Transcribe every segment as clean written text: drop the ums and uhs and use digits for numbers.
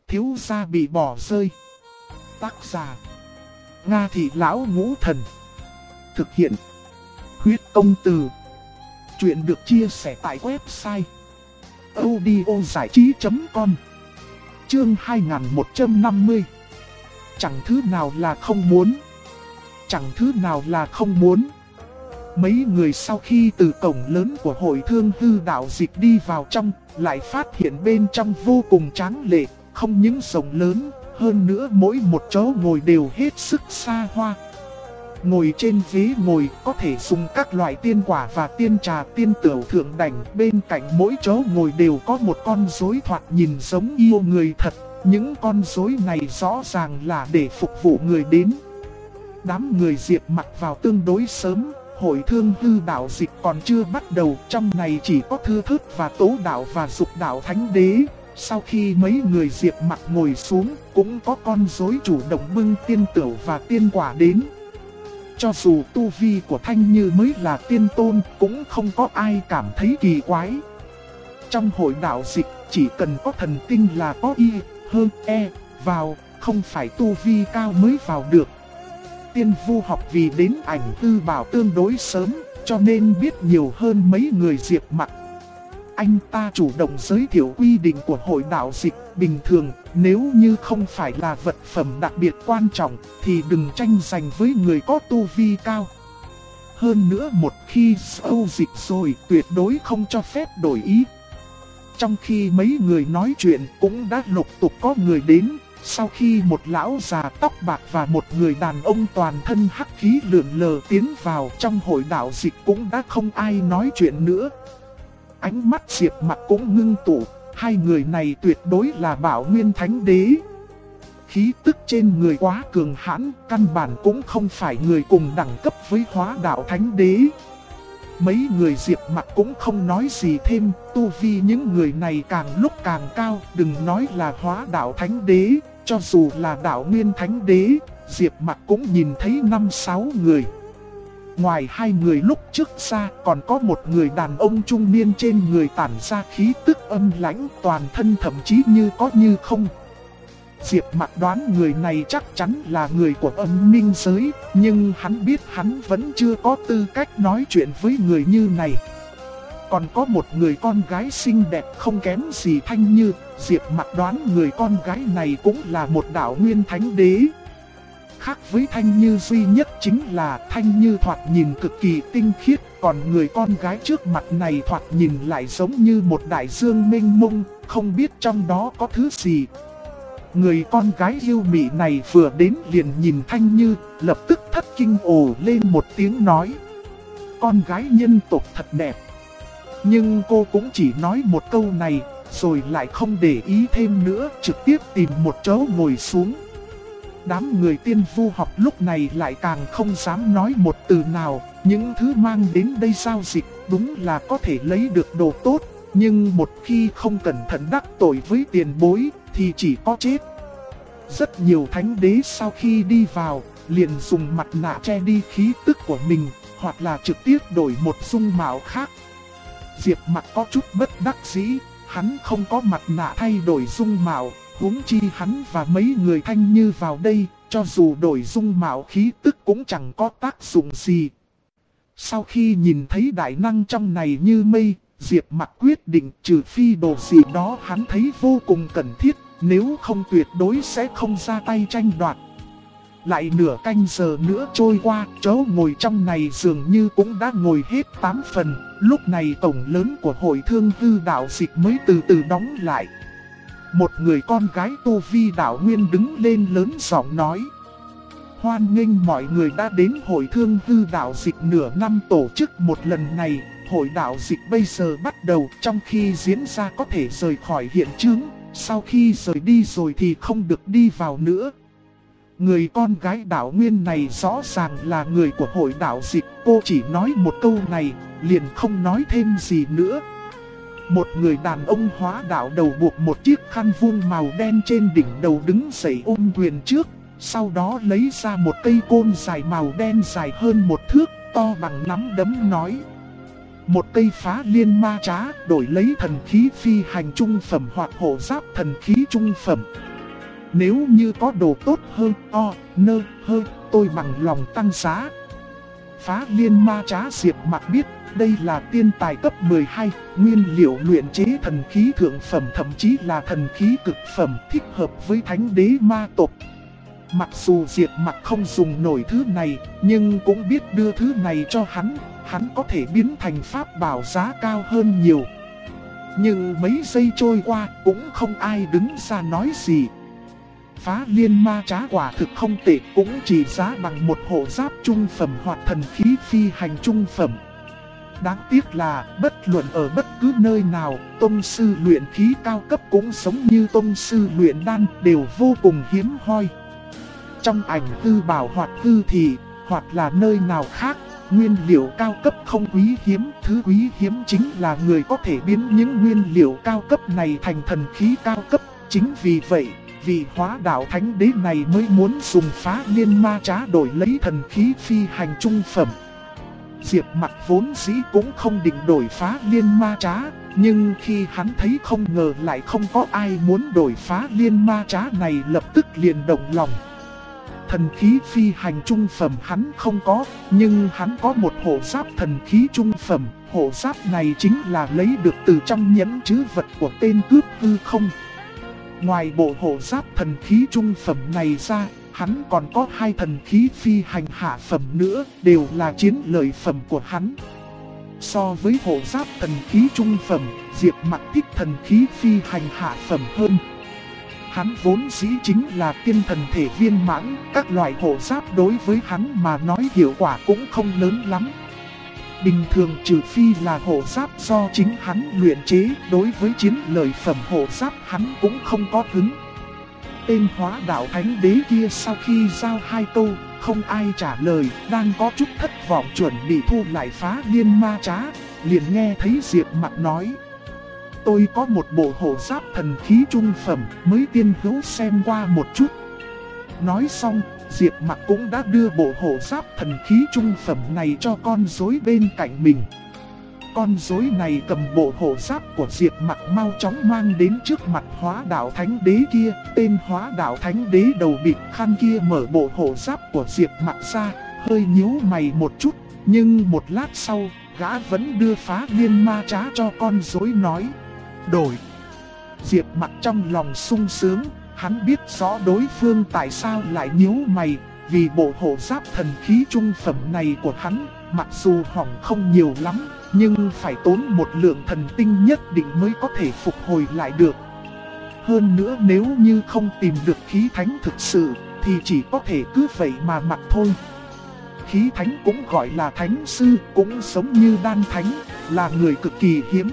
thiếu gia bị bỏ rơi. Tác giả: Nga Thị Lão Ngũ Thần. Thực hiện: Huyết Công Từ. Chuyện được chia sẻ tại website audiozảichí.com. Chương 2150. Chẳng thứ nào là không muốn. Chẳng thứ nào là không muốn. Mấy người sau khi từ cổng lớn của hội thương hư đạo dịch đi vào trong, lại phát hiện bên trong vô cùng tráng lệ, không những rộng lớn, hơn nữa mỗi một chỗ ngồi đều hết sức xa hoa. Ngồi trên ghế ngồi có thể dùng các loại tiên quả và tiên trà tiên tửu thượng đẳng. Bên cạnh mỗi chỗ ngồi đều có một con rối thoạt nhìn giống yêu người thật. Những con rối này rõ ràng là để phục vụ người đến. Đám người Diệp Mặc vào tương đối sớm. Hội thương hư đạo dịch còn chưa bắt đầu. Trong này chỉ có Thư Thức và Tố Đạo và Dục Đạo Thánh Đế. Sau khi mấy người Diệp Mặc ngồi xuống, cũng có con rối chủ động bưng tiên tửu và tiên quả đến. Cho dù tu vi của Thanh Như mới là tiên tôn, cũng không có ai cảm thấy kỳ quái. Trong hội đạo dịch, chỉ cần có thần tinh là có y, hơn e, vào, không phải tu vi cao mới vào được. Tiên Vu học vì đến ảnh tư bảo tương đối sớm, cho nên biết nhiều hơn mấy người Diệp Mặc. Anh ta chủ động giới thiệu quy định của hội đạo dịch. Bình thường, nếu như không phải là vật phẩm đặc biệt quan trọng, thì đừng tranh giành với người có tu vi cao. Hơn nữa một khi sâu dịch rồi, tuyệt đối không cho phép đổi ý. Trong khi mấy người nói chuyện, cũng đã lục tục có người đến. Sau khi một lão già tóc bạc và một người đàn ông toàn thân hắc khí lượn lờ tiến vào, trong hội đạo dịch cũng đã không ai nói chuyện nữa. Ánh mắt Diệp Mặc cũng ngưng tụ, hai người này tuyệt đối là Bảo Nguyên Thánh Đế. Khí tức trên người quá cường hãn, căn bản cũng không phải người cùng đẳng cấp với Hóa Đạo Thánh Đế. Mấy người Diệp Mặc cũng không nói gì thêm, tu vi những người này càng lúc càng cao, đừng nói là Hóa Đạo Thánh Đế, cho dù là Đạo Nguyên Thánh Đế, Diệp Mặc cũng nhìn thấy 5-6 người. Ngoài hai người lúc trước ra, còn có một người đàn ông trung niên trên người tản ra khí tức âm lãnh, toàn thân thậm chí như có như không. Diệp Mặc đoán người này chắc chắn là người của âm minh giới, nhưng hắn biết hắn vẫn chưa có tư cách nói chuyện với người như này. Còn có một người con gái xinh đẹp không kém gì Thanh Như, Diệp Mặc đoán người con gái này cũng là một Đạo Nguyên Thánh Đế. Khác với Thanh Như duy nhất chính là Thanh Như thoạt nhìn cực kỳ tinh khiết, còn người con gái trước mặt này thoạt nhìn lại giống như một đại dương mênh mông, không biết trong đó có thứ gì. Người con gái yêu mị này vừa đến liền nhìn Thanh Như, lập tức thất kinh ồ lên một tiếng nói: con gái nhân tộc thật đẹp. Nhưng cô cũng chỉ nói một câu này, rồi lại không để ý thêm nữa, trực tiếp tìm một chỗ ngồi xuống. Đám người Tiên Vu học lúc này lại càng không dám nói một từ nào. Những thứ mang đến đây giao dịch đúng là có thể lấy được đồ tốt, nhưng một khi không cẩn thận đắc tội với tiền bối thì chỉ có chết. Rất nhiều thánh đế sau khi đi vào liền dùng mặt nạ che đi khí tức của mình, hoặc là trực tiếp đổi một dung mạo khác. Diệp Mặc có chút bất đắc dĩ, hắn không có mặt nạ thay đổi dung mạo. Huống chi hắn và mấy người Thanh Như vào đây, cho dù đổi dung mạo khí tức cũng chẳng có tác dụng gì. Sau khi nhìn thấy đại năng trong này như mây, Diệp Mặc quyết định trừ phi đồ gì đó hắn thấy vô cùng cần thiết, nếu không tuyệt đối sẽ không ra tay tranh đoạt. Lại nửa canh giờ nữa trôi qua, chỗ ngồi trong này dường như cũng đã ngồi hết 8 phần, lúc này cổng lớn của hội thương hư đạo dịch mới từ từ đóng lại. Một người con gái tu vi đạo nguyên đứng lên lớn giọng nói: hoan nghênh mọi người đã đến hội thương hư đạo dịch nửa năm tổ chức một lần này. Hội đạo dịch bây giờ bắt đầu, trong khi diễn ra có thể rời khỏi hiện trường, sau khi rời đi rồi thì không được đi vào nữa. Người con gái đạo nguyên này rõ ràng là người của hội đạo dịch, cô chỉ nói một câu này, liền không nói thêm gì nữa. Một người đàn ông hóa đạo đầu buộc một chiếc khăn vuông màu đen trên đỉnh đầu đứng dậy ôm quyền trước, sau đó lấy ra một cây côn dài màu đen dài hơn 1 thước, to bằng nắm đấm nói: một cây phá liên ma trá đổi lấy thần khí phi hành trung phẩm hoặc hộ giáp thần khí trung phẩm. Nếu như có đồ tốt hơn, tôi bằng lòng tăng giá. Phá Liên Ma Trá Diệp Mặc biết, đây là tiên tài cấp 12, nguyên liệu luyện chế thần khí thượng phẩm thậm chí là thần khí cực phẩm thích hợp với thánh đế ma tộc. Mặc dù Diệp Mặc không dùng nổi thứ này, nhưng cũng biết đưa thứ này cho hắn có thể biến thành pháp bảo giá cao hơn nhiều. Nhưng mấy giây trôi qua cũng không ai đứng ra nói gì. Phá Liên Ma Trá quả thực không tệ, cũng chỉ giá bằng một hộ giáp trung phẩm hoặc thần khí phi hành trung phẩm. Đáng tiếc là bất luận ở bất cứ nơi nào, tông sư luyện khí cao cấp cũng giống như tông sư luyện đan đều vô cùng hiếm hoi. Trong ảnh hư bảo hoặc hư thị, hoặc là nơi nào khác, nguyên liệu cao cấp không quý hiếm, thứ quý hiếm chính là người có thể biến những nguyên liệu cao cấp này thành thần khí cao cấp. Chính vì vậy, vị Hóa Đạo Thánh Đế này mới muốn dùng Phá Liên Ma Trá đổi lấy thần khí phi hành trung phẩm. Diệp Mặc vốn dĩ cũng không định đổi Phá Liên Ma Trá, nhưng khi hắn thấy không ngờ lại không có ai muốn đổi Phá Liên Ma Trá này, lập tức liền động lòng. Thần khí phi hành trung phẩm hắn không có, nhưng hắn có một hộ giáp thần khí trung phẩm. Hộ giáp này chính là lấy được từ trong nhẫn trữ vật của tên cướp hư không. Ngoài bộ hộ giáp thần khí trung phẩm này ra, hắn còn có 2 thần khí phi hành hạ phẩm nữa, đều là chiến lợi phẩm của hắn. So với hộ giáp thần khí trung phẩm, Diệp Mặc thích thần khí phi hành hạ phẩm hơn. Hắn vốn dĩ chính là tiên thần thể viên mãn, các loại hộ giáp đối với hắn mà nói hiệu quả cũng không lớn lắm. Bình thường trừ phi là hộ giáp do chính hắn luyện chế, đối với chiến lợi phẩm hộ giáp hắn cũng không có hứng. Tên Hóa Đạo Thánh Đế kia sau khi giao 2 câu, không ai trả lời, đang có chút thất vọng chuẩn bị thu lại Phá Liên Ma Trá, liền nghe thấy Diệp Mặc nói: tôi có một bộ hộ giáp thần khí trung phẩm, mới tiên hữu xem qua một chút. Nói xong, Diệp Mặc cũng đã đưa bộ hộ giáp thần khí trung phẩm này cho con rối bên cạnh mình. Con rối này cầm bộ hộ giáp của Diệp Mặc mau chóng mang đến trước mặt Hóa Đạo Thánh Đế kia. Tên Hóa Đạo Thánh Đế đầu bịt khăn kia mở bộ hộ giáp của Diệp Mặc ra, hơi nhíu mày một chút, nhưng một lát sau, gã vẫn đưa Phá Liên Ma Trá cho con rối nói: đổi. Diệp Mặc trong lòng sung sướng, hắn biết rõ đối phương tại sao lại nhíu mày, vì bộ hộ giáp thần khí trung phẩm này của hắn, mặc dù hỏng không nhiều lắm, nhưng phải tốn một lượng thần tinh nhất định mới có thể phục hồi lại được. Hơn nữa nếu như không tìm được khí thánh thực sự, thì chỉ có thể cứ vậy mà mặc thôi. Khí thánh cũng gọi là thánh sư, cũng giống như đan thánh, là người cực kỳ hiếm.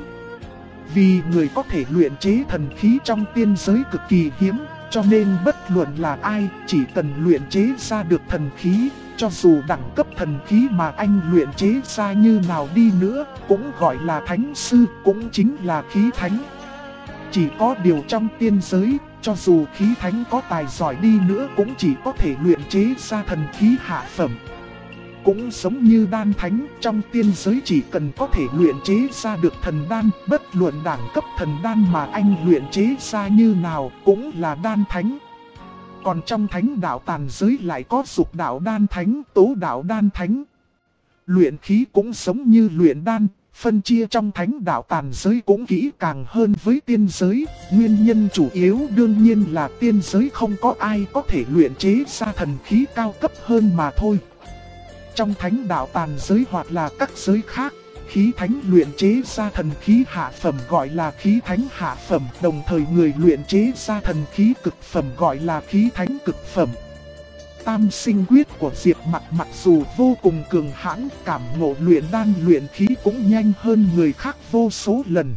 Vì người có thể luyện chế thần khí trong tiên giới cực kỳ hiếm, cho nên bất luận là ai, chỉ cần luyện chế ra được thần khí, cho dù đẳng cấp thần khí mà anh luyện chế ra như nào đi nữa, cũng gọi là thánh sư, cũng chính là khí thánh. Chỉ có điều trong tiên giới, cho dù khí thánh có tài giỏi đi nữa cũng chỉ có thể luyện chế ra thần khí hạ phẩm. Cũng giống như đan thánh, trong tiên giới chỉ cần có thể luyện chế ra được thần đan, bất luận đẳng cấp thần đan mà anh luyện chế ra như nào cũng là đan thánh. Còn trong thánh đạo tàn giới lại có dục đạo đan thánh, tố đạo đan thánh. Luyện khí cũng giống như luyện đan, phân chia trong thánh đạo tàn giới cũng kỹ càng hơn với tiên giới. Nguyên nhân chủ yếu đương nhiên là tiên giới không có ai có thể luyện chế ra thần khí cao cấp hơn mà thôi. Trong thánh đạo tàn giới hoặc là các giới khác, khí thánh luyện chế ra thần khí hạ phẩm gọi là khí thánh hạ phẩm, đồng thời người luyện chế ra thần khí cực phẩm gọi là khí thánh cực phẩm. Tam sinh quyết của Diệp Mặc mặc dù vô cùng cường hãn, cảm ngộ luyện đan luyện khí cũng nhanh hơn người khác vô số lần.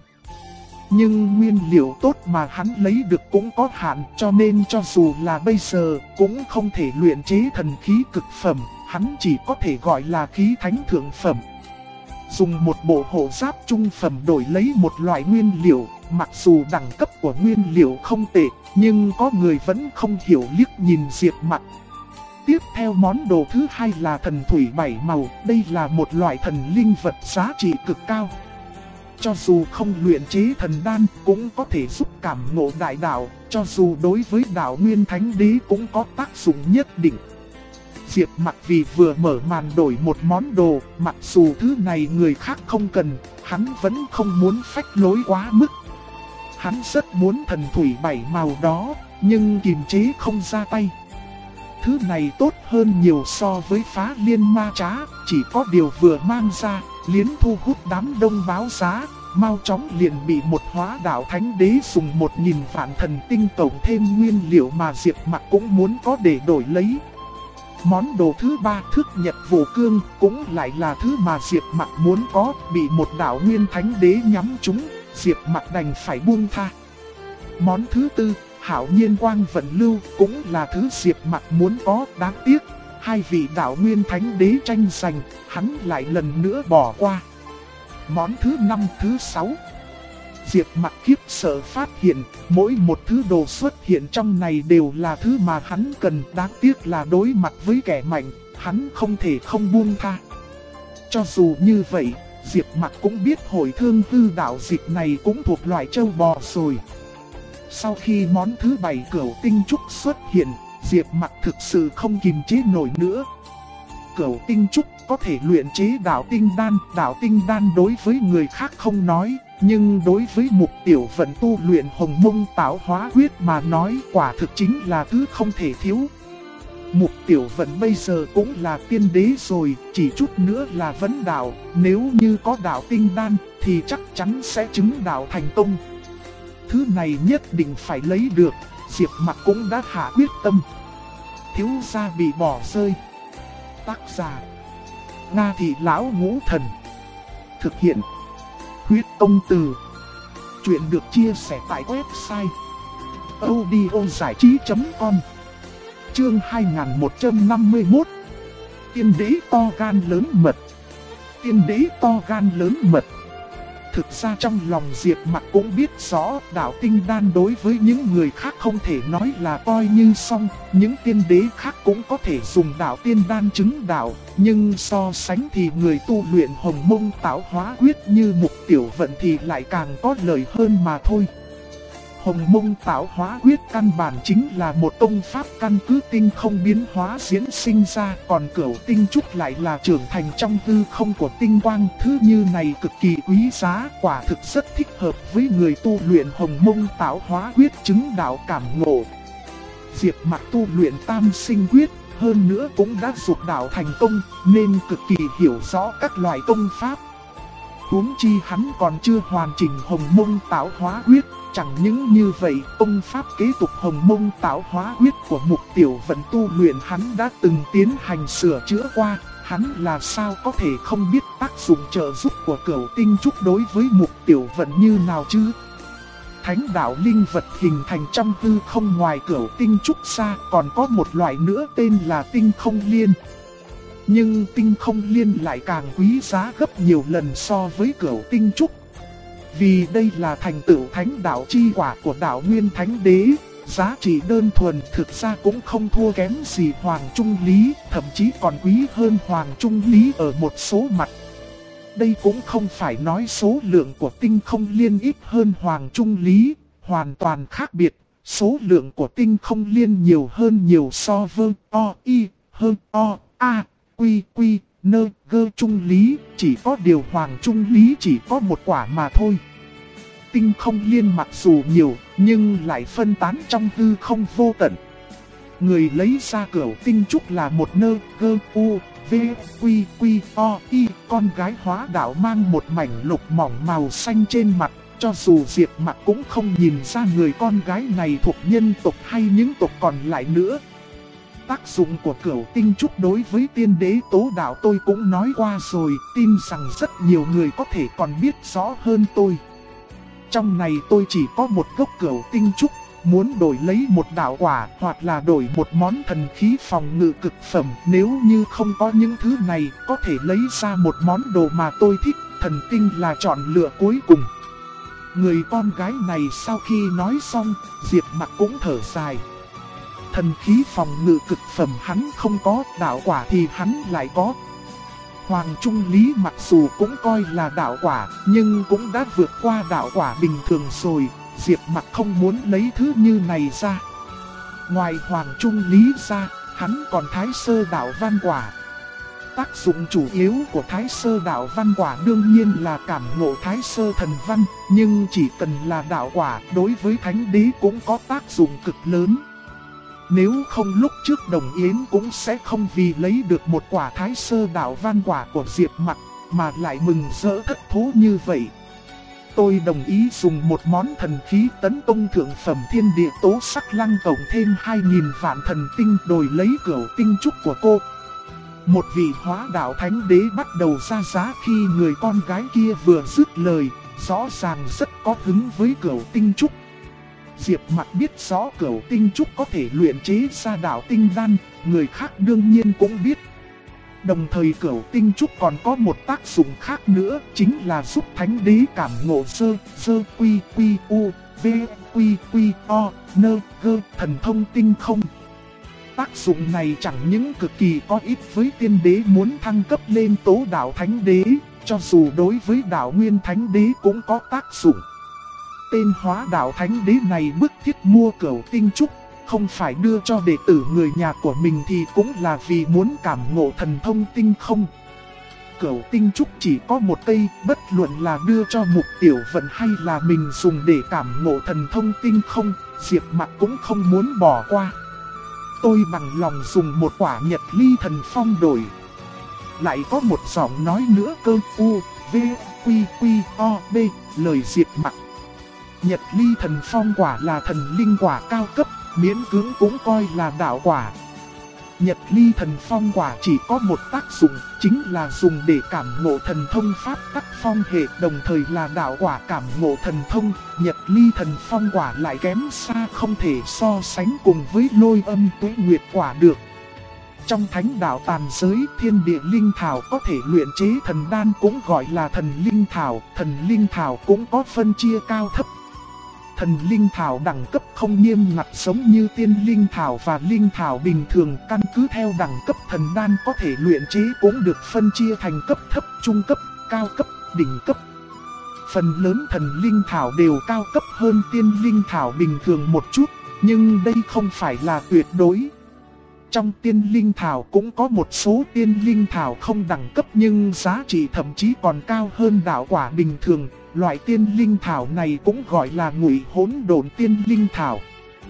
Nhưng nguyên liệu tốt mà hắn lấy được cũng có hạn, cho nên cho dù là bây giờ cũng không thể luyện chế thần khí cực phẩm, hắn chỉ có thể gọi là khí thánh thượng phẩm. Dùng một bộ hộ giáp trung phẩm đổi lấy một loại nguyên liệu, mặc dù đẳng cấp của nguyên liệu không tệ, nhưng có người vẫn không hiểu liếc nhìn Diệp Mặc. Tiếp theo món đồ thứ hai là thần thủy 7 màu, đây là một loại thần linh vật giá trị cực cao. Cho dù không luyện chế thần đan cũng có thể giúp cảm ngộ đại đạo, cho dù đối với đạo Nguyên Thánh Đế cũng có tác dụng nhất định. Diệp Mặc vì vừa mở màn đổi một món đồ, mặc dù thứ này người khác không cần, hắn vẫn không muốn phách lối quá mức. Hắn rất muốn thần thủy 7 màu đó, nhưng kiềm chế không ra tay. Thứ này tốt hơn nhiều so với phá liên ma trá, chỉ có điều vừa mang ra, liền thu hút đám đông báo giá, mau chóng liền bị một hóa đạo thánh đế dùng 1000 vạn thần tinh tổng thêm nguyên liệu mà Diệp Mặc cũng muốn có để đổi lấy. Món đồ thứ 3 thước nhật vô cương cũng lại là thứ mà Diệp Mặc muốn có, bị một đạo Nguyên Thánh Đế nhắm trúng, Diệp Mặc đành phải buông tha. Món thứ 4 hạo nhiên quang vận lưu cũng là thứ Diệp Mặc muốn có, đáng tiếc hai vị đạo Nguyên Thánh Đế tranh giành, hắn lại lần nữa bỏ qua. Món thứ 5 thứ 6 Diệp Mặc khiếp sợ phát hiện, mỗi một thứ đồ xuất hiện trong này đều là thứ mà hắn cần, đáng tiếc là đối mặt với kẻ mạnh, hắn không thể không buông tha. Cho dù như vậy, Diệp Mặc cũng biết hồi thương tư đạo dịch này cũng thuộc loại châu bò rồi. Sau khi món thứ 7 cửu tinh trúc xuất hiện, Diệp Mặc thực sự không kiềm chế nổi nữa. Cửu tinh trúc có thể luyện chế đạo tinh đan đối với người khác không nói, nhưng đối với Mục Tiểu Vận tu luyện Hồng Mông Tạo Hóa Quyết mà nói quả thực chính là thứ không thể thiếu. Mục Tiểu Vận bây giờ cũng là tiên đế rồi, chỉ chút nữa là vấn đạo, nếu như có đạo tinh đan thì chắc chắn sẽ chứng đạo thành công. Thứ này nhất định phải lấy được, Diệp Mặc cũng đã hạ quyết tâm. Thiếu gia bị bỏ rơi. Tác giả Nga Thị Lão Ngũ Thần. Thực hiện Huyết Công Từ. Chuyện được chia sẻ tại website audiozảichí.com. Chương 2151. Tiên đế to gan lớn mật. Tiên đế to gan lớn mật. Thực ra trong lòng Diệp Mặc cũng biết rõ đạo tinh đan đối với những người khác không thể nói là coi như xong, những tiên đế khác cũng có thể dùng đạo tiên đan chứng đạo, nhưng so sánh thì người tu luyện Hồng Mông Tạo Hóa Quyết như Mục Tiểu Vận thì lại càng có lợi hơn mà thôi. Hồng Mông Tạo Hóa Quyết căn bản chính là một tông pháp căn cứ tinh không biến hóa diễn sinh ra, còn cửu tinh trúc lại là trưởng thành trong hư không của tinh quang. Thứ như này cực kỳ quý giá, quả thực rất thích hợp với người tu luyện Hồng Mông Tạo Hóa Quyết chứng đạo cảm ngộ. Diệp Mặc tu luyện Tam Sinh Quyết, hơn nữa cũng đã dục đạo thành công, nên cực kỳ hiểu rõ các loại tông pháp. Huống chi hắn còn chưa hoàn chỉnh Hồng Mông Tạo Hóa Quyết. Chẳng những như vậy, tông pháp kế tục Hồng Mông Tạo Hóa Quyết của Mục Tiểu Vận tu luyện hắn đã từng tiến hành sửa chữa qua, hắn là sao có thể không biết tác dụng trợ giúp của cửu tinh trúc đối với Mục Tiểu Vận như nào chứ? Thánh đạo linh vật hình thành trong hư không ngoài cửu tinh trúc ra, còn có một loại nữa tên là tinh không liên. Nhưng tinh không liên lại càng quý giá gấp nhiều lần so với cửu tinh trúc. Vì đây là thành tựu thánh đạo chi quả của đạo Nguyên Thánh Đế, giá trị đơn thuần thực ra cũng không thua kém gì Hoàng Trung Lý, thậm chí còn quý hơn Hoàng Trung Lý ở một số mặt. Đây cũng không phải nói số lượng của tinh không liên ít hơn Hoàng Trung Lý, hoàn toàn khác biệt, số lượng của tinh không liên nhiều hơn nhiều so với O, I, hơn O, A, Quy, Quy, Nơ, Gơ Trung Lý, chỉ có điều Hoàng Trung Lý chỉ có một quả mà thôi. Tinh không liên mặc dù nhiều, nhưng lại phân tán trong hư không vô tận. Người lấy ra cửu tinh trúc là một Nơ, Gơ, U, V, Quy, Quy, O, I, con gái hóa đạo mang một mảnh lục mỏng màu xanh trên mặt. Cho dù Diệp Mặc cũng không nhìn ra người con gái này thuộc nhân tộc hay những tộc còn lại nữa. Tác dụng của cửu tinh trúc đối với tiên đế tố đạo tôi cũng nói qua rồi, tin rằng rất nhiều người có thể còn biết rõ hơn tôi. Trong này tôi chỉ có một gốc cửu tinh trúc, muốn đổi lấy một đạo quả hoặc là đổi một món thần khí phòng ngự cực phẩm. Nếu như không có những thứ này, có thể lấy ra một món đồ mà tôi thích, thần tinh là chọn lựa cuối cùng. Người con gái này sau khi nói xong, Diệp Mặc cũng thở dài. Thần khí phòng ngự cực phẩm hắn không có, đạo quả thì hắn lại có. Hoàng Trung Lý mặc dù cũng coi là đạo quả, nhưng cũng đã vượt qua đạo quả bình thường rồi. Diệp Mặc không muốn lấy thứ như này ra. Ngoài Hoàng Trung Lý ra, hắn còn Thái Sơ Đạo Văn Quả. Tác dụng chủ yếu của Thái Sơ Đạo Văn Quả đương nhiên là cảm ngộ Thái Sơ Thần Văn, nhưng chỉ cần là đạo quả đối với Thánh Đế cũng có tác dụng cực lớn. Nếu không lúc trước Đồng Yến cũng sẽ không vì lấy được một quả Thái Sơ Đạo Văn Quả của Diệp Mặc mà lại mừng rỡ thất thố như vậy. Tôi đồng ý dùng một món thần khí tấn công thượng phẩm thiên địa tố sắc lăng cộng thêm 2.000 vạn thần tinh đổi lấy cửu tinh trúc của cô. Một vị hóa đạo thánh đế bắt đầu ra giá khi người con gái kia vừa dứt lời, rõ ràng rất có hứng với cửu tinh trúc. Diệp Mặc biết rõ cửu tinh trúc có thể luyện chế ra đạo tinh đan, người khác đương nhiên cũng biết. Đồng thời cửu tinh trúc còn có một tác dụng khác nữa, chính là giúp thánh đế cảm ngộ sơ quy quy u v quy quy o nơ gơ thần thông tinh không. Tác dụng này chẳng những cực kỳ có ích với tiên đế muốn thăng cấp lên tố đạo thánh đế, cho dù đối với đạo nguyên thánh đế cũng có tác dụng. Tên hóa đạo thánh đế này bức thiết mua cửu tinh trúc, không phải đưa cho đệ tử người nhà của mình thì cũng là vì muốn cảm ngộ thần thông tinh không. Cửu tinh trúc chỉ có một cây, bất luận là đưa cho Mục Tiểu Vận hay là mình dùng để cảm ngộ thần thông tinh không, Diệp Mặc cũng không muốn bỏ qua. Tôi bằng lòng dùng một quả Nhật Ly Thần Phong đổi. Lại có một giọng nói nữa cơ, u, v, quy, quy, o, b, lời Diệp Mặc. Nhật Ly Thần Phong quả là thần linh quả cao cấp, miễn cưỡng cũng coi là đạo quả. Nhật Ly Thần Phong quả chỉ có một tác dụng, chính là dùng để cảm ngộ thần thông pháp tắc phong hệ, đồng thời là đạo quả cảm ngộ thần thông. Nhật Ly Thần Phong quả lại kém xa, không thể so sánh cùng với Lôi Âm Tuế Nguyệt quả được. Trong thánh đạo tàn giới, thiên địa linh thảo có thể luyện chế thần đan cũng gọi là thần linh thảo. Thần linh thảo cũng có phân chia cao thấp. Thần linh thảo đẳng cấp không nghiêm ngặt giống như tiên linh thảo và linh thảo bình thường, căn cứ theo đẳng cấp thần đan có thể luyện chế cũng được phân chia thành cấp thấp, trung cấp, cao cấp, đỉnh cấp. Phần lớn thần linh thảo đều cao cấp hơn tiên linh thảo bình thường một chút, nhưng đây không phải là tuyệt đối. Trong tiên linh thảo cũng có một số tiên linh thảo không đẳng cấp nhưng giá trị thậm chí còn cao hơn đạo quả bình thường. Loại tiên linh thảo này cũng gọi là ngụy hỗn độn tiên linh thảo.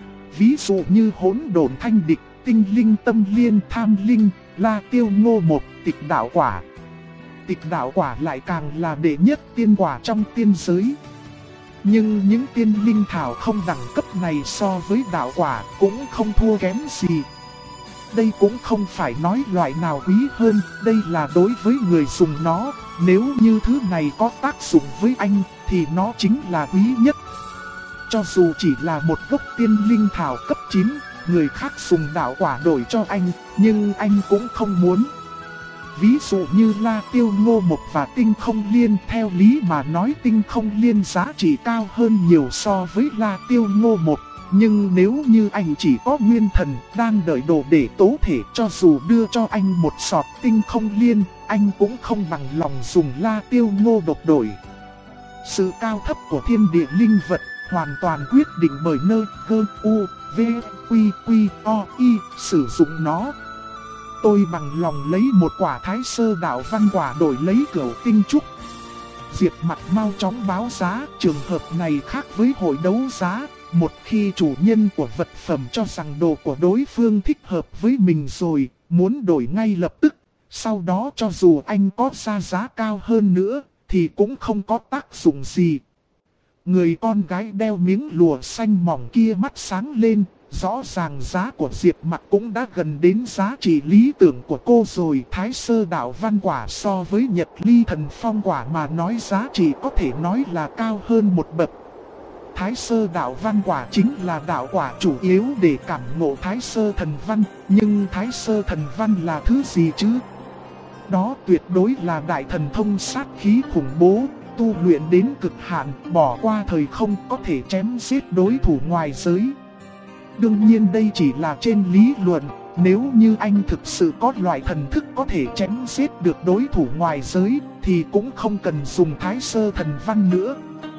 Ví dụ như hỗn độn thanh địch, tinh linh tâm liên, tham linh, la tiêu ngô một, tịch đạo quả. Tịch đạo quả lại càng là đệ nhất tiên quả trong tiên giới. Nhưng những tiên linh thảo không đẳng cấp này so với đạo quả cũng không thua kém gì. Đây cũng không phải nói loại nào quý hơn, đây là đối với người dùng nó. Nếu như thứ này có tác dụng với anh, thì nó chính là quý nhất. Cho dù chỉ là một gốc tiên linh thảo cấp 9, người khác dùng đạo quả đổi cho anh, nhưng anh cũng không muốn. Ví dụ như La Tiêu Ngô Mộc và Tinh Không Liên, theo lý mà nói Tinh Không Liên giá trị cao hơn nhiều so với La Tiêu Ngô Mộc. Nhưng nếu như anh chỉ có nguyên thần, đang đợi đồ để tố thể, cho dù đưa cho anh một sọt Tinh Không Liên, anh cũng không bằng lòng dùng La Tiêu Ngô Độc đổi. Sự cao thấp của thiên địa linh vật hoàn toàn quyết định bởi nơi cơ u, v, quy, quy, o, y sử dụng nó. Tôi bằng lòng lấy một quả Thái Sơ Đạo Văn Quả đổi lấy cửu tinh trúc. Diệp Mặc mau chóng báo giá, trường hợp này khác với hội đấu giá. Một khi chủ nhân của vật phẩm cho rằng đồ của đối phương thích hợp với mình rồi, muốn đổi ngay lập tức. Sau đó cho dù anh có ra giá cao hơn nữa, thì cũng không có tác dụng gì. Người con gái đeo miếng lụa xanh mỏng kia mắt sáng lên, rõ ràng giá của Diệp Mặc cũng đã gần đến giá trị lý tưởng của cô rồi. Thái Sơ Đạo Văn Quả so với Nhật Ly Thần Phong Quả mà nói giá trị có thể nói là cao hơn một bậc. Thái Sơ Đạo Văn Quả chính là đạo quả chủ yếu để cảm ngộ Thái Sơ Thần Văn, nhưng Thái Sơ Thần Văn là thứ gì chứ? Đó tuyệt đối là đại thần thông sát khí khủng bố, tu luyện đến cực hạn, bỏ qua thời không có thể chém giết đối thủ ngoài giới. Đương nhiên đây chỉ là trên lý luận, nếu như anh thực sự có loại thần thức có thể chém giết được đối thủ ngoài giới, thì cũng không cần dùng Thái Sơ Thần Văn nữa.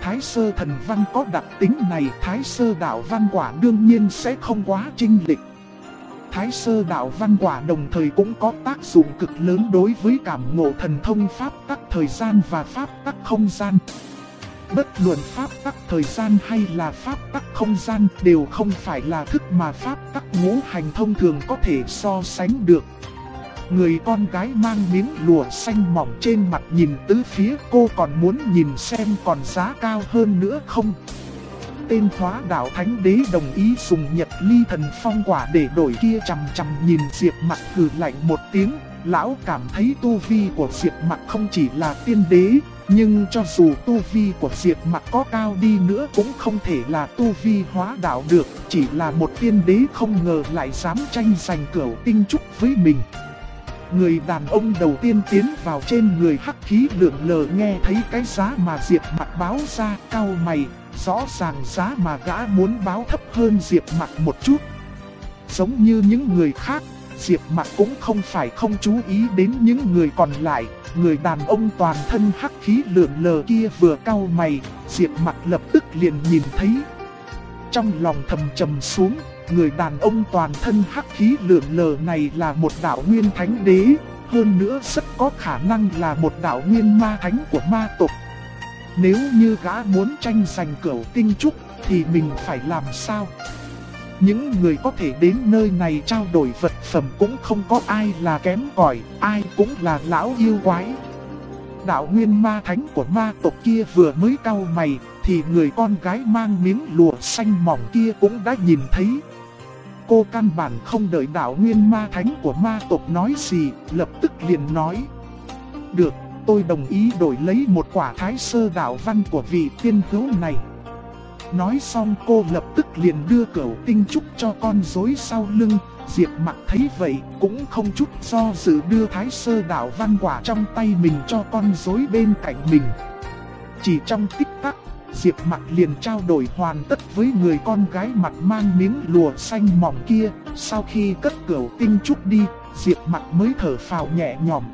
Thái Sơ Thần Văn có đặc tính này, Thái Sơ Đạo Văn Quả đương nhiên sẽ không quá chênh lệch. Thái Sơ Đạo Văn Quả đồng thời cũng có tác dụng cực lớn đối với cảm ngộ thần thông pháp tắc thời gian và pháp tắc không gian. Bất luận pháp tắc thời gian hay là pháp tắc không gian đều không phải là thức mà pháp tắc ngũ hành thông thường có thể so sánh được. Người con gái mang miếng lụa xanh mỏng trên mặt nhìn tứ phía, cô còn muốn nhìn xem còn giá cao hơn nữa không? Tên Hóa Đạo Thánh Đế đồng ý dùng Nhật Ly Thần Phong Quả để đổi, kia chằm chằm nhìn Diệp Mặc hừ lạnh một tiếng. Lão cảm thấy tu vi của Diệp Mặc không chỉ là tiên đế, nhưng cho dù tu vi của Diệp Mặc có cao đi nữa cũng không thể là tu vi hóa đạo được. Chỉ là một tiên đế không ngờ lại dám tranh giành cửu tinh trúc với mình. Người đàn ông đầu tiên tiến vào trên người hắc khí lượn lờ nghe thấy cái giá mà Diệp Mặc báo ra, cau mày. Rõ ràng giá mà gã muốn báo thấp hơn Diệp Mặc một chút. Giống như những người khác, Diệp Mặc cũng không phải không chú ý đến những người còn lại. Người đàn ông toàn thân hắc khí lượn lờ kia vừa cau mày, Diệp Mặc lập tức liền nhìn thấy. Trong lòng thầm trầm xuống, người đàn ông toàn thân hắc khí lượn lờ này là một đạo nguyên thánh đế, hơn nữa rất có khả năng là một đạo nguyên ma thánh của ma tộc. Nếu như gã muốn tranh giành cửu tinh trúc thì mình phải làm sao? Những người có thể đến nơi này trao đổi vật phẩm cũng không có ai là kém cỏi, ai cũng là lão yêu quái. Đạo nguyên ma thánh của ma tộc kia vừa mới cau mày thì người con gái mang miếng lụa xanh mỏng kia cũng đã nhìn thấy. Cô căn bản không đợi đạo nguyên ma thánh của ma tộc nói gì, lập tức liền nói: được, tôi đồng ý đổi lấy một quả Thái Sơ Đạo Văn của vị tiên hữu này. Nói xong cô lập tức liền đưa cửu tinh trúc cho con rối sau lưng. Diệp Mặc thấy vậy cũng không chút do dự đưa Thái Sơ Đạo Văn Quả trong tay mình cho con rối bên cạnh mình. Chỉ trong tích tắc, Diệp Mặc liền trao đổi hoàn tất với người con gái mặt mang miếng lụa xanh mỏng kia. Sau khi cất cửu tinh trúc đi, Diệp Mặc mới thở phào nhẹ nhõm.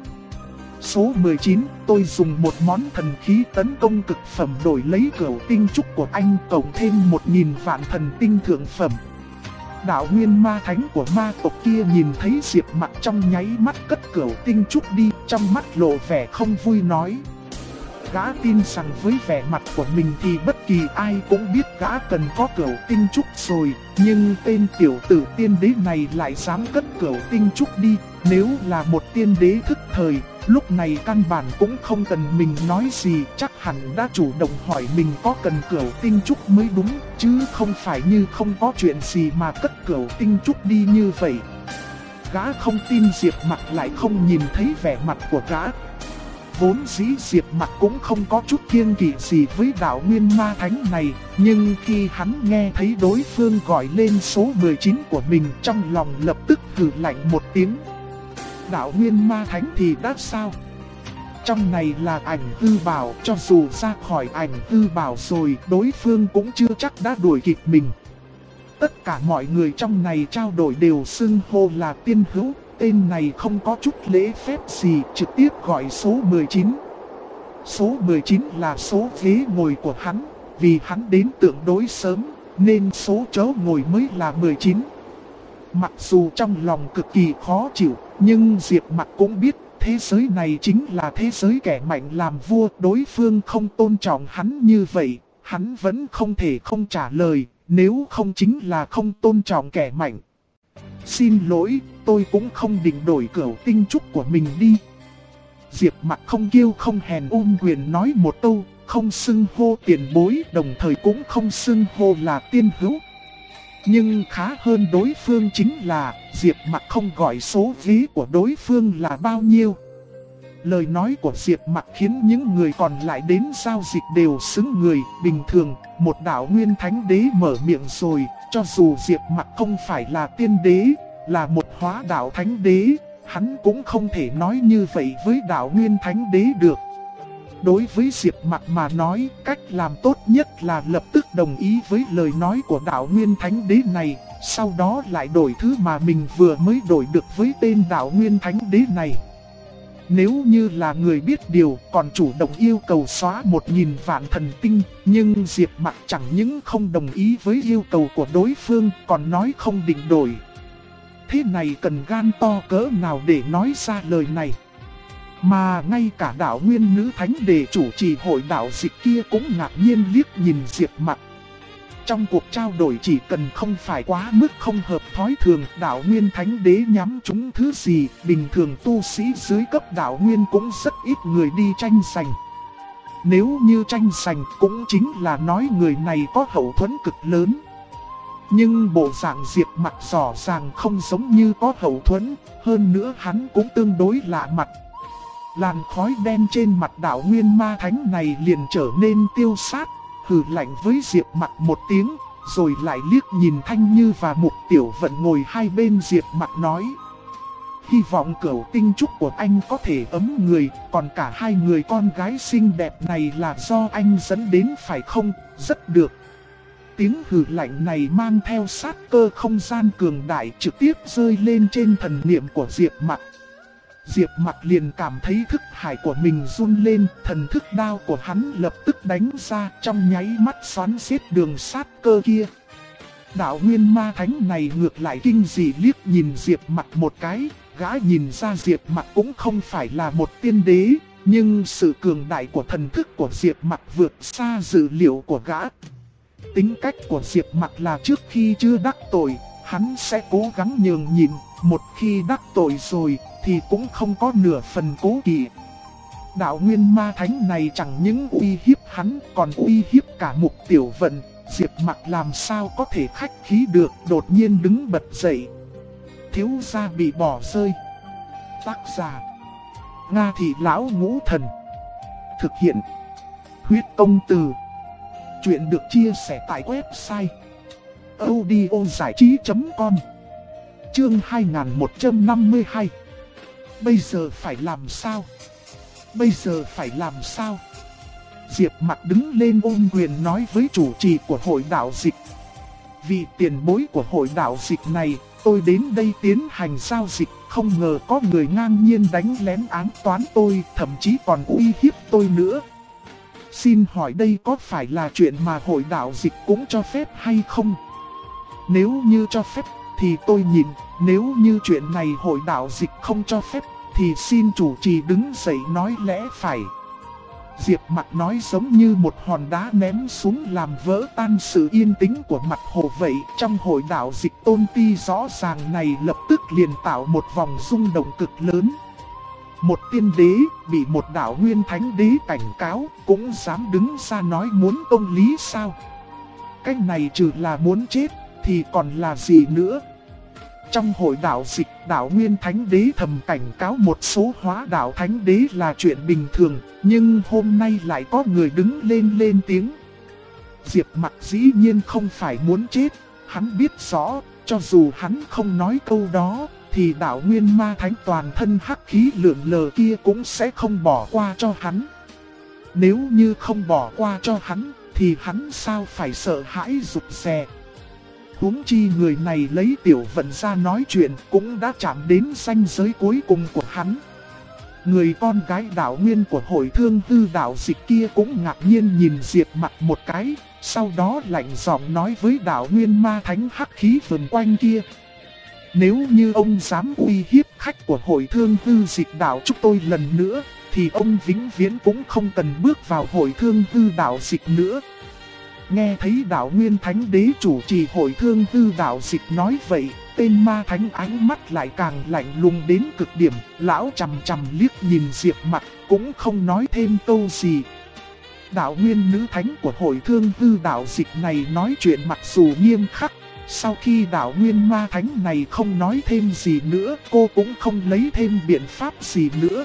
Số 19, tôi dùng một món thần khí tấn công cực phẩm đổi lấy cửu tinh trúc của anh, cộng thêm 1000 vạn thần tinh thượng phẩm. Đạo nguyên ma thánh của ma tộc kia nhìn thấy Diệp Mặc trong nháy mắt cất cửu tinh trúc đi, trong mắt lộ vẻ không vui nói: gã tin rằng với vẻ mặt của mình thì bất kỳ ai cũng biết gã cần có cửu tinh trúc rồi, nhưng tên tiểu tử tiên đế này lại dám cất cửu tinh trúc đi. Nếu là một tiên đế thức thời, lúc này căn bản cũng không cần mình nói gì, chắc hẳn đã chủ động hỏi mình có cần cửu tinh trúc mới đúng, chứ không phải như không có chuyện gì mà cất cửu tinh trúc đi như vậy. Gã không tin Diệp Mặc lại không nhìn thấy vẻ mặt của gã. Vốn dĩ Diệp Mặc cũng không có chút kiêng kỵ gì với đạo nguyên ma thánh này, nhưng khi hắn nghe thấy đối phương gọi lên số 19 của mình, trong lòng lập tức hừ lạnh một tiếng. Đạo nguyên ma thánh thì đã sao? Trong này là ảnh hư bảo, cho dù ra khỏi ảnh hư bảo rồi, đối phương cũng chưa chắc đã đuổi kịp mình. Tất cả mọi người trong này trao đổi đều xưng hô là tiên hữu. Tên này không có chút lễ phép gì, trực tiếp gọi số 19. Số 19 là số ghế ngồi của hắn, vì hắn đến tương đối sớm, nên số chỗ ngồi mới là 19. Mặc dù trong lòng cực kỳ khó chịu, nhưng Diệp Mặc cũng biết thế giới này chính là thế giới kẻ mạnh làm vua. Đối phương không tôn trọng hắn như vậy, hắn vẫn không thể không trả lời, nếu không chính là không tôn trọng kẻ mạnh. Xin lỗi, tôi cũng không định đổi cửu tinh trúc của mình đi. Diệp Mặc không kiêu không hèn quyền nói một câu, không xưng hô tiền bối, đồng thời cũng không xưng hô là tiên hữu. Nhưng khá hơn đối phương chính là Diệp Mặc không gọi số ví của đối phương là bao nhiêu. Lời nói của Diệp Mặc khiến những người còn lại đến giao dịch đều sững người. Bình thường, một đạo nguyên thánh đế mở miệng rồi, cho dù Diệp Mặc không phải là tiên đế, là một hóa đạo thánh đế, hắn cũng không thể nói như vậy với đạo nguyên thánh đế được. Đối với Diệp Mặc mà nói, cách làm tốt nhất là lập tức đồng ý với lời nói của đạo nguyên thánh đế này, sau đó lại đổi thứ mà mình vừa mới đổi được với tên đạo nguyên thánh đế này. Nếu như là người biết điều còn chủ động yêu cầu xóa 1000 vạn thần tinh, nhưng Diệp Mặc chẳng những không đồng ý với yêu cầu của đối phương còn nói không định đổi. Thế này cần gan to cỡ nào để nói ra lời này. Mà ngay cả đạo nguyên nữ thánh để chủ trì hội đạo dịch kia cũng ngạc nhiên liếc nhìn Diệp Mặc. Trong cuộc trao đổi chỉ cần không phải quá mức không hợp thói thường, đạo nguyên thánh đế nhắm trúng thứ gì, bình thường tu sĩ dưới cấp đạo nguyên cũng rất ít người đi tranh giành. Nếu như tranh giành cũng chính là nói người này có hậu thuẫn cực lớn. Nhưng bộ dạng Diệp Mặc rõ ràng không giống như có hậu thuẫn, hơn nữa hắn cũng tương đối lạ mặt. Làn khói đen trên mặt đạo nguyên ma thánh này liền trở nên tiêu sát, hừ lạnh với Diệp Mặc một tiếng, rồi lại liếc nhìn Thanh Như và Mục Tiểu Vận ngồi hai bên Diệp Mặc nói. Hy vọng cửu tinh trúc của anh có thể ấm người, còn cả hai người con gái xinh đẹp này là do anh dẫn đến phải không? Rất được. Tiếng hừ lạnh này mang theo sát cơ không gian cường đại trực tiếp rơi lên trên thần niệm của Diệp Mặc. Diệp Mặc liền cảm thấy thức hải của mình run lên, thần thức đao của hắn lập tức đánh ra, trong nháy mắt xoắn xiết đường sát cơ kia. Đạo nguyên ma thánh này ngược lại kinh dị liếc nhìn Diệp Mặc một cái, gã nhìn ra Diệp Mặc cũng không phải là một tiên đế, nhưng sự cường đại của thần thức của Diệp Mặc vượt xa dự liệu của gã. Tính cách của Diệp Mặc là trước khi chưa đắc tội, hắn sẽ cố gắng nhường nhịn, một khi đắc tội rồi thì cũng không có nửa phần cố kỵ. Đạo nguyên ma thánh này chẳng những uy hiếp hắn còn uy hiếp cả Mục Tiểu Vận, Diệp Mặc làm sao có thể khách khí được, đột nhiên đứng bật dậy. Thiếu gia bị bỏ rơi. Tác giả: Nga Thị Lão Ngũ Thần. Thực hiện: Huyết Công Từ. Chuyện được chia sẻ tại website audiozảichí.com. Chương 2152. Bây giờ phải làm sao? Bây giờ phải làm sao? Diệp Mặc đứng lên ôm quyền nói với chủ trì của hội đạo dịch. Vị tiền bối của hội đạo dịch này, tôi đến đây tiến hành giao dịch, không ngờ có người ngang nhiên đánh lén ám toán tôi, thậm chí còn uy hiếp tôi nữa. Xin hỏi đây có phải là chuyện mà hội đạo dịch cũng cho phép hay không? Nếu như cho phép thì tôi nhìn, nếu như chuyện này hội đạo dịch không cho phép thì xin chủ trì đứng dậy nói lẽ phải. Diệp Mặc nói giống như một hòn đá ném xuống làm vỡ tan sự yên tĩnh của mặt hồ vậy. Trong hội đạo dịch tôn ti rõ ràng này lập tức liền tạo một vòng rung động cực lớn. Một tiên đế bị một đạo nguyên thánh đế cảnh cáo cũng dám đứng ra nói muốn công lý sao? Cái này trừ là muốn chết thì còn là gì nữa? Trong hội đạo dịch, đạo nguyên thánh đế thầm cảnh cáo một số hóa đạo thánh đế là chuyện bình thường, nhưng hôm nay lại có người đứng lên tiếng. Diệp Mặc dĩ nhiên không phải muốn chết, hắn biết rõ, cho dù hắn không nói câu đó, thì đạo nguyên ma thánh toàn thân hắc khí lượn lờ kia cũng sẽ không bỏ qua cho hắn. Nếu như không bỏ qua cho hắn, thì hắn sao phải sợ hãi rụt rè. Huống chi người này lấy Tiểu Vận ra nói chuyện cũng đã chạm đến ranh giới cuối cùng của hắn. Người con gái đạo nguyên của hội thương hư đạo dịch kia cũng ngạc nhiên nhìn Diệp Mặc một cái, sau đó lạnh giọng nói với đạo nguyên ma thánh hắc khí vần quanh kia. Nếu như ông dám uy hiếp khách của hội thương hư dịch đạo chúng tôi lần nữa, thì ông vĩnh viễn cũng không cần bước vào hội thương hư đạo dịch nữa. Nghe thấy đạo nguyên thánh đế chủ trì hội thương hư đạo dịch nói vậy, tên ma thánh ánh mắt lại càng lạnh lùng đến cực điểm, lão chằm chằm liếc nhìn Diệp Mặc, cũng không nói thêm câu gì. Đạo nguyên nữ thánh của hội thương hư đạo dịch này nói chuyện mặc dù nghiêm khắc, sau khi đạo nguyên ma thánh này không nói thêm gì nữa, cô cũng không lấy thêm biện pháp gì nữa.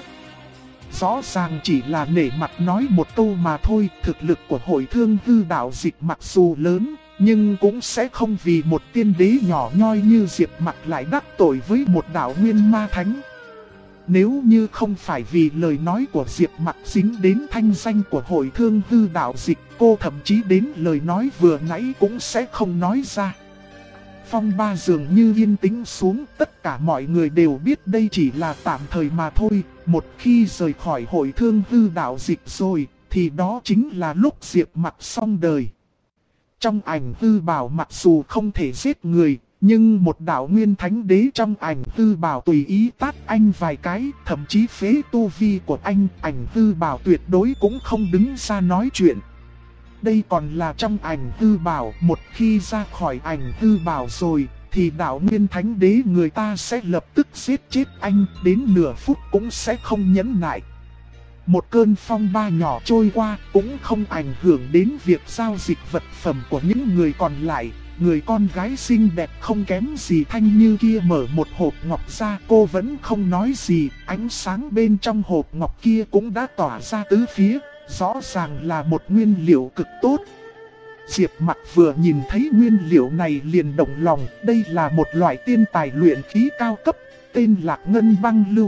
Rõ ràng chỉ là nể mặt nói một câu mà thôi, thực lực của hội thương hư đạo dịch mặc dù lớn, nhưng cũng sẽ không vì một tiên đế nhỏ nhoi như Diệp Mặc lại đắc tội với một đạo nguyên ma thánh. Nếu như không phải vì lời nói của Diệp Mặc dính đến thanh danh của hội thương hư đạo dịch, cô thậm chí đến lời nói vừa nãy cũng sẽ không nói ra. phong ba dường như yên tĩnh xuống, tất cả mọi người đều biết đây chỉ là tạm thời mà thôi. Một khi rời khỏi hội thương hư đạo dịch rồi, thì đó chính là lúc Diệp Mặc xong đời. Trong ảnh hư bảo mặc dù không thể giết người, nhưng một đạo nguyên thánh đế trong ảnh hư bảo tùy ý tát anh vài cái, thậm chí phế tu vi của anh, ảnh hư bảo tuyệt đối cũng không đứng ra nói chuyện. Đây còn là trong ảnh hư bảo, một khi ra khỏi ảnh hư bảo rồi, thì đạo nguyên thánh đế người ta sẽ lập tức giết chết anh, đến nửa phút cũng sẽ không nhẫn nại. Một cơn phong ba nhỏ trôi qua cũng không ảnh hưởng đến việc giao dịch vật phẩm của những người còn lại. Người con gái xinh đẹp không kém gì Thanh Như kia mở một hộp ngọc ra, cô vẫn không nói gì, ánh sáng bên trong hộp ngọc kia cũng đã tỏa ra tứ phía, rõ ràng là một nguyên liệu cực tốt. Diệp Mặc vừa nhìn thấy nguyên liệu này liền động lòng, đây là một loại tiên tài luyện khí cao cấp, tên Lạc Ngân Băng Lưu.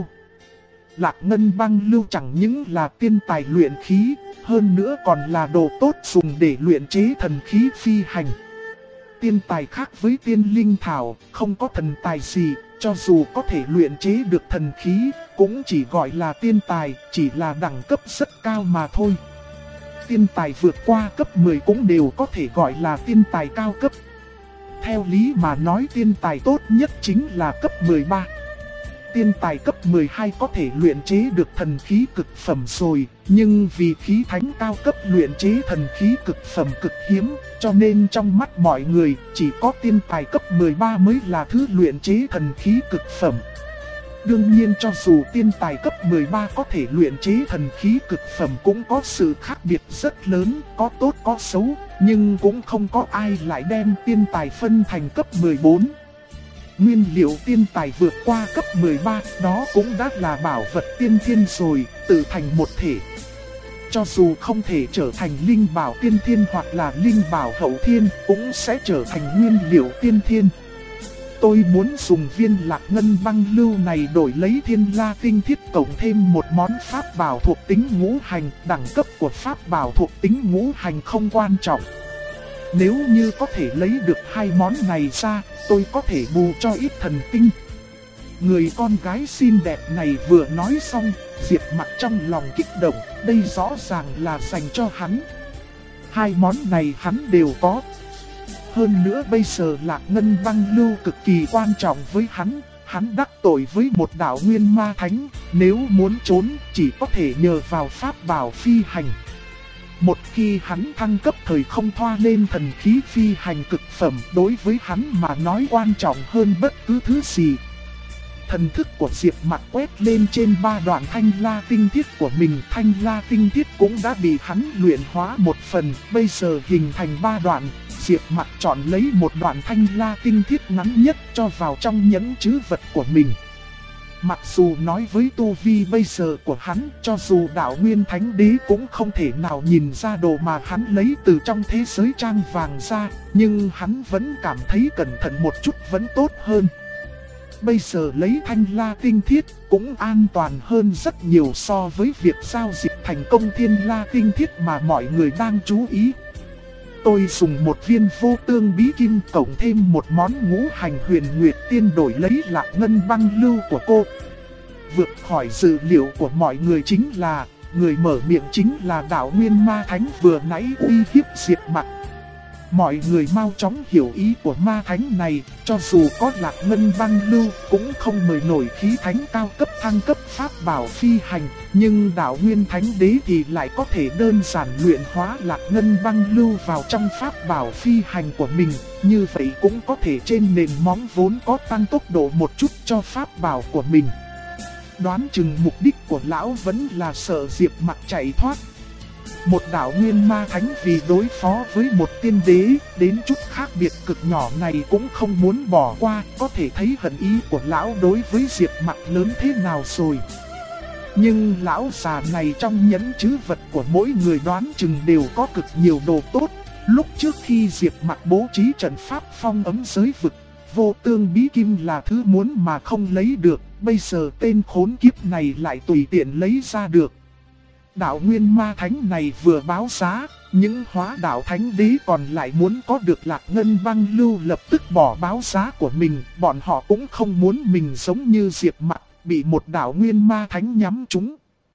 Lạc Ngân Băng Lưu chẳng những là tiên tài luyện khí, hơn nữa còn là đồ tốt dùng để luyện chế thần khí phi hành. Tiên tài khác với tiên linh thảo, không có thần tài gì, cho dù có thể luyện chế được thần khí, cũng chỉ gọi là tiên tài, chỉ là đẳng cấp rất cao mà thôi. Tiên tài vượt qua cấp 10 cũng đều có thể gọi là tiên tài cao cấp. Theo lý mà nói tiên tài tốt nhất chính là cấp 13. Tiên tài cấp 12 có thể luyện chế được thần khí cực phẩm rồi, nhưng vì khí thánh cao cấp luyện chế thần khí cực phẩm cực hiếm, cho nên trong mắt mọi người chỉ có tiên tài cấp 13 mới là thứ luyện chế thần khí cực phẩm. Đương nhiên cho dù tiên tài cấp 13 có thể luyện chế thần khí cực phẩm cũng có sự khác biệt rất lớn, có tốt có xấu, nhưng cũng không có ai lại đem tiên tài phân thành cấp 14. Nguyên liệu tiên tài vượt qua cấp 13, đó cũng đã là bảo vật tiên thiên rồi, tự thành một thể. Cho dù không thể trở thành linh bảo tiên thiên hoặc là linh bảo hậu thiên, cũng sẽ trở thành nguyên liệu tiên thiên. Tôi muốn dùng viên Lạc Ngân Băng Lưu này đổi lấy Thiên La Tinh Thiết cộng thêm một món pháp bảo thuộc tính ngũ hành, đẳng cấp của pháp bảo thuộc tính ngũ hành không quan trọng. Nếu như có thể lấy được hai món này ra, tôi có thể bù cho ít thần tinh. Người con gái xinh đẹp này vừa nói xong, Diệp Mặc trong lòng kích động, đây rõ ràng là dành cho hắn. Hai món này hắn đều có. Hơn nữa bây giờ Lạc Ngân Băng Lưu cực kỳ quan trọng với hắn đắc tội với một đạo nguyên ma thánh, nếu muốn trốn chỉ có thể nhờ vào pháp bảo phi hành. Một khi hắn thăng cấp thời không thoa lên thần khí phi hành cực phẩm, đối với hắn mà nói quan trọng hơn bất cứ thứ gì. Thần thức của Diệp Mặc quét lên trên 3 đoạn Thanh La Tinh Thiết của mình, Thanh La Tinh Thiết cũng đã bị hắn luyện hóa một phần, bây giờ hình thành 3 đoạn. Diệp Mặc chọn lấy một đoạn Thanh La Tinh Thiết ngắn nhất cho vào trong nhẫn trữ vật của mình. Mặc dù nói với tu vi bây giờ của hắn, cho dù đạo nguyên thánh đế cũng không thể nào nhìn ra đồ mà hắn lấy từ trong thế giới trang vàng ra, nhưng hắn vẫn cảm thấy cẩn thận một chút vẫn tốt hơn. Bây giờ lấy Thanh La Tinh Thiết cũng an toàn hơn rất nhiều so với việc giao dịch thành công Thiên La Tinh Thiết mà mọi người đang chú ý. Tôi dùng một viên vô tương bí kim cộng thêm một món ngũ hành huyền nguyệt tiên đổi lấy Lạc Ngân Băng Lưu của cô. Vượt khỏi dự liệu của mọi người chính là, người mở miệng chính là đạo nguyên ma thánh vừa nãy uy hiếp Diệp Mặc. Mọi người mau chóng hiểu ý của ma thánh này, cho dù có Lạc Ngân Băng Lưu cũng không mời nổi khí thánh cao cấp thăng cấp pháp bảo phi hành, nhưng đạo nguyên thánh đế thì lại có thể đơn giản luyện hóa Lạc Ngân Băng Lưu vào trong pháp bảo phi hành của mình, như vậy cũng có thể trên nền móng vốn có tăng tốc độ một chút cho pháp bảo của mình. Đoán chừng mục đích của lão vẫn là sợ Diệp Mặc chạy thoát. Một đạo nguyên ma thánh vì đối phó với một tiên đế, đến chút khác biệt cực nhỏ này cũng không muốn bỏ qua, có thể thấy hận ý của lão đối với Diệp Mặc lớn thế nào rồi. Nhưng lão già này trong nhẫn trữ vật của mỗi người đoán chừng đều có cực nhiều đồ tốt. Lúc trước khi Diệp Mặc bố trí trận pháp phong ấm giới vực, vô tương bí kim là thứ muốn mà không lấy được, bây giờ tên khốn kiếp này lại tùy tiện lấy ra được. Đạo Nguyên Ma Thánh này vừa báo giá, những hóa đạo thánh đế còn lại muốn có được Lạc Ngân Băng Lưu lập tức bỏ báo giá của mình. Bọn họ cũng không muốn mình giống như Diệp Mặc, bị một đạo Nguyên Ma Thánh nhắm trúng.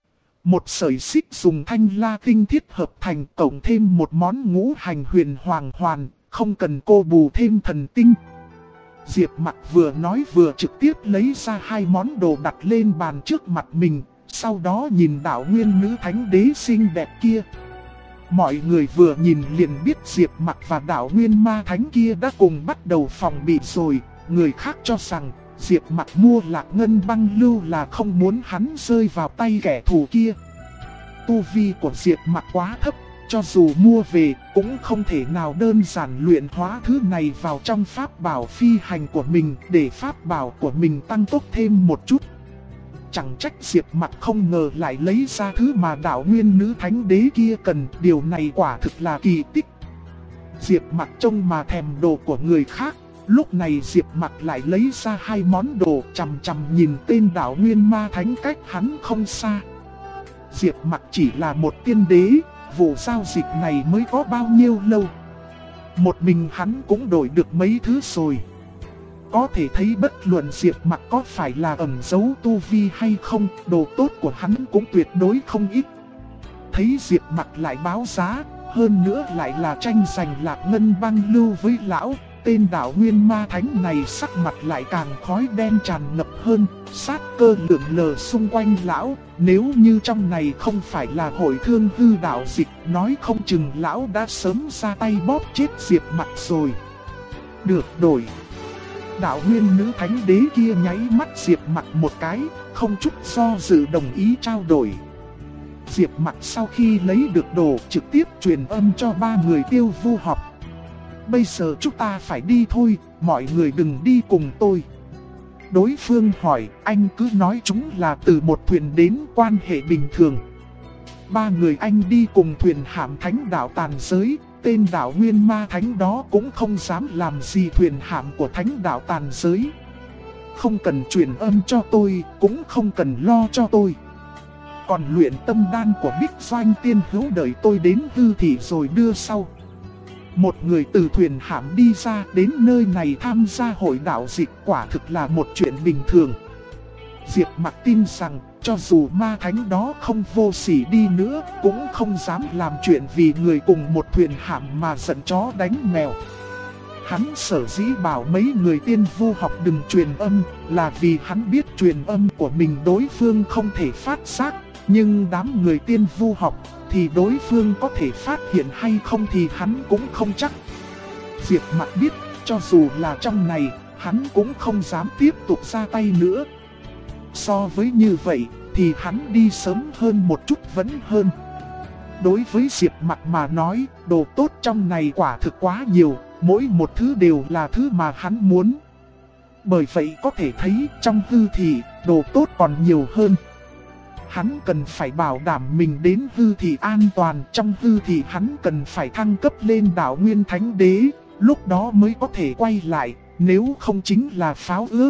Một sợi xích dùng thanh la tinh thiết hợp thành, cộng thêm một món ngũ hành huyền hoàng hoàn, không cần cô bù thêm thần tinh. Diệp Mặc vừa nói vừa trực tiếp lấy ra hai món đồ đặt lên bàn trước mặt mình, sau đó nhìn đạo nguyên nữ thánh đế xinh đẹp kia. Mọi người vừa nhìn liền biết Diệp Mặc và đạo nguyên ma thánh kia đã cùng bắt đầu phòng bị rồi. Người khác cho rằng Diệp Mặc mua Lạc Ngân Băng Lưu là không muốn hắn rơi vào tay kẻ thù kia. Tu vi của Diệp Mặc quá thấp, cho dù mua về cũng không thể nào đơn giản luyện hóa thứ này vào trong pháp bảo phi hành của mình để pháp bảo của mình tăng tốc thêm một chút. Chẳng trách Diệp Mặc không ngờ lại lấy ra thứ mà đạo nguyên nữ thánh đế kia cần, điều này quả thực là kỳ tích. Diệp Mặc trông mà thèm đồ của người khác, lúc này Diệp Mặc lại lấy ra hai món đồ, chằm chằm nhìn tên đạo nguyên ma thánh cách hắn không xa. Diệp Mặc chỉ là một tiên đế, vụ giao dịch này mới có bao nhiêu lâu. Một mình hắn cũng đổi được mấy thứ rồi. Có thể thấy bất luận Diệp Mặc có phải là ẩn giấu tu vi hay không, đồ tốt của hắn cũng tuyệt đối không ít. Thấy Diệp Mặc lại báo giá, hơn nữa lại là tranh giành Lạc Ngân Băng Lưu với lão, tên đạo nguyên ma thánh này sắc mặt lại càng khói đen tràn ngập hơn, sát cơ lượn lờ xung quanh lão. Nếu như trong này không phải là hội thương hư đạo dịch, nói không chừng lão đã sớm ra tay bóp chết Diệp Mặc rồi. Được đổi. Đạo nguyên nữ thánh đế kia nháy mắt Diệp Mặc một cái, không chút do dự đồng ý trao đổi. Diệp Mặc sau khi lấy được đồ trực tiếp truyền âm cho ba người Tiêu Vu học. Bây giờ chúng ta phải đi thôi, mọi người đừng đi cùng tôi. Đối phương hỏi, anh cứ nói chúng là từ một thuyền đến, quan hệ bình thường. Ba người anh đi cùng thuyền hạm thánh đạo tàn giới, tên đạo nguyên ma thánh đó cũng không dám làm gì thuyền hạm của thánh đạo tàn giới. Không cần truyền âm cho tôi, cũng không cần lo cho tôi. Còn luyện tâm đan của Bích Doanh Tiên Hữu đợi tôi đến Hư Thị rồi đưa sau. Một người từ thuyền hạm đi ra đến nơi này tham gia hội đạo dịch quả thực là một chuyện bình thường. Diệp Mặc tin rằng cho dù ma thánh đó không vô sỉ đi nữa cũng không dám làm chuyện vì người cùng một thuyền hạm mà giận chó đánh mèo. Hắn sở dĩ bảo mấy người Tiên Vu học đừng truyền âm là vì hắn biết truyền âm của mình đối phương không thể phát giác, nhưng đám người Tiên Vu học thì đối phương có thể phát hiện hay không thì hắn cũng không chắc. Diệp Mặc biết cho dù là trong này hắn cũng không dám tiếp tục ra tay nữa. So với như vậy thì hắn đi sớm hơn một chút vẫn hơn. Đối với Diệp Mặc mà nói, đồ tốt trong này quả thực quá nhiều, mỗi một thứ đều là thứ mà hắn muốn. Bởi vậy có thể thấy trong Hư Thị, đồ tốt còn nhiều hơn. Hắn cần phải bảo đảm mình đến Hư Thị an toàn, trong Hư Thị hắn cần phải thăng cấp lên đạo Nguyên Thánh Đế, lúc đó mới có thể quay lại, nếu không chính là pháo ước.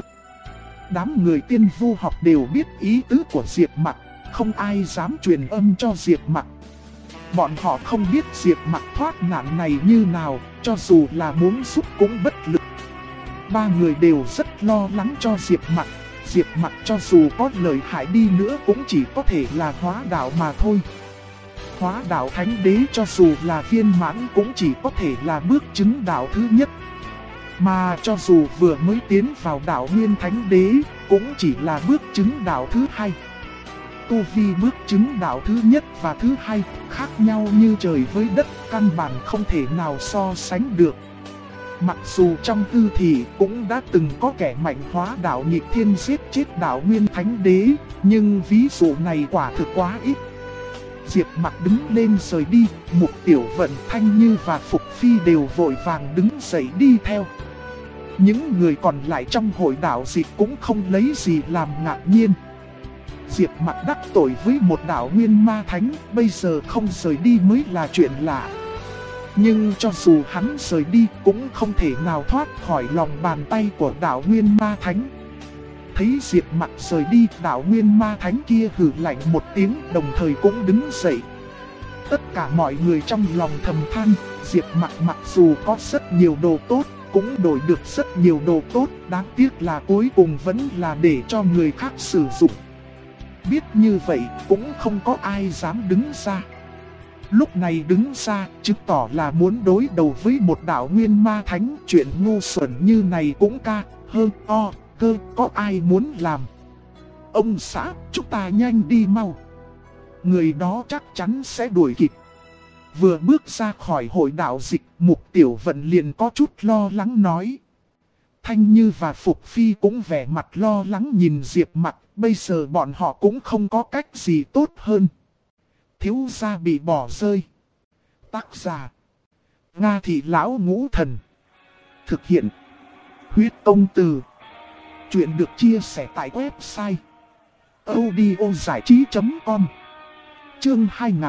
Đám người Tiên Vu học đều biết ý tứ của Diệp Mặc, không ai dám truyền âm cho Diệp Mặc. Bọn họ không biết Diệp Mặc thoát nạn này như nào, cho dù là muốn giúp cũng bất lực. Ba người đều rất lo lắng cho Diệp Mặc. Diệp Mặc cho dù có lợi hại đi nữa cũng chỉ có thể là hóa đạo mà thôi. Hóa đạo thánh đế cho dù là viên mãn cũng chỉ có thể là bước chứng đạo thứ nhất. Mà cho dù vừa mới tiến vào đạo Nguyên Thánh Đế cũng chỉ là bước chứng đạo thứ hai. Tu vi bước chứng đạo thứ nhất và thứ hai khác nhau như trời với đất, căn bản không thể nào so sánh được. Mặc dù trong Hư Thị cũng đã từng có kẻ mạnh hóa đạo nghịch thiên giết chết đạo Nguyên Thánh Đế, nhưng ví dụ này quả thực quá ít. Diệp Mặc đứng lên rời đi, Mục Tiểu Vận, Thanh Như và Phục Phi đều vội vàng đứng dậy đi theo. Những người còn lại trong hội đạo dịch cũng không lấy gì làm ngạc nhiên. Diệp Mặc đắc tội với một đạo Nguyên Ma Thánh, bây giờ không rời đi mới là chuyện lạ. Nhưng cho dù hắn rời đi cũng không thể nào thoát khỏi lòng bàn tay của đạo Nguyên Ma Thánh. thấy Diệp Mặc rời đi, đạo nguyên ma thánh kia hừ lạnh một tiếng, đồng thời cũng đứng dậy. Tất cả mọi người trong lòng thầm than, Diệp Mặc mặc dù có rất nhiều đồ tốt, cũng đổi được rất nhiều đồ tốt, đáng tiếc là cuối cùng vẫn là để cho người khác sử dụng. Biết như vậy cũng không có ai dám đứng ra. Lúc này đứng ra chứng tỏ là muốn đối đầu với một đạo nguyên ma thánh. Chuyện ngu xuẩn như này cũng có ai muốn làm. Ông xã, chúng ta nhanh đi mau. Người đó chắc chắn sẽ đuổi kịp. Vừa bước ra khỏi hội đạo dịch, Mục Tiểu Vận liền có chút lo lắng nói. Thanh Như và Phục Phi cũng vẻ mặt lo lắng nhìn Diệp Mặc, bây giờ bọn họ cũng không có cách gì tốt hơn. Thiếu gia bị bỏ rơi. Tác giả: Nga Thị Lão Ngũ Thần. Thực hiện: Huyết Công Từ. Chuyện được chia sẻ tại website audiozảichí.com. Chương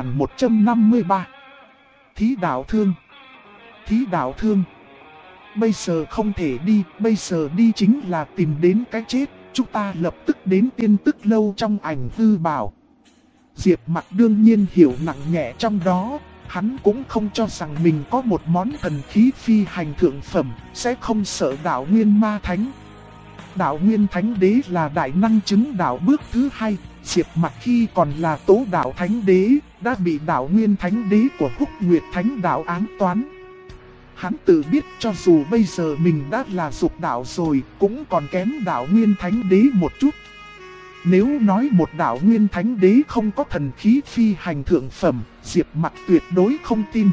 2153. Thí đạo thương. Thí đạo thương. Bây giờ không thể đi, bây giờ đi chính là tìm đến cái chết. Chúng ta lập tức đến Tiên Tức Lâu trong ảnh hư bảo. Diệp Mặc đương nhiên hiểu nặng nhẹ trong đó. Hắn cũng không cho rằng mình có một món thần khí phi hành thượng phẩm, sẽ không sợ đạo nguyên ma thánh. Đạo nguyên thánh đế là đại năng chứng đạo bước thứ 2. Diệp Mặc khi còn là tố đạo thánh đế, đã bị đạo nguyên thánh đế của Húc Nguyệt thánh đạo ám toán. Hắn tự biết cho dù bây giờ mình đã là dục đạo rồi, cũng còn kém đạo nguyên thánh đế một chút. Nếu nói một đạo nguyên thánh đế không có thần khí phi hành thượng phẩm, Diệp Mặc tuyệt đối không tin.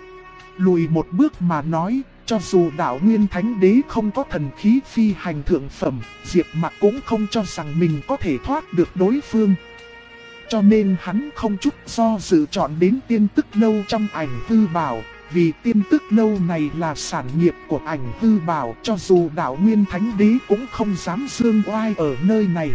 Lùi một bước mà nói, cho dù đạo nguyên thánh đế không có thần khí phi hành thượng phẩm, Diệp Mặc cũng không cho rằng mình có thể thoát được đối phương. Cho nên hắn không chút do dự chọn đến Tiên Tức Lâu trong ảnh hư bảo. Vì Tiên Tức Lâu này là sản nghiệp của ảnh hư bảo, cho dù đạo nguyên thánh đế cũng không dám dương oai ở nơi này.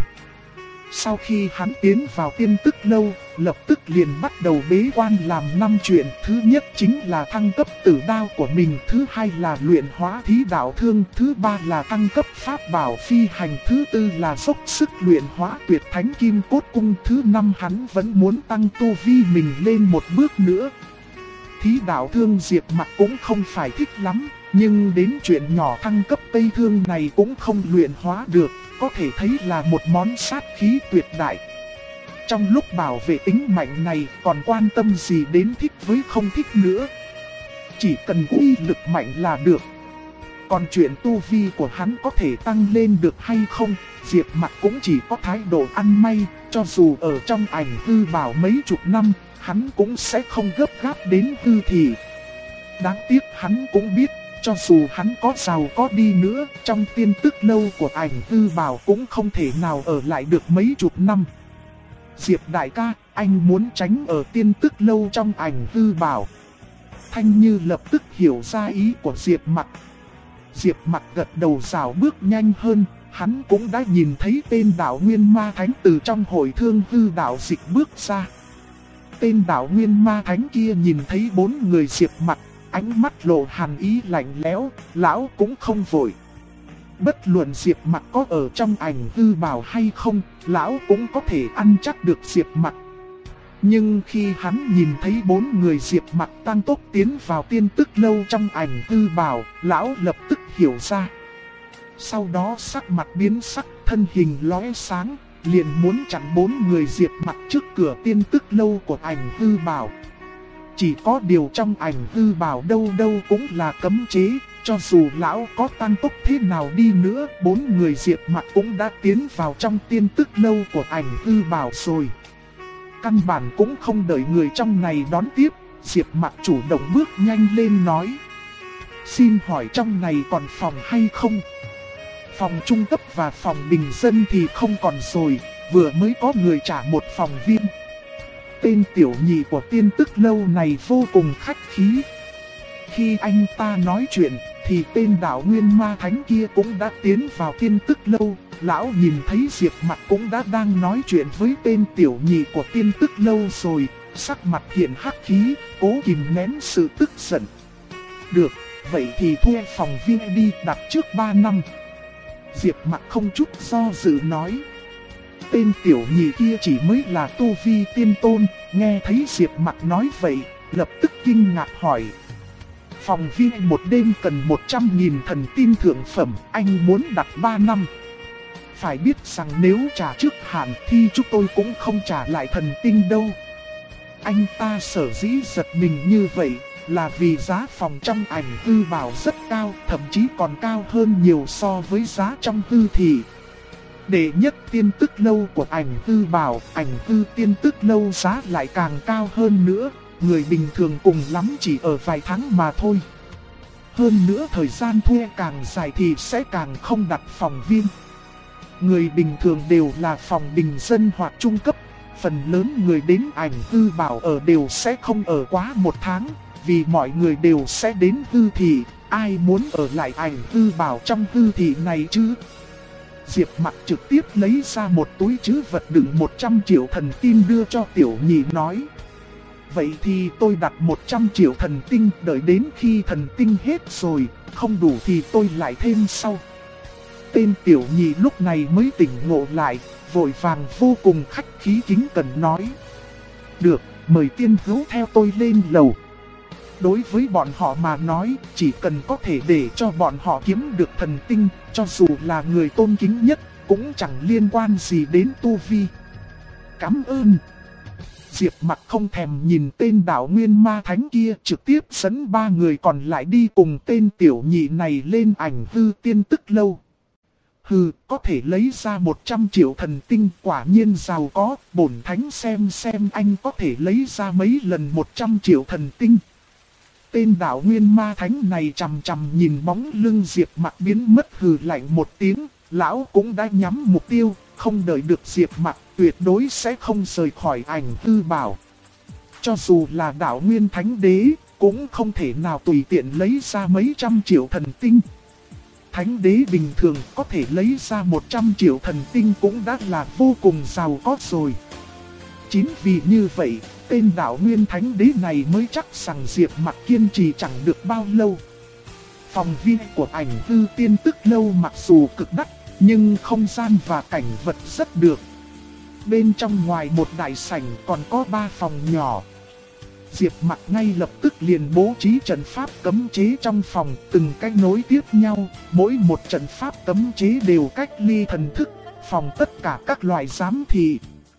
Sau khi hắn tiến vào Tiên Tức Lâu, lập tức liền bắt đầu bế quan làm 5 chuyện. Thứ nhất chính là thăng cấp tử đao của mình, thứ hai là luyện hóa thí đạo thương, thứ ba là thăng cấp pháp bảo phi hành, thứ tư là dốc sức luyện hóa tuyệt thánh kim cốt cung, thứ năm hắn vẫn muốn tăng tu vi mình lên một bước nữa. Thí đạo thương Diệp Mặc cũng không phải thích lắm, nhưng đến chuyện nhỏ thăng cấp cây thương này cũng không luyện hóa được, có thể thấy là một món sát khí tuyệt đại. Trong lúc bảo vệ tính mạnh này còn quan tâm gì đến thích với không thích nữa. Chỉ cần uy lực mạnh là được. Còn chuyện tu vi của hắn có thể tăng lên được hay không, Diệp Mặc cũng chỉ có thái độ ăn may, cho dù ở trong ảnh hư bảo mấy chục năm, hắn cũng sẽ không gấp gáp đến hư thì. Đáng tiếc hắn cũng biết, cho dù hắn có giàu có đi nữa, trong Tiên Tức Lâu của ảnh hư bảo cũng không thể nào ở lại được mấy chục năm. Diệp đại ca, anh muốn tránh ở Tiên Tức Lâu trong ảnh hư bảo. Thanh Như lập tức hiểu ra ý của Diệp Mặc. Diệp Mặc gật đầu rảo bước nhanh hơn, hắn cũng đã nhìn thấy tên đạo nguyên ma thánh từ trong hội thương hư đạo dịch bước ra. Tên đạo nguyên ma thánh kia nhìn thấy 4 người Diệp Mặc, ánh mắt lộ hàn ý lạnh lẽo, lão cũng không vội. Bất luận Diệp Mặc có ở trong ảnh hư bảo hay không, lão cũng có thể ăn chắc được Diệp Mặc. Nhưng khi hắn nhìn thấy 4 người Diệp Mặc tăng tốc tiến vào Tiên Tức Lâu trong ảnh hư bảo, lão lập tức hiểu ra. Sau đó sắc mặt biến sắc, thân hình lóe sáng, liền muốn chặn 4 người Diệp Mặc trước cửa Tiên Tức Lâu của ảnh hư bảo. Chỉ có điều trong ảnh hư bảo đâu đâu cũng là cấm chế, cho dù lão có tăng tốc thế nào đi nữa, 4 người Diệp Mặc cũng đã tiến vào trong Tiên Tức Lâu của ảnh hư bảo rồi. Căn bản cũng không đợi người trong này đón tiếp, Diệp Mặc chủ động bước nhanh lên nói. Xin hỏi trong này còn phòng hay không? Phòng trung cấp và phòng bình dân thì không còn rồi, vừa mới có người trả một phòng viên. Tên tiểu nhị của Tiên Tức Lâu này vô cùng khách khí. Khi anh ta nói chuyện, thì tên đạo nguyên ma thánh kia cũng đã tiến vào Tiên Tức Lâu. Lão nhìn thấy Diệp Mặc cũng đã đang nói chuyện với tên tiểu nhị của Tiên Tức Lâu rồi, sắc mặt hiện hắc khí, cố kìm nén sự tức giận. Được, vậy thì thuê phòng viên đi, đặt trước 3 năm. Diệp Mặc không chút do dự nói. Tên tiểu nhị kia chỉ mới là tu vi tiên tôn, nghe thấy Diệp Mặc nói vậy, lập tức kinh ngạc hỏi. Phòng viên một đêm cần 100.000 thần tin thượng phẩm, anh muốn đặt 3 năm. Phải biết rằng nếu trả trước hạn thì chúng tôi cũng không trả lại thần tinh đâu. Anh ta sở dĩ giật mình như vậy là vì giá phòng trong ảnh hư bảo rất cao, thậm chí còn cao hơn nhiều so với giá trong hư thị. Đệ nhất tiên tức lâu của ảnh hư bảo, ảnh hư tiên tức lâu giá lại càng cao hơn nữa, người bình thường cùng lắm chỉ ở vài tháng mà thôi. Hơn nữa thời gian thuê càng dài thì sẽ càng không đặt phòng viên. Người bình thường đều là phòng bình dân hoặc trung cấp, phần lớn người đến ảnh hư bảo ở đều sẽ không ở quá 1 tháng, vì mọi người đều sẽ đến hư thị, ai muốn ở lại ảnh hư bảo trong hư thị này chứ? Diệp Mặc trực tiếp lấy ra một túi trữ vật đựng 100 triệu thần tinh đưa cho tiểu nhị nói. Vậy thì tôi đặt 100 triệu thần tinh, đợi đến khi thần tinh hết rồi, không đủ thì tôi lại thêm sau. Tên tiểu nhị lúc này mới tỉnh ngộ lại, vội vàng vô cùng khách khí kính cẩn nói. Được, mời tiên hữu theo tôi lên lầu. Đối với bọn họ mà nói, chỉ cần có thể để cho bọn họ kiếm được thần tinh, cho dù là người tôn kính nhất, cũng chẳng liên quan gì đến tu vi. Cảm ơn. Diệp Mặc không thèm nhìn tên đạo nguyên ma thánh kia, trực tiếp dẫn 3 người còn lại đi cùng tên tiểu nhị này lên ảnh hư tiên tức lâu. Hừ, có thể lấy ra 100 triệu thần tinh, quả nhiên giàu có, bổn thánh xem anh có thể lấy ra mấy lần 100 triệu thần tinh. Tên đạo nguyên ma thánh này chằm chằm nhìn bóng lưng Diệp Mặc biến mất, hừ lạnh một tiếng, lão cũng đã nhắm mục tiêu, không đợi được Diệp Mặc, tuyệt đối sẽ không rời khỏi ảnh hư bảo. Cho dù là đạo nguyên thánh đế, cũng không thể nào tùy tiện lấy ra mấy trăm triệu thần tinh. Thánh đế bình thường có thể lấy ra 100 triệu thần tinh cũng đã là vô cùng giàu có rồi. Chính vì như vậy, tên đạo nguyên thánh đế này mới chắc rằng Diệp Mặc kiên trì chẳng được bao lâu. Phòng viên của ảnh hư tiên tức lâu mặc dù cực đắt, nhưng không gian và cảnh vật rất được. Bên trong ngoài một đại sảnh còn có 3 phòng nhỏ. Diệp Mặc ngay lập tức liền bố trí trận pháp cấm chế trong phòng, từng cách nối tiếp nhau, mỗi một trận pháp cấm chế đều cách ly thần thức, phòng tất cả các loại giám thị.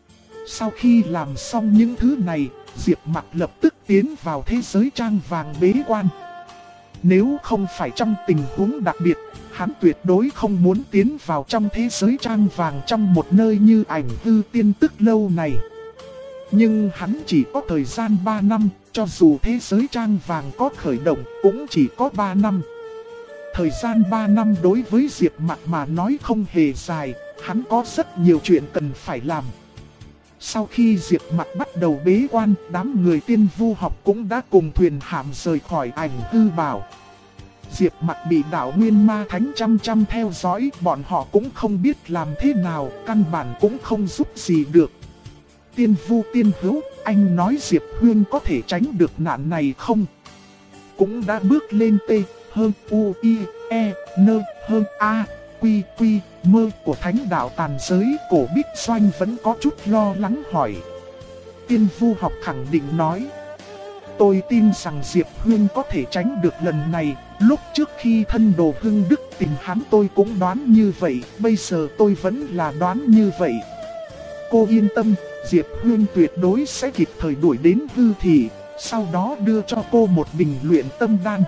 Sau khi làm xong những thứ này, Diệp Mặc lập tức tiến vào thế giới trang vàng bế quan. Nếu không phải trong tình huống đặc biệt, hắn tuyệt đối không muốn tiến vào trong thế giới trang vàng trong một nơi như ảnh hư tiên tức lâu này. Nhưng hắn chỉ có thời gian 3 năm, cho dù thế giới trang vàng có khởi động cũng chỉ có 3 năm. Thời gian 3 năm đối với Diệp Mặc mà nói không hề dài, hắn có rất nhiều chuyện cần phải làm. Sau khi Diệp Mặc bắt đầu bế quan, đám người tiên vu học cũng đã cùng thuyền hạm rời khỏi ảnh hư bảo. Diệp Mặc bị đạo nguyên ma thánh chăm theo dõi, bọn họ cũng không biết làm thế nào, căn bản cũng không giúp gì được. Tiên vu tiên hữu, anh nói Diệp Huyên có thể tránh được nạn này không? Cũng đã bước lên T, hơn U, I, E, N, hơn A, Quy, Quy, mơ của thánh đạo tàn giới, Cổ Bích Doanh vẫn có chút lo lắng hỏi. Tiên vu học khẳng định nói. Tôi tin rằng Diệp Huyên có thể tránh được lần này, lúc trước khi thân đồ Hưng Đức tìm hắn tôi cũng đoán như vậy, bây giờ tôi vẫn là đoán như vậy. Cô yên tâm, Diệp Huyên tuyệt đối sẽ kịp thời đuổi đến hư thị, sau đó đưa cho cô một bình luyện tâm đan.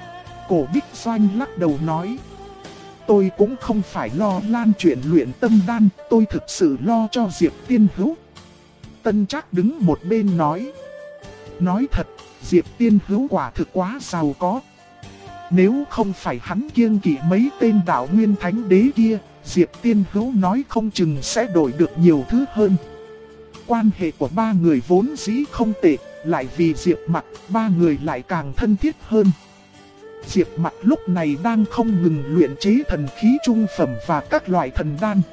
Cổ Bích Doanh lắc đầu nói. Tôi cũng không phải lo lan chuyện luyện tâm đan, tôi thực sự lo cho Diệp Tiên Hữu. Tân Trác đứng một bên nói. Nói thật, Diệp Tiên Hữu quả thực quá giàu có. Nếu không phải hắn kiêng kỵ mấy tên đạo nguyên thánh đế kia, Diệp Tiên Hữu nói không chừng sẽ đổi được nhiều thứ hơn. Quan hệ của 3 người vốn dĩ không tệ, lại vì Diệp Mặc, 3 người lại càng thân thiết hơn. Diệp Mặc lúc này đang không ngừng luyện chế thần khí trung phẩm và các loại thần đan.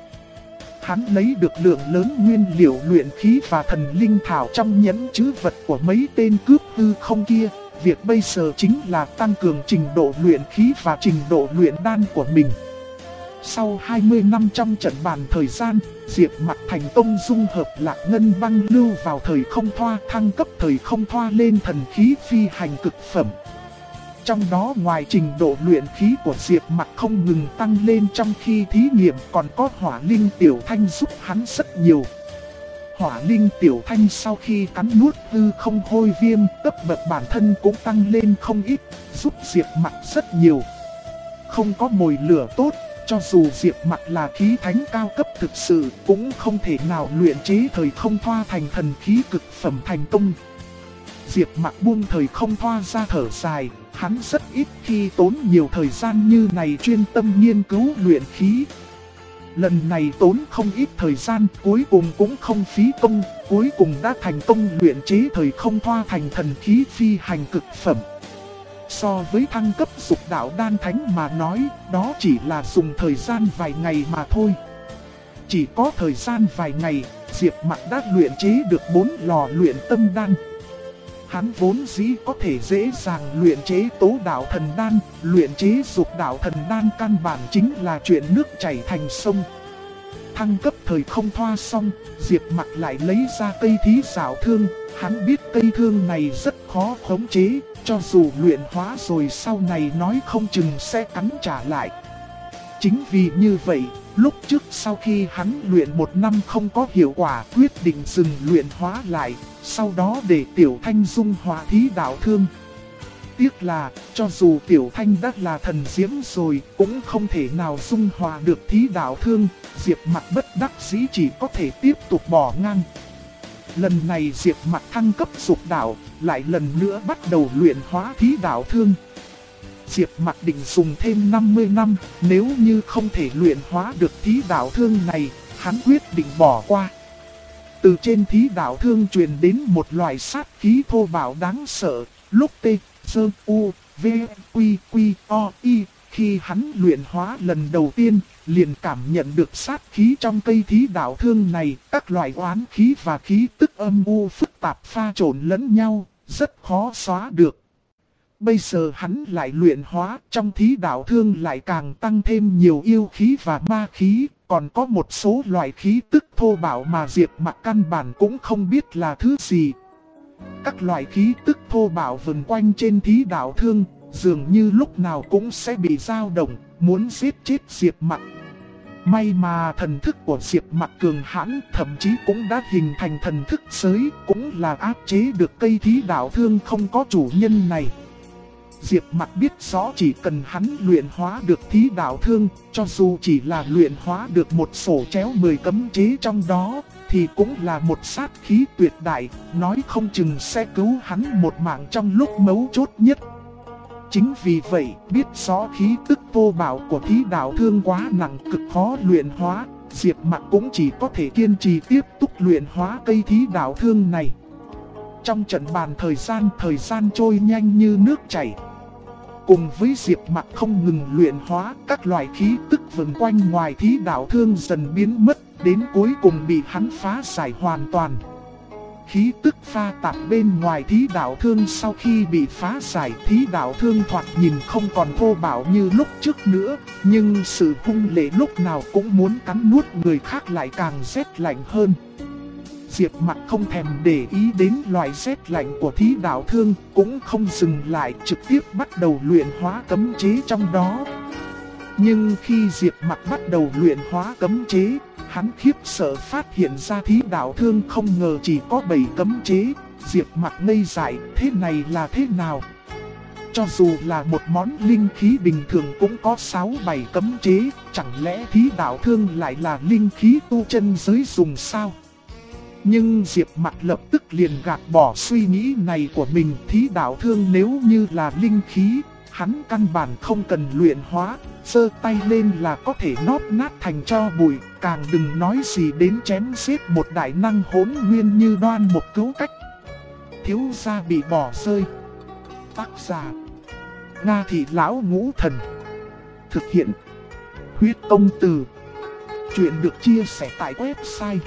Hắn lấy được lượng lớn nguyên liệu luyện khí và thần linh thảo trong nhẫn trữ vật của mấy tên cướp hư không kia. Việc bây giờ chính là tăng cường trình độ luyện khí và trình độ luyện đan của mình. Sau 20 năm trong trận bàn thời gian, Diệp Mặc thành công dung hợp Lạc Ngân Băng Lưu vào thời không thoa, thăng cấp thời không thoa lên thần khí phi hành cực phẩm. Trong đó ngoài trình độ luyện khí của Diệp Mặc không ngừng tăng lên trong khi thí nghiệm, còn có Hỏa Linh Tiểu Thanh giúp hắn rất nhiều. Hỏa Linh Tiểu Thanh sau khi cắn nuốt hư không hôi viêm, cấp bậc bản thân cũng tăng lên không ít, giúp Diệp Mặc rất nhiều. Không có mồi lửa tốt, cho dù Diệp Mặc là khí thánh cao cấp thực sự, cũng không thể nào luyện chế thời không thoa thành thần khí cực phẩm thành công. Diệp Mặc buông thời không thoa ra thở dài, hắn rất ít khi tốn nhiều thời gian như này chuyên tâm nghiên cứu luyện khí. Lần này tốn không ít thời gian, cuối cùng cũng không phí công, cuối cùng đã thành công luyện chế thời không thoa thành thần khí phi hành cực phẩm. So với thăng cấp dục đạo đan thánh mà nói, đó chỉ là dùng thời gian vài ngày mà thôi. Chỉ có thời gian vài ngày, Diệp Mặc đã luyện chế được 4 lò luyện tâm đan. Hắn vốn dĩ có thể dễ dàng luyện chế tố đạo thần đan, luyện chế dục đạo thần đan căn bản chính là chuyện nước chảy thành sông. Thăng cấp thời không thoa xong, Diệp Mặc lại lấy ra cây thí xảo thương, hắn biết cây thương này rất khó khống chế, cho dù luyện hóa rồi sau này nói không chừng sẽ cắn trả lại. Chính vì như vậy, lúc trước sau khi hắn luyện 1 năm không có hiệu quả, quyết định dừng luyện hóa lại, sau đó để Tiểu Thanh dung hóa thí đạo thương. Tiếc là, cho dù Tiểu Thanh đã là thần diễm rồi, cũng không thể nào dung hòa được thí đạo thương, Diệp Mặc bất đắc dĩ chỉ có thể tiếp tục bỏ ngang. Lần này Diệp Mặc thăng cấp dục đạo, lại lần nữa bắt đầu luyện hóa thí đạo thương. Diệp Mặc định dùng thêm 50 năm, nếu như không thể luyện hóa được thí đạo thương này, hắn quyết định bỏ qua. Từ trên thí đạo thương truyền đến một loại sát khí thô bạo đáng sợ, lúc T, G, U, V, Quy, Quy, O, I, khi hắn luyện hóa lần đầu tiên, liền cảm nhận được sát khí trong cây thí đạo thương này, các loại oán khí và khí tức âm u phức tạp pha trộn lẫn nhau, rất khó xóa được. Bây giờ hắn lại luyện hóa, trong thí đạo thương lại càng tăng thêm nhiều yêu khí và ma khí, còn có một số loại khí tức thô bạo mà Diệp Mặc căn bản cũng không biết là thứ gì. Các loại khí tức thô bạo vần quanh trên thí đạo thương, dường như lúc nào cũng sẽ bị dao động, muốn giết chết Diệp Mặc. May mà thần thức của Diệp Mặc cường hãn, thậm chí cũng đã hình thành thần thức giới, cũng là áp chế được cây thí đạo thương không có chủ nhân này. Diệp Mặc biết rõ chỉ cần hắn luyện hóa được thí đạo thương, cho dù chỉ là luyện hóa được một sổ chéo 10 cấm chế trong đó, thì cũng là một sát khí tuyệt đại, nói không chừng sẽ cứu hắn một mạng trong lúc mấu chốt nhất. Chính vì vậy, biết rõ khí tức vô bạo của thí đạo thương quá nặng cực khó luyện hóa, Diệp Mặc cũng chỉ có thể kiên trì tiếp tục luyện hóa cây thí đạo thương này. Trong trận bàn thời gian trôi nhanh như nước chảy. Cùng với Diệp Mặc không ngừng luyện hóa, các loại khí tức vần quanh ngoài thí đạo thương dần biến mất, đến cuối cùng bị hắn phá giải hoàn toàn. Khí tức pha tạp bên ngoài thí đạo thương sau khi bị phá giải, thí đạo thương thoạt nhìn không còn thô bạo như lúc trước nữa, nhưng sự hung lệ lúc nào cũng muốn cắn nuốt người khác lại càng rét lạnh hơn. Diệp Mặc không thèm để ý đến loại rét lạnh của thí đạo thương, cũng không dừng lại, trực tiếp bắt đầu luyện hóa cấm chế trong đó. Nhưng khi Diệp Mặc bắt đầu luyện hóa cấm chế, hắn khiếp sợ phát hiện ra thí đạo thương không ngờ chỉ có 7 cấm chế. Diệp Mặc ngây dại, thế này là thế nào? Cho dù là một món linh khí bình thường cũng có 6-7 cấm chế, chẳng lẽ thí đạo thương lại là linh khí tu chân giới dùng sao? Nhưng Diệp Mặc lập tức liền gạt bỏ suy nghĩ này của mình, thí đạo thương nếu như là linh khí, hắn căn bản không cần luyện hóa, giơ tay lên là có thể nót nát thành tro bụi, càng đừng nói gì đến chém giết một đại năng hỗn nguyên như Đoan Mục Cứu Cách. Thiếu gia bị bỏ rơi. Tác giả: Nga Thị Lão Ngũ Thần. Thực hiện: Huyết Công Từ. Chuyện được chia sẻ tại website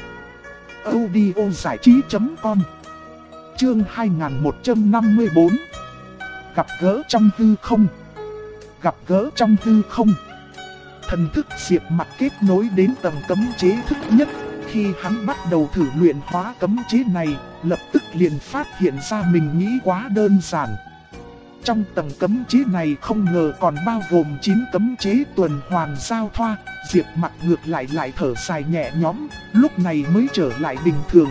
audiozảichí.com. Chương 2154. Gặp gỡ trong hư không. Gặp gỡ trong hư không. Thần thức Diệp Mặc kết nối đến tầng cấm chế thứ nhất. Khi hắn bắt đầu thử luyện hóa cấm chế này, lập tức liền phát hiện ra mình nghĩ quá đơn giản. Trong tầng cấm chế này không ngờ còn bao gồm 9 cấm chế tuần hoàn giao thoa. Diệp Mặc ngược lại thở dài nhẹ nhõm, lúc này mới trở lại bình thường.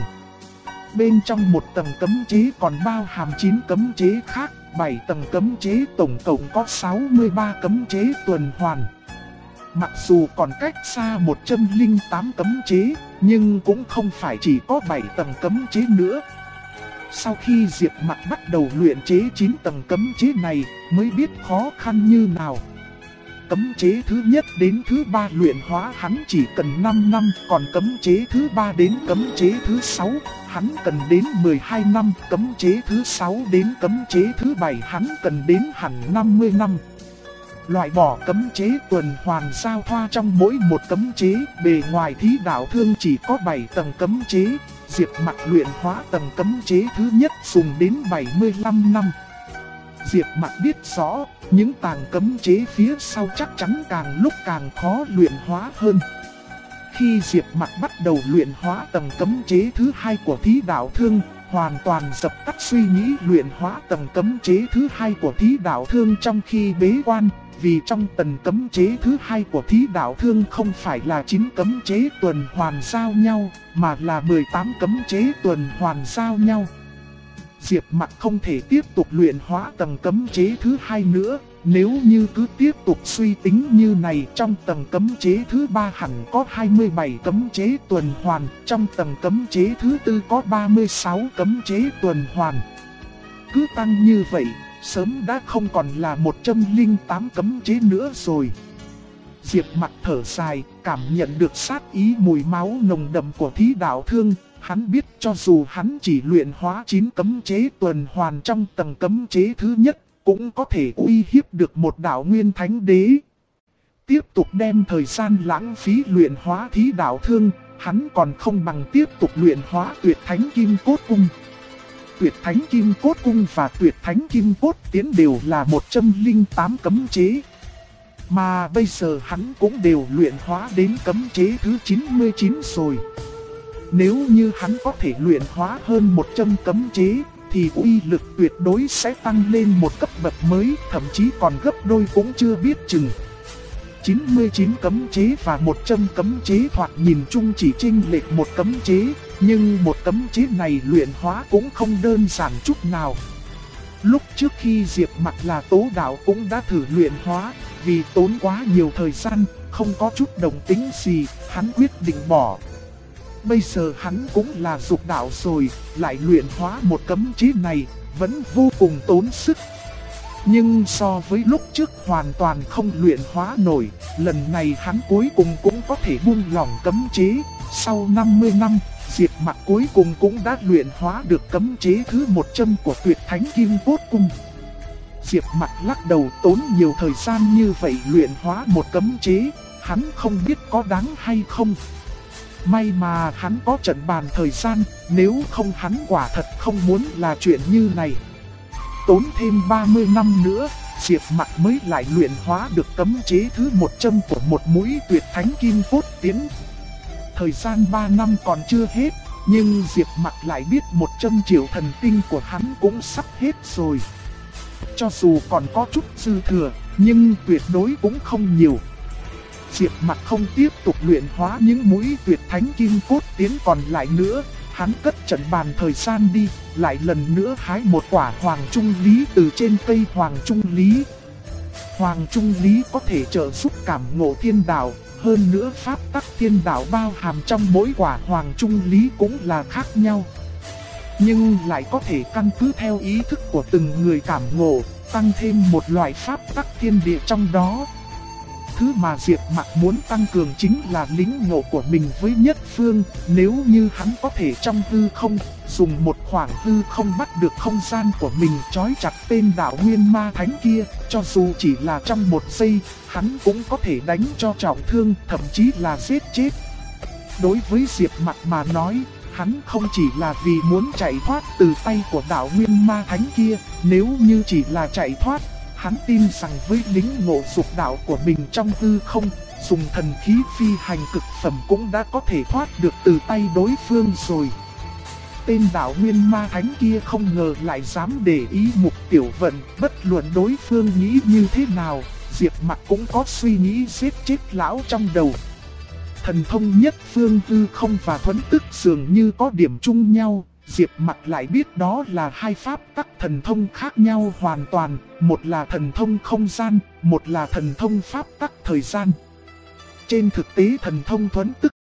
Bên trong một tầng cấm chế còn bao hàm 9 cấm chế khác, 7 tầng cấm chế tổng cộng có 63 cấm chế tuần hoàn. Mặc dù còn cách xa 108 cấm chế, nhưng cũng không phải chỉ có 7 tầng cấm chế nữa. Sau khi Diệp Mặc bắt đầu luyện chế 9 tầng cấm chế này, mới biết khó khăn như nào. Cấm chế thứ nhất đến thứ 3 luyện hóa hắn chỉ cần 5 năm, còn cấm chế thứ 3 đến cấm chế thứ 6, hắn cần đến 12 năm, cấm chế thứ 6 đến cấm chế thứ 7 hắn cần đến hẳn 50 năm. Loại bỏ cấm chế tuần hoàn giao thoa trong mỗi một cấm chế, bề ngoài Thí Đạo Thương chỉ có 7 tầng cấm chế, Diệp Mặc luyện hóa tầng cấm chế thứ nhất dùng đến 75 năm. Diệp Mặc biết rõ, những tầng cấm chế phía sau chắc chắn càng lúc càng khó luyện hóa hơn. Khi Diệp Mặc bắt đầu luyện hóa tầng cấm chế thứ 2 của Thí Đạo Thương, hoàn toàn dập tắt suy nghĩ luyện hóa tầng cấm chế thứ 2 của Thí Đạo Thương trong khi bế quan. Vì trong tầng cấm chế thứ 2 của Thí Đạo Thương không phải là 9 cấm chế tuần hoàn giao nhau, mà là 18 cấm chế tuần hoàn giao nhau. Diệp Mặc không thể tiếp tục luyện hóa tầng cấm chế thứ 2 nữa. Nếu như cứ tiếp tục suy tính như này, trong tầng cấm chế thứ 3 hẳn có 27 cấm chế tuần hoàn, trong tầng cấm chế thứ 4 có 36 cấm chế tuần hoàn. Cứ tăng như vậy, sớm đã không còn là 108 cấm chế nữa rồi. Diệp Mặc thở dài, cảm nhận được sát ý mùi máu nồng đậm của Thí Đạo Thương. Hắn biết cho dù hắn chỉ luyện hóa 9 cấm chế tuần hoàn trong tầng cấm chế thứ nhất, cũng có thể uy hiếp được một đạo nguyên thánh đế. Tiếp tục đem thời gian lãng phí luyện hóa Thí Đạo Thương, hắn còn không bằng tiếp tục luyện hóa Tuyệt Thánh Kim Cốt Cung. Tuyệt Thánh Kim Cốt Cung và Tuyệt Thánh Kim Cốt Tiến đều là 108 cấm chế. Mà bây giờ hắn cũng đều luyện hóa đến cấm chế thứ 99 rồi. Nếu như hắn có thể luyện hóa hơn 100 cấm chế, thì uy lực tuyệt đối sẽ tăng lên một cấp bậc mới, thậm chí còn gấp đôi cũng chưa biết chừng. 99 cấm chế và 100 cấm chế thoạt nhìn chung chỉ chênh lệch một cấm chế, nhưng một cấm chế này luyện hóa cũng không đơn giản chút nào. Lúc trước khi Diệp Mặc là Tố Đạo cũng đã thử luyện hóa, vì tốn quá nhiều thời gian, không có chút đồng tính gì, hắn quyết định bỏ. Bây giờ hắn cũng là Dục Đạo rồi, lại luyện hóa một cấm chế này, vẫn vô cùng tốn sức. Nhưng so với lúc trước hoàn toàn không luyện hóa nổi, lần này hắn cuối cùng cũng có thể buông lỏng cấm chế. Sau 50 năm, Diệp Mặc cuối cùng cũng đã luyện hóa được cấm chế thứ 100 của Tuyệt Thánh Kim Cốt Cung. Diệp Mặc lắc đầu, tốn nhiều thời gian như vậy luyện hóa một cấm chế, hắn không biết có đáng hay không. May mà hắn có trận bàn thời gian, nếu không hắn quả thật không muốn là chuyện như này. Tốn thêm 30 năm nữa, Diệp Mặc mới lại luyện hóa được cấm chế thứ 100 của một mũi Tuyệt Thánh Kim Cốt Tiến. Thời gian 3 năm còn chưa hết, nhưng Diệp Mặc lại biết 100 triệu thần tinh của hắn cũng sắp hết rồi. Cho dù còn có chút dư thừa, nhưng tuyệt đối cũng không nhiều. Diệp Mặc không tiếp tục luyện hóa những mũi Tuyệt Thánh Kim Cốt Tiến còn lại nữa, hắn cất trận bàn thời gian đi, lại lần nữa hái một quả Hoàng Trung Lý từ trên cây Hoàng Trung Lý. Hoàng Trung Lý có thể trợ giúp cảm ngộ thiên đạo, hơn nữa pháp tắc thiên đạo bao hàm trong mỗi quả Hoàng Trung Lý cũng là khác nhau. Nhưng lại có thể căn cứ theo ý thức của từng người cảm ngộ, tăng thêm một loại pháp tắc thiên địa trong đó. Thứ mà Diệp Mặc muốn tăng cường chính là lĩnh ngộ của mình với nhất phương. Nếu như hắn có thể trong hư không, dùng một khoảng hư không bắt được không gian của mình trói chặt tên đạo nguyên ma thánh kia, cho dù chỉ là trong một giây, hắn cũng có thể đánh cho trọng thương, thậm chí là giết chết. Đối với Diệp Mặc mà nói, hắn không chỉ là vì muốn chạy thoát từ tay của đạo nguyên ma thánh kia, nếu như chỉ là chạy thoát, Hắn tin rằng với lính ngộ dục đạo của mình trong hư không, dùng thần khí phi hành cực phẩm cũng đã có thể thoát được từ tay đối phương rồi. Tên đạo nguyên ma thánh kia không ngờ lại dám để ý Mục Tiểu Vận, bất luận đối phương nghĩ như thế nào, Diệp Mặc cũng có suy nghĩ giết chết lão trong đầu. Thần thông nhất phương hư không và thuẫn tức dường như có điểm chung nhau, Diệp Mặc lại biết đó là hai pháp tắc thần thông khác nhau hoàn toàn, một là thần thông không gian, một là thần thông pháp tắc thời gian. Trên thực tế thần thông thuẫn tức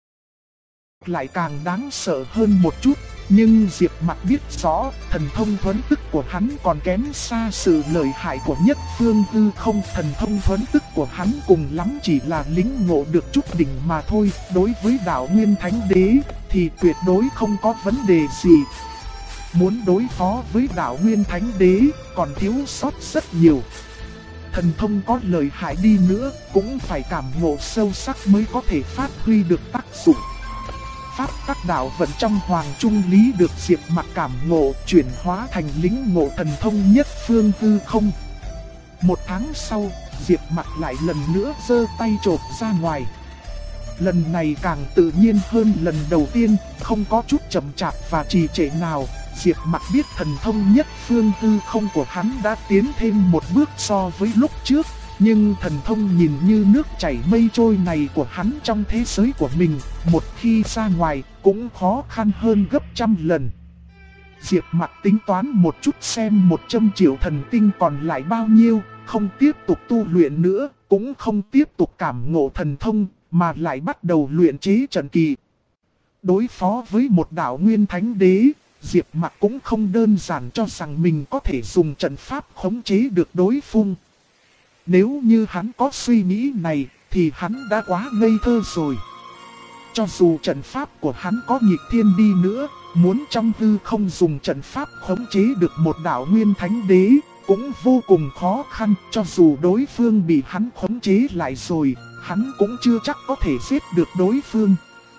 lại càng đáng sợ hơn một chút, nhưng Diệp Mặc biết rõ thần thông thuẫn tức của hắn còn kém xa sự lợi hại của nhất phương hư không. Thần thông thuẫn tức của hắn cùng lắm chỉ là lĩnh ngộ được chút đỉnh mà thôi, đối với đạo Nguyên Thánh Đế thì tuyệt đối không có vấn đề gì. Muốn đối phó với đạo Nguyên Thánh Đế còn thiếu sót rất nhiều. Thần thông có lợi hại đi nữa cũng phải cảm ngộ sâu sắc mới có thể phát huy được tác dụng. Pháp tắc đạo vận trong Hoàng Trung Lý được Diệp Mặc cảm ngộ chuyển hóa thành lĩnh ngộ thần thông nhất phương hư không. Một tháng sau, Diệp Mặc lại lần nữa giơ tay chộp ra ngoài. Lần này càng tự nhiên hơn lần đầu tiên, không có chút chậm chạp và trì trệ nào. Diệp Mặc biết thần thông nhất phương hư không của hắn đã tiến thêm một bước so với lúc trước. Nhưng thần thông nhìn như nước chảy mây trôi này của hắn trong thế giới của mình, một khi ra ngoài cũng khó khăn hơn gấp trăm lần. Diệp Mặc tính toán một chút xem 100 triệu thần tinh còn lại bao nhiêu, không tiếp tục tu luyện nữa, cũng không tiếp tục cảm ngộ thần thông, mà lại bắt đầu luyện chế trận kỳ. Đối phó với một đạo Nguyên Thánh Đế, Diệp Mặc cũng không đơn giản cho rằng mình có thể dùng trận pháp khống chế được đối phương. Nếu như hắn có suy nghĩ này, thì hắn đã quá ngây thơ rồi. Cho dù trận pháp của hắn có nghịch thiên đi nữa, muốn trong hư không dùng trận pháp khống chế được một đạo Nguyên Thánh Đế, cũng vô cùng khó khăn. Cho dù đối phương bị hắn khống chế lại rồi, hắn cũng chưa chắc có thể giết được đối phương.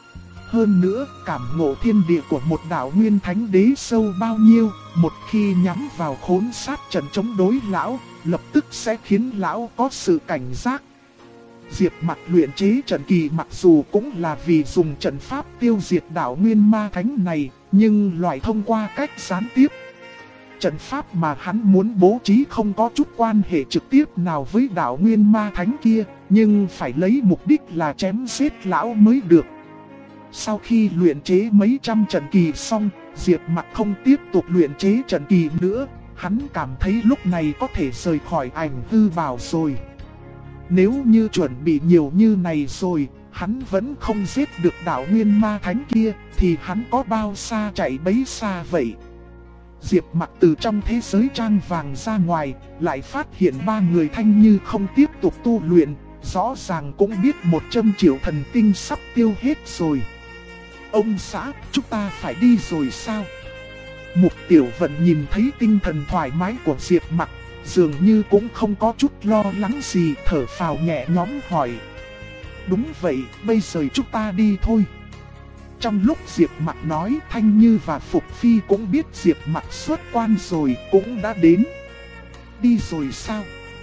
Hơn nữa, cảm ngộ thiên địa của một đạo Nguyên Thánh Đế sâu bao nhiêu, một khi nhắm vào khốn sát trận chống đối lão, lập tức sẽ khiến lão có sự cảnh giác. Diệp Mặc luyện chế trận kỳ mặc dù cũng là vì dùng trận pháp tiêu diệt đạo Nguyên Ma Thánh này, nhưng loại thông qua cách gián tiếp. Trận pháp mà hắn muốn bố trí không có chút quan hệ trực tiếp nào với đạo Nguyên Ma Thánh kia, nhưng phải lấy mục đích là chém giết lão mới được. Sau khi luyện chế mấy trăm trận kỳ xong, Diệp Mặc không tiếp tục luyện chế trận kỳ nữa, hắn cảm thấy lúc này có thể rời khỏi Ảnh Hư Bảo rồi. Nếu như chuẩn bị nhiều như này rồi, hắn vẫn không giết được đạo Nguyên Ma Thánh kia, thì hắn có bao xa chạy bấy xa vậy. Diệp Mặc từ trong thế giới trang vàng ra ngoài, lại phát hiện ba người Thanh Như không tiếp tục tu luyện, rõ ràng cũng biết 100 triệu thần tinh sắp tiêu hết rồi. Ông xã, chúng ta phải đi rồi sao? Mục Tiểu Vận nhìn thấy tinh thần thoải mái của Diệp Mặc, dường như cũng không có chút lo lắng gì, thở phào nhẹ nhõm hỏi. Đúng vậy, bây giờ chúng ta đi thôi. Trong lúc Diệp Mặc nói, Thanh Như và Phục Phi cũng biết Diệp Mặc xuất quan rồi, cũng đã đến. Đi rồi sao?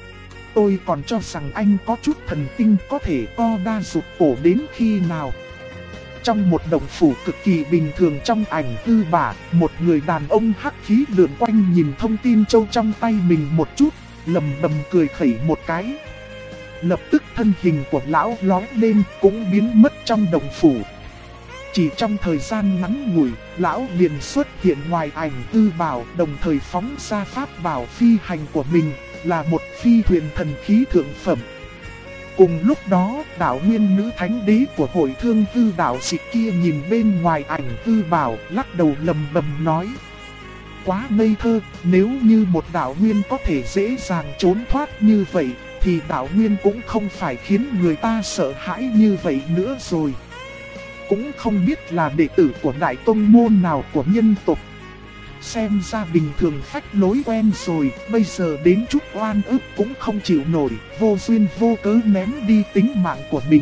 Tôi còn cho rằng anh có chút thần tinh có thể co đa rụt cổ đến khi nào. Trong một động phủ cực kỳ bình thường trong Ảnh Hư Bả, một người đàn ông hắc khí lượn quanh nhìn thông tin châu trong tay mình một chút, lầm bầm cười khẩy một cái. Lập tức thân hình của lão lóe lên cũng biến mất trong động phủ. Chỉ trong thời gian ngắn ngủi, lão liền xuất hiện ngoài Ảnh Hư Bảo, đồng thời phóng ra pháp bảo phi hành của mình, là một phi thuyền thần khí thượng phẩm. Cùng lúc đó, đạo Nguyên Nữ Thánh Đế của Hội Thương Hư đạo sĩ kia nhìn bên ngoài Ảnh Hư Bảo, lắc đầu lầm bầm nói. Quá ngây thơ, nếu như một đạo Nguyên có thể dễ dàng trốn thoát như vậy, thì đạo Nguyên cũng không phải khiến người ta sợ hãi như vậy nữa rồi. Cũng không biết là đệ tử của đại tông môn nào của nhân tộc. Xem ra bình thường phách lối quen rồi, bây giờ đến chút oan ức cũng không chịu nổi, vô duyên vô cớ ném đi tính mạng của mình.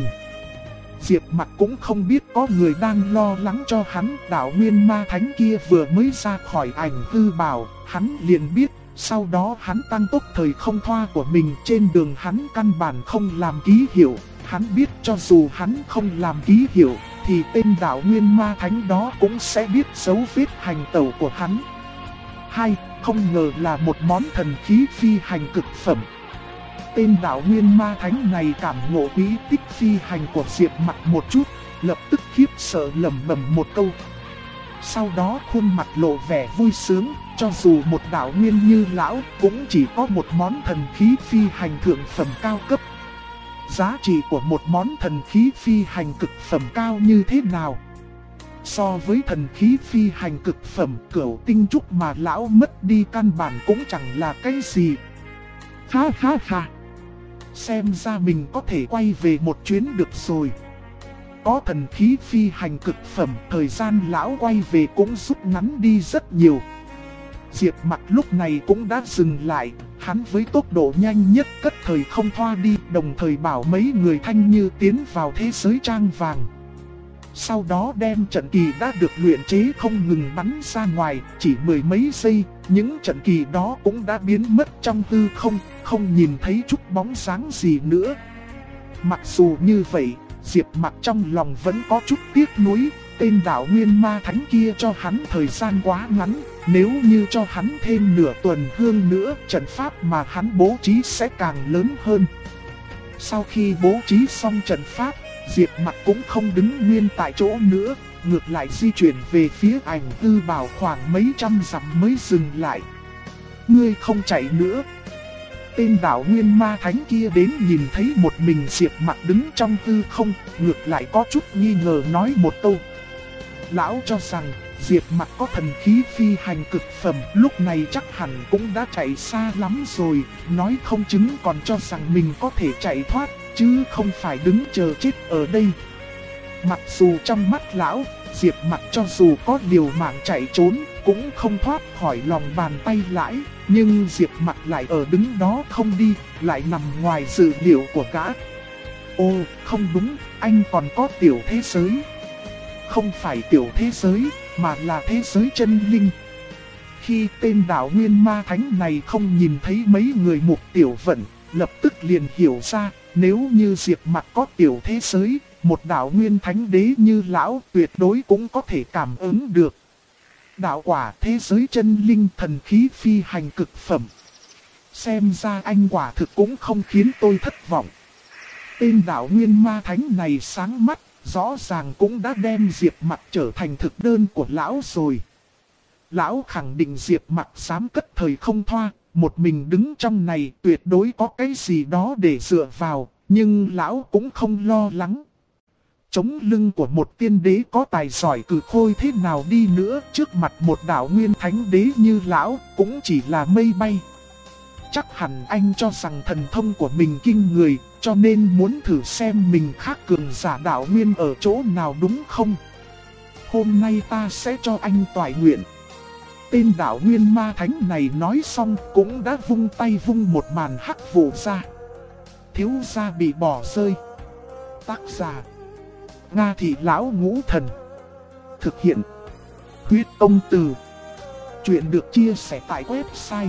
Diệp Mặc cũng không biết có người đang lo lắng cho hắn, đạo Nguyên Ma Thánh kia vừa mới ra khỏi Ảnh Hư Bảo, hắn liền biết Sau đó hắn tăng tốc thời không thoa của mình, trên đường hắn căn bản không làm ký hiệu. Hắn biết cho dù hắn không làm ký hiệu, thì tên đạo nguyên ma thánh đó cũng sẽ biết dấu vết hành tẩu của hắn. Không ngờ là một món thần khí phi hành cực phẩm. Tên đạo nguyên ma thánh này cảm ngộ bí tích phi hành của Diệp Mặc một chút, lập tức khiếp sợ lẩm bẩm một câu. Sau đó khuôn mặt lộ vẻ vui sướng, cho dù một đạo nguyên như lão cũng chỉ có một món thần khí phi hành thượng phẩm cao cấp. Giá trị của một món thần khí phi hành cực phẩm cao như thế nào? So với thần khí phi hành cực phẩm Cửu Tinh Trúc mà lão mất đi căn bản cũng chẳng là cái gì. Ha ha ha! Xem ra mình có thể quay về một chuyến được rồi. Có thần khí phi hành cực phẩm, thời gian lão quay về cũng rút ngắn đi rất nhiều. Diệp Mặc lúc này cũng đã dừng lại, hắn với tốc độ nhanh nhất cất thời không thoa đi, đồng thời bảo mấy người Thanh Như tiến vào thế giới trang vàng. Sau đó đem trận kỳ đã được luyện chế không ngừng bắn ra ngoài, chỉ mười mấy giây, những trận kỳ đó cũng đã biến mất trong hư không, không nhìn thấy chút bóng dáng gì nữa. Mặc dù như vậy, Diệp Mặc trong lòng vẫn có chút tiếc nuối, tên đạo nguyên ma thánh kia cho hắn thời gian quá ngắn, nếu như cho hắn thêm nửa tuần hương nữa, trận pháp mà hắn bố trí sẽ càng lớn hơn. Sau khi bố trí xong trận pháp, Diệp Mặc cũng không đứng nguyên tại chỗ nữa, ngược lại di chuyển về phía Ảnh Tư Bảo khoảng mấy trăm dặm mới dừng lại. Ngươi không chạy nữa. Tên đạo nguyên ma thánh kia đến nhìn thấy một mình Diệp Mặc đứng trong hư không, ngược lại có chút nghi ngờ nói một câu. Lão cho rằng Diệp Mặc có thần khí phi hành cực phẩm, lúc này chắc hẳn cũng đã chạy xa lắm rồi, nói không chứng còn cho rằng mình có thể chạy thoát, chứ không phải đứng chờ chết ở đây. Mặc dù trong mắt lão, Diệp Mặc cho dù có liều mạng chạy trốn, cũng không thoát khỏi lòng bàn tay lãi, nhưng Diệp Mặc lại ở đứng đó không đi, lại nằm ngoài dự liệu của gã. Ô, không đúng, anh còn có tiểu thế giới. Không phải tiểu thế giới, mà là thế giới chân linh. Khi tên đạo nguyên ma thánh này không nhìn thấy mấy người Mục Tiểu Vận, lập tức liền hiểu ra, nếu như Diệp Mặc có tiểu thế giới, một đạo nguyên thánh đế như lão tuyệt đối cũng có thể cảm ứng được. Đạo quả thế giới chân linh thần khí phi hành cực phẩm. Xem ra anh quả thực cũng không khiến tôi thất vọng. Tên đạo nguyên ma thánh này sáng mắt, rõ ràng cũng đã đem Diệp Mặc trở thành thực đơn của lão rồi. Lão khẳng định Diệp Mặc dám cất thời không thoa, một mình đứng trong này tuyệt đối có cái gì đó để dựa vào, nhưng lão cũng không lo lắng. Chống lưng của một tiên đế có tài giỏi cử khôi thế nào đi nữa, trước mặt một đạo nguyên thánh đế như lão cũng chỉ là mây bay. Chắc hẳn anh cho rằng thần thông của mình kinh người, cho nên muốn thử xem mình khác cường giả đạo nguyên ở chỗ nào đúng không? Hôm nay ta sẽ cho anh toại nguyện. Tên đạo nguyên ma thánh này nói xong cũng đã vung tay vung một màn hắc vụ ra. Thiếu gia bị bỏ rơi. Tác giả Nga Thị Lão Ngũ Thần. Thực hiện Huyết Công Từ. Chuyện được chia sẻ tại website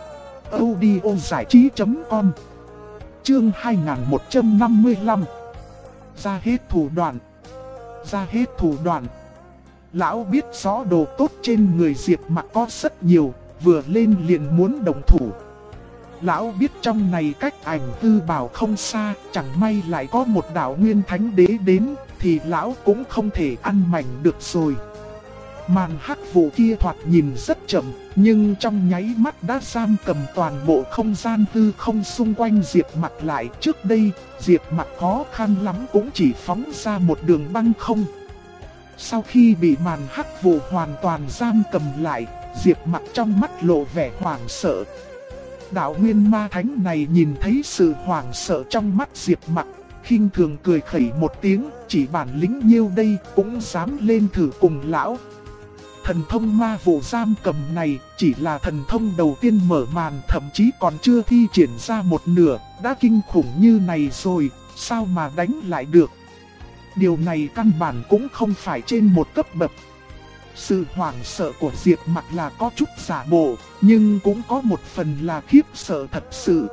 audiozảichí.com. Chương 2155. Ra hết thủ đoạn. Ra hết thủ đoạn. Lão biết rõ đồ tốt trên người Diệp Mặc có rất nhiều, vừa lên liền muốn đồng thủ. Lão biết trong này cách Ảnh Tư Bảo không xa, chẳng may lại có một đạo nguyên thánh đế đến, thì lão cũng không thể ăn mảnh được rồi. Màn hắc vụ kia thoạt nhìn rất chậm, nhưng trong nháy mắt đã giam cầm toàn bộ không gian hư không xung quanh Diệp Mặc lại. Trước đây, Diệp Mặc khó khăn lắm cũng chỉ phóng ra một đường băng không. Sau khi bị màn hắc vụ hoàn toàn giam cầm lại, Diệp Mặc trong mắt lộ vẻ hoảng sợ. Đạo nguyên ma thánh này nhìn thấy sự hoảng sợ trong mắt Diệp Mặc, khinh thường cười khẩy một tiếng, chỉ bản lĩnh nhiêu đây cũng dám lên thử cùng lão. Thần thông ma vụ giam cầm này chỉ là thần thông đầu tiên mở màn, thậm chí còn chưa thi triển ra một nửa, đã kinh khủng như này rồi, sao mà đánh lại được. Điều này căn bản cũng không phải trên một cấp bậc. Sự hoảng sợ của Diệp Mặc là có chút giả bộ, nhưng cũng có một phần là khiếp sợ thật sự.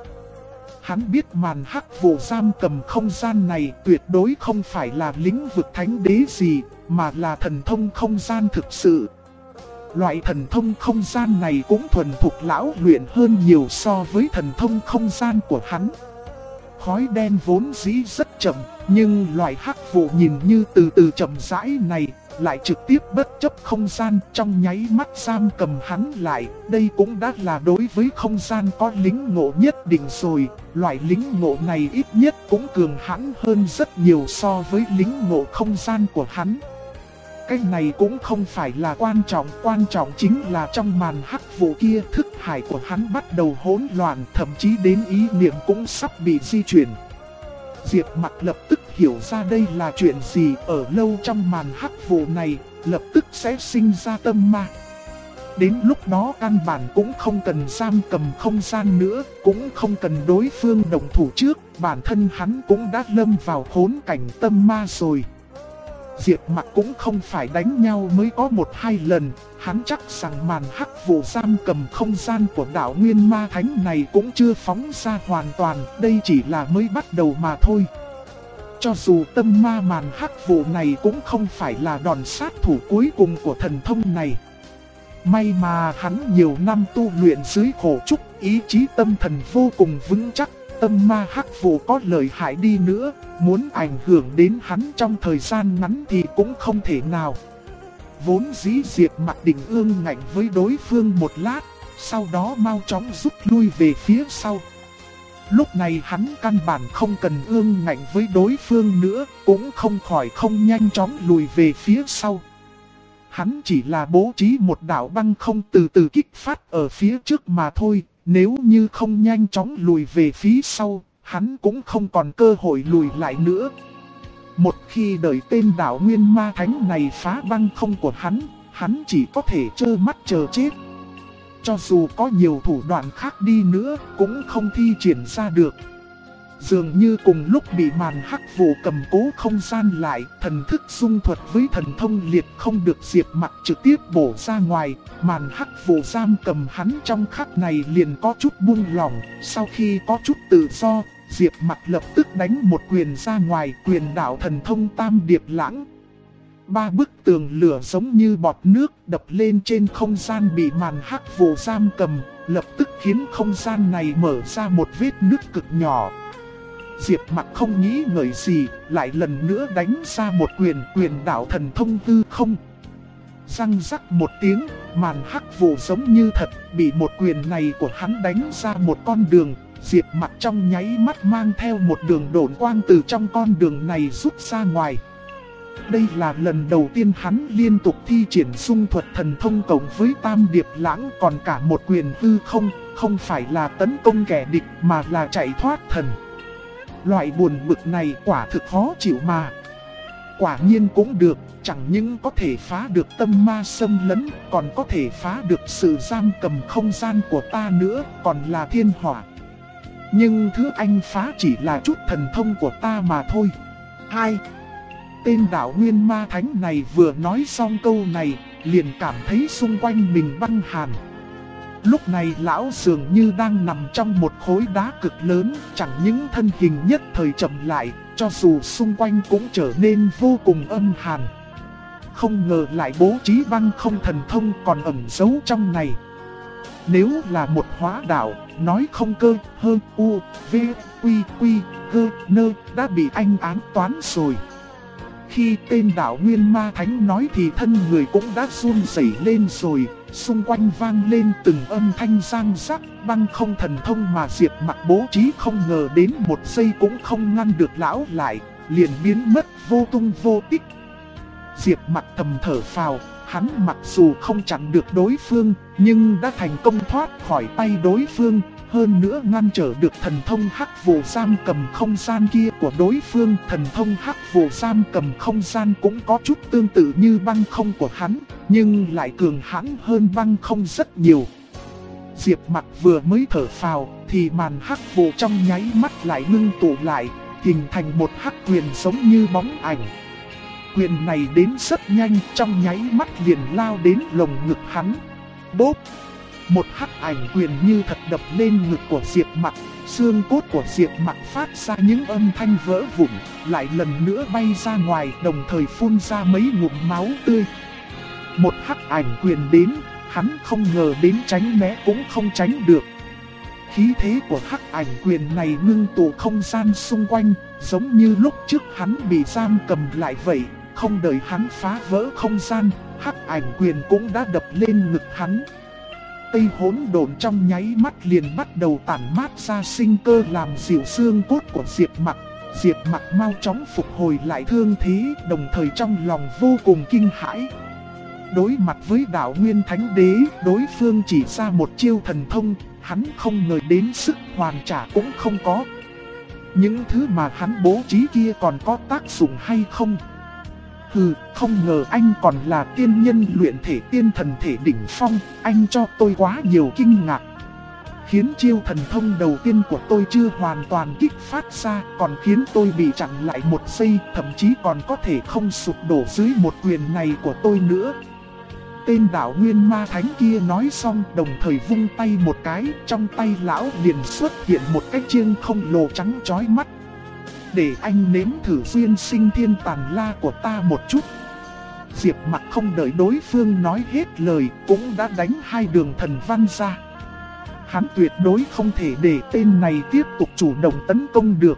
Hắn biết màn hắc vụ giam cầm không gian này tuyệt đối không phải là lĩnh vực thánh đế gì, mà là thần thông không gian thực sự. Loại thần thông không gian này cũng thuần thục lão luyện hơn nhiều so với thần thông không gian của hắn. Khói đen vốn dĩ rất chậm, nhưng loại hắc vụ nhìn như từ từ chậm rãi này lại trực tiếp bất chấp không gian trong nháy mắt giam cầm hắn lại. Đây cũng đã là đối với không gian có lính ngộ nhất định rồi. Loại lính ngộ này ít nhất cũng cường hãn hơn rất nhiều so với lính ngộ không gian của hắn. Cái này cũng không phải là quan trọng chính là trong màn hắc vụ kia thức hải của hắn bắt đầu hỗn loạn, thậm chí đến ý niệm cũng sắp bị di chuyển. Diệp Mặc lập tức hiểu ra đây là chuyện gì, ở lâu trong màn hắc vụ này, lập tức sẽ sinh ra tâm ma. Đến lúc đó căn bản cũng không cần giam cầm không gian nữa, cũng không cần đối phương động thủ trước, bản thân hắn cũng đã lâm vào khốn cảnh tâm ma rồi. Diệp Mặc cũng không phải đánh nhau mới có 1-2 lần, hắn chắc rằng màn hắc vụ giam cầm không gian của đạo Nguyên Ma Thánh này cũng chưa phóng ra hoàn toàn, đây chỉ là mới bắt đầu mà thôi. Cho dù tâm ma màn hắc vụ này cũng không phải là đòn sát thủ cuối cùng của thần thông này. May mà hắn nhiều năm tu luyện dưới khổ trúc, ý chí tâm thần vô cùng vững chắc. Tâm ma hắc vụ có lợi hại đi nữa, muốn ảnh hưởng đến hắn trong thời gian ngắn thì cũng không thể nào. Vốn dĩ Diệp Mặc định ương ngạnh với đối phương một lát, sau đó mau chóng rút lui về phía sau. Lúc này hắn căn bản không cần ương ngạnh với đối phương nữa, cũng không khỏi không nhanh chóng lùi về phía sau. Hắn chỉ là bố trí một đạo băng không từ từ kích phát ở phía trước mà thôi. Nếu như không nhanh chóng lùi về phía sau, hắn cũng không còn cơ hội lùi lại nữa. Một khi đợi tên đạo Nguyên Ma Thánh này phá băng không của hắn chỉ có thể trơ mắt chờ chết. Cho dù có nhiều thủ đoạn khác đi nữa, cũng không thi triển ra được. Dường như cùng lúc bị màn hắc vụ cầm cố không gian lại, thần thức dung thuật với thần thông liệt không được Diệp Mặc trực tiếp bổ ra ngoài. Màn hắc vụ giam cầm hắn trong khắc này liền có chút buông lỏng. Sau khi có chút tự do, Diệp Mặc lập tức đánh một quyền ra ngoài, quyền đạo thần thông Tam Điệp Lãng. 3 bức tường lửa giống như bọt nước đập lên trên không gian bị màn hắc vụ giam cầm, lập tức khiến không gian này mở ra một vết nứt cực nhỏ. Diệp Mặc không nghĩ ngợi gì, lại lần nữa đánh ra một quyền đạo thần thông hư không. Răng rắc một tiếng, màn hắc vụ giống như thật, bị một quyền này của hắn đánh ra một con đường. Diệp Mặc trong nháy mắt mang theo một đường độn quang từ trong con đường này rút ra ngoài. Đây là lần đầu tiên hắn liên tục thi triển dung thuật thần thông cộng với Tam Điệp Lãng, còn cả một quyền hư không, không phải là tấn công kẻ địch mà là chạy thoát thần. Loại buồn bực này quả thực khó chịu mà. Quả nhiên cũng được, chẳng những có thể phá được tâm ma xâm lấn, còn có thể phá được sự giam cầm không gian của ta nữa, còn là thiên hỏa. Nhưng thứ anh phá chỉ là chút thần thông của ta mà thôi. 2. Tên đạo Nguyên Ma Thánh này vừa nói xong câu này, liền cảm thấy xung quanh mình băng hàn. Lúc này lão dường như đang nằm trong một khối đá cực lớn, chẳng những thân hình nhất thời chậm lại, cho dù xung quanh cũng trở nên vô cùng âm hàn. Không ngờ lại bố trí băng không thần thông còn ẩn giấu trong này. Nếu là một hóa đạo, nói không cơ, hơn u, v, quy, quy, gơ, nơ, đã bị anh ám toán rồi. Khi tên đạo Nguyên Ma Thánh nói thì thân người cũng đã run rẩy lên rồi, xung quanh vang lên từng âm thanh răng rắc, băng không thần thông mà Diệp Mặc bố trí không ngờ đến một giây cũng không ngăn được lão lại, liền biến mất vô tung vô tích. Diệp Mặc thầm thở phào, hắn mặc dù không chặn được đối phương, nhưng đã thành công thoát khỏi tay đối phương. Hơn nữa ngăn trở được thần thông hắc vụ giam cầm không gian kia của đối phương. Thần thông hắc vụ giam cầm không gian cũng có chút tương tự như băng không của hắn, nhưng lại cường hãn hơn băng không rất nhiều. Diệp Mặc vừa mới thở phào thì màn hắc vụ trong nháy mắt lại ngưng tụ lại, hình thành một hắc quyền giống như bóng ảnh. Quyền này đến rất nhanh, trong nháy mắt liền lao đến lồng ngực hắn. Bốp! Một hắc ảnh quyền như thật đập lên ngực của Diệp Mặc, xương cốt của Diệp Mặc phát ra những âm thanh vỡ vụn, lại lần nữa bay ra ngoài, đồng thời phun ra mấy ngụm máu tươi. Một hắc ảnh quyền đến, hắn không ngờ đến tránh né cũng không tránh được. Khí thế của hắc ảnh quyền này ngưng tụ không gian xung quanh, giống như lúc trước hắn bị giam cầm lại vậy. Không đợi hắn phá vỡ không gian, hắc ảnh quyền cũng đã đập lên ngực hắn. Tây hỗn độn trong nháy mắt liền bắt đầu tản mát ra sinh cơ làm dịu xương cốt của Diệp Mặc. Diệp Mặc mau chóng phục hồi lại thương thế, đồng thời trong lòng vô cùng kinh hãi. Đối mặt với Đạo Nguyên Thánh Đế, đối phương chỉ ra một chiêu thần thông, hắn không ngờ đến sức hoàn trả cũng không có. Những thứ mà hắn bố trí kia còn có tác dụng hay không? Hừ, không ngờ anh còn là tiên nhân luyện thể tiên thần thể đỉnh phong, anh cho tôi quá nhiều kinh ngạc. Khiến chiêu thần thông đầu tiên của tôi chưa hoàn toàn kích phát ra, còn khiến tôi bị chặn lại một giây, thậm chí còn có thể không sụp đổ dưới một quyền này của tôi nữa. Tên Đạo Nguyên Ma Thánh kia nói xong, đồng thời vung tay một cái, trong tay lão liền xuất hiện một cái chiêng khổng lồ trắng chói mắt. Để anh nếm thử duyên sinh thiên tàn la của ta một chút. Diệp Mặc không đợi đối phương nói hết lời, cũng đã đánh hai đường thần văn ra. Hắn tuyệt đối không thể để tên này tiếp tục chủ động tấn công được.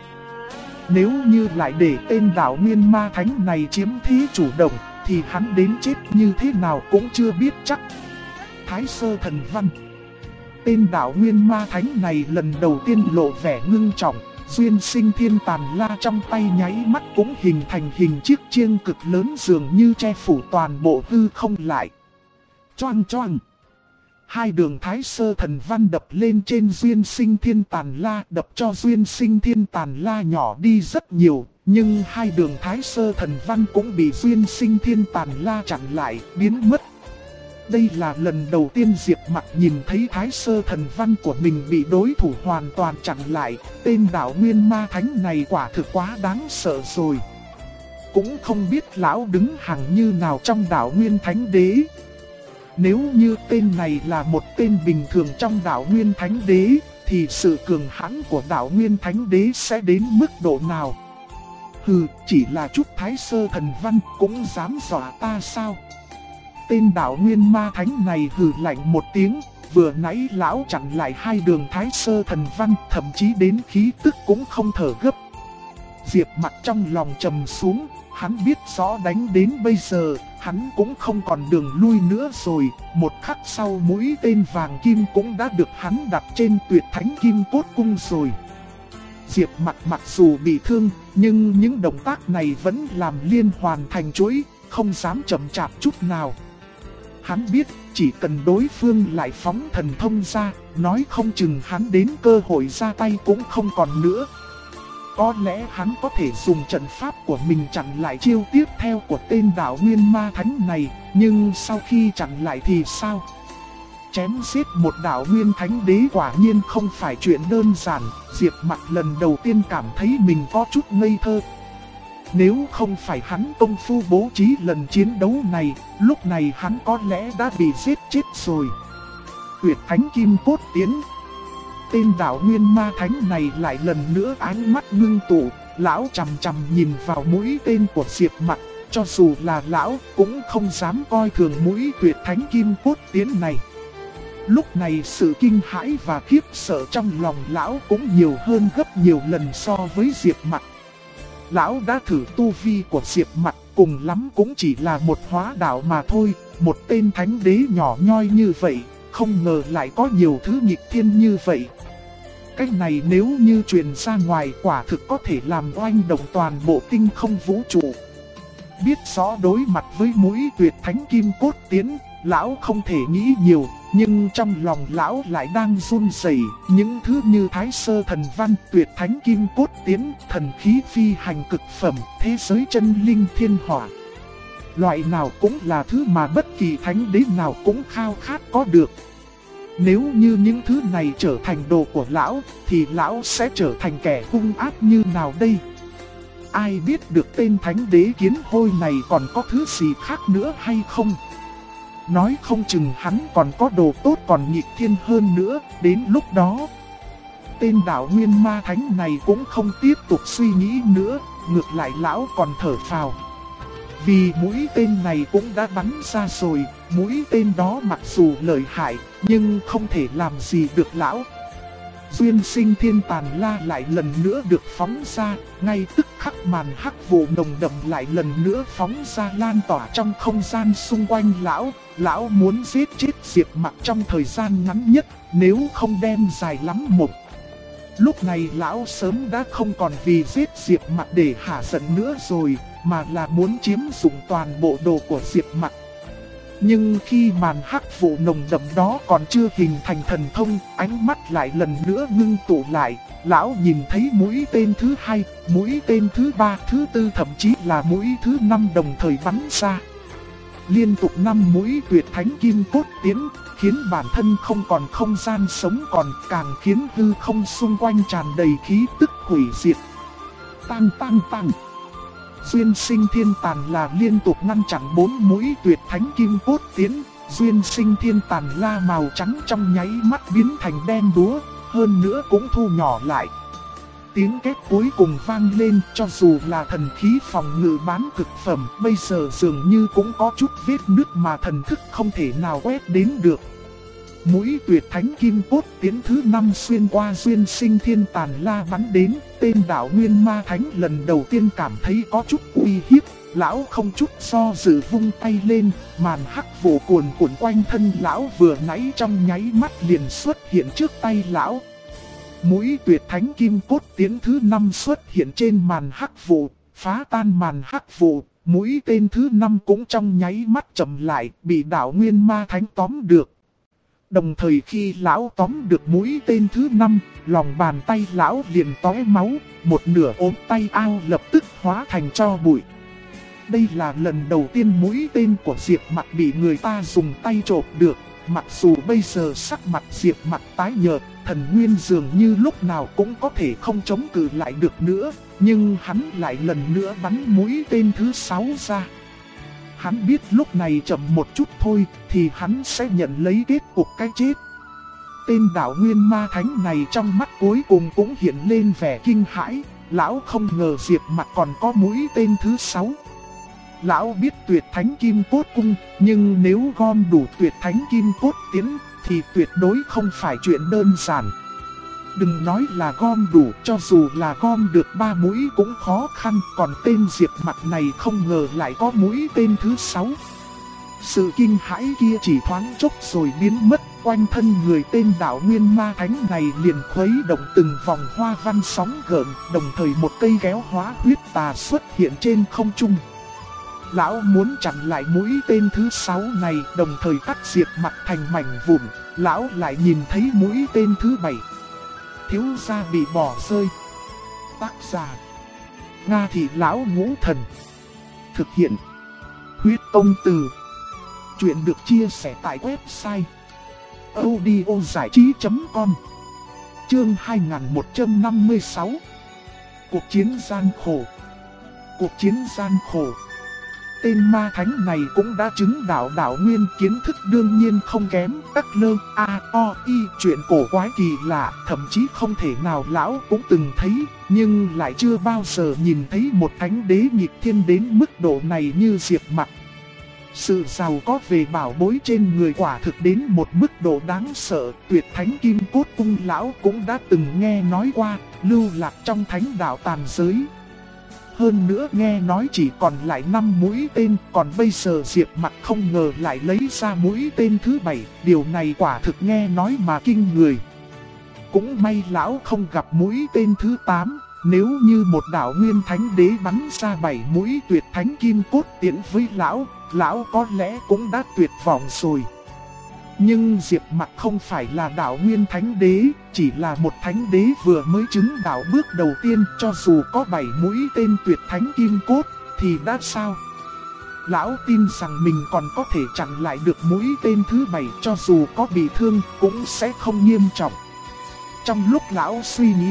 Nếu như lại để tên Đạo Nguyên Ma Thánh này chiếm thế chủ động, thì hắn đến chết như thế nào cũng chưa biết chắc. Thái Sơ Thần Văn. Tên Đạo Nguyên Ma Thánh này lần đầu tiên lộ vẻ ngưng trọng. Duyên sinh thiên tàn la trong tay nháy mắt cũng hình thành hình chiếc chiêng cực lớn dường như che phủ toàn bộ hư không lại. Choang choang. Hai đường Thái Sơ Thần Văn đập lên trên duyên sinh thiên tàn la, đập cho duyên sinh thiên tàn la nhỏ đi rất nhiều. Nhưng hai đường Thái Sơ Thần Văn cũng bị duyên sinh thiên tàn la chặn lại, biến mất. Đây là lần đầu tiên Diệp Mặc nhìn thấy Thái Sơ Thần Văn của mình bị đối thủ hoàn toàn chặn lại. Tên Đạo Nguyên Ma Thánh này quả thực quá đáng sợ rồi. Cũng không biết lão đứng hàng như nào trong Đạo Nguyên Thánh Đế. Nếu như tên này là một tên bình thường trong Đạo Nguyên Thánh Đế, thì sự cường hãn của Đạo Nguyên Thánh Đế sẽ đến mức độ nào? Hừ, chỉ là chút Thái Sơ Thần Văn cũng dám dọa ta sao? Tên Đạo Nguyên Ma Thánh này hừ lạnh một tiếng, vừa nãy lão chặn lại hai đường Thái Sơ Thần Văn, thậm chí đến khí tức cũng không thở gấp. Diệp Mặc trong lòng trầm xuống, hắn biết rõ đánh đến bây giờ, hắn cũng không còn đường lui nữa rồi. Một khắc sau mũi tên vàng kim cũng đã được hắn đặt trên Tuyệt Thánh Kim Cốt Cung rồi. Diệp Mặc mặc dù bị thương, nhưng những động tác này vẫn làm liên hoàn thành chuỗi, không dám chậm chạp chút nào. Hắn biết, chỉ cần đối phương lại phóng thần thông ra, nói không chừng hắn đến cơ hội ra tay cũng không còn nữa. Có lẽ hắn có thể dùng trận pháp của mình chặn lại chiêu tiếp theo của tên Đạo Nguyên Ma Thánh này, nhưng sau khi chặn lại thì sao? Chém giết một Đạo Nguyên Thánh Đế quả nhiên không phải chuyện đơn giản. Diệp Mặc lần đầu tiên cảm thấy mình có chút ngây thơ. Nếu không phải hắn công phu bố trí lần chiến đấu này, lúc này hắn có lẽ đã bị giết chết rồi. Tuyệt Thánh Kim Cốt Tiến. Tên Đạo Nguyên Ma Thánh này lại lần nữa ánh mắt ngưng tụ, lão chằm chằm nhìn vào mũi tên của Diệp Mặc, cho dù là lão cũng không dám coi thường mũi Tuyệt Thánh Kim Cốt Tiến này. Lúc này sự kinh hãi và khiếp sợ trong lòng lão cũng nhiều hơn gấp nhiều lần so với Diệp Mặc. Lão đã thử tu vi của Diệp Mặc, cùng lắm cũng chỉ là một hóa đạo mà thôi, một tên thánh đế nhỏ nhoi như vậy, không ngờ lại có nhiều thứ nghịch thiên như vậy. Cách này nếu như truyền ra ngoài quả thực có thể làm oanh động toàn bộ tinh không vũ trụ. Biết rõ đối mặt với mũi Tuyệt Thánh Kim Cốt Tiến, lão không thể nghĩ nhiều, nhưng trong lòng lão lại đang run rẩy. Những thứ như Thái Sơ Thần Văn, Tuyệt Thánh Kim Cốt Tiến, thần khí phi hành cực phẩm, thế giới chân linh thiên hỏa. Loại nào cũng là thứ mà bất kỳ thánh đế nào cũng khao khát có được. Nếu như những thứ này trở thành đồ của lão, thì lão sẽ trở thành kẻ hung ác như nào đây? ai biết được tên thánh đế kiến hôi này còn có thứ gì khác nữa hay không? Nói không chừng hắn còn có đồ tốt còn nghịch thiên hơn nữa, đến lúc đó tên đạo nguyên ma thánh này cũng không tiếp tục suy nghĩ nữa, ngược lại lão còn thở phào. Vì mũi tên này cũng đã bắn ra rồi, mũi tên đó mặc dù lợi hại, nhưng không thể làm gì được lão. Duyên sinh thiên tàn la lại lần nữa được phóng ra, ngay tức khắc màn hắc vụ nồng đậm lại lần nữa phóng ra lan tỏa trong không gian xung quanh lão. Lão muốn giết chết Diệp Mặc trong thời gian ngắn nhất, nếu không đem dài lắm một. Lúc này lão sớm đã không còn vì giết Diệp Mặc để hả giận nữa rồi, mà là muốn chiếm dụng toàn bộ đồ của Diệp Mặc. Nhưng khi màn hắc vụ nồng đậm đó còn chưa hình thành thần thông, ánh mắt lại lần nữa ngưng tụ lại, lão nhìn thấy mũi tên thứ 2, mũi tên thứ 3, thứ 4, thậm chí là mũi thứ 5 đồng thời bắn ra. Liên tục 5 mũi tuyệt thánh kim cốt tiến, khiến bản thân không còn không gian sống còn, càng khiến hư không xung quanh tràn đầy khí tức hủy diệt. Tăng tăng tăng. Duyên sinh thiên tàn là liên tục ngăn chặn 4 mũi tuyệt thánh kim cốt tiến, duyên sinh thiên tàn la màu trắng trong nháy mắt biến thành đen đúa, hơn nữa cũng thu nhỏ lại. Tiếng két cuối cùng vang lên, cho dù là thần khí phòng ngự bán cực phẩm, bây giờ dường như cũng có chút vết nứt mà thần thức không thể nào quét đến được. Mũi tuyệt thánh kim cốt tiến thứ 5 xuyên qua duyên sinh thiên tàn la bắn đến, tên đạo nguyên ma thánh lần đầu tiên cảm thấy có chút uy hiếp, lão không chút do dự vung tay lên, màn hắc vụ cuồn cuộn quanh thân lão vừa nãy trong nháy mắt liền xuất hiện trước tay lão. Mũi tuyệt thánh kim cốt tiến thứ 5 xuất hiện trên màn hắc vụ, phá tan màn hắc vụ, mũi tên thứ 5 cũng trong nháy mắt chậm lại, bị đạo nguyên ma thánh tóm được. Đồng thời khi lão tóm được mũi tên thứ 5, lòng bàn tay lão liền tóe máu, một nửa ốm tay ao lập tức hóa thành tro bụi. Đây là lần đầu tiên mũi tên của Diệp Mặc bị người ta dùng tay chộp được, mặc dù bây giờ sắc mặt Diệp Mặc tái nhợt, thần nguyên dường như lúc nào cũng có thể không chống cự lại được nữa, nhưng hắn lại lần nữa bắn mũi tên thứ 6 ra. Hắn biết lúc này chậm một chút thôi thì hắn sẽ nhận lấy kết cục cái chết. Tên đạo nguyên ma thánh này trong mắt cuối cùng cũng hiện lên vẻ kinh hãi, lão không ngờ Diệp Mặc còn có mũi tên thứ 6. Lão biết tuyệt thánh kim cốt cung, nhưng nếu gom đủ tuyệt thánh kim cốt tiến thì tuyệt đối không phải chuyện đơn giản. Đừng nói là gom đủ, cho dù là gom được 3 mũi cũng khó khăn, còn tên Diệp Mặc này không ngờ lại có mũi tên thứ 6. Sự kinh hãi kia chỉ thoáng chốc rồi biến mất, quanh thân người tên đạo nguyên ma thánh này liền khuấy động từng vòng hoa văn sóng gợn, đồng thời một cây kéo hóa huyết tà xuất hiện trên không trung. Lão muốn chặn lại mũi tên thứ 6 này, đồng thời cắt Diệp Mặc thành mảnh vụn, lão lại nhìn thấy mũi tên thứ 7. Thiếu gia bị bỏ rơi. Tác giả: Nga Thị Lão Ngũ Thần. Thực hiện: Huyết Tông Từ. Chuyện được chia sẻ tại website audiozải trí.com. Chương 2156. Cuộc chiến gian khổ. Cuộc chiến gian khổ. Tên ma thánh này cũng đã chứng đạo đạo nguyên, kiến thức đương nhiên không kém, các lơ, chuyện cổ quái kỳ lạ, thậm chí không thể nào lão cũng từng thấy, nhưng lại chưa bao giờ nhìn thấy một thánh đế nghịch thiên đến mức độ này như Diệp Mặc. Sự giàu có về bảo bối trên người quả thực đến một mức độ đáng sợ, tuyệt thánh kim cốt cung lão cũng đã từng nghe nói qua, lưu lạc trong thánh đạo tàn giới. Hơn nữa nghe nói chỉ còn lại 5 mũi tên, còn bây giờ Diệp Mặc không ngờ lại lấy ra mũi tên thứ 7, điều này quả thực nghe nói mà kinh người. Cũng may lão không gặp mũi tên thứ 8, nếu như một đạo nguyên thánh đế bắn ra 7 mũi tuyệt thánh kim cốt tiến với lão có lẽ cũng đã tuyệt vọng rồi. Nhưng Diệp Mặc không phải là đạo nguyên thánh đế, chỉ là một thánh đế vừa mới chứng đạo bước đầu tiên, cho dù có 7 mũi tên tuyệt thánh kim cốt thì đã sao? Lão tin rằng mình còn có thể chặn lại được mũi tên thứ 7, cho dù có bị thương cũng sẽ không nghiêm trọng. Trong lúc lão suy nghĩ,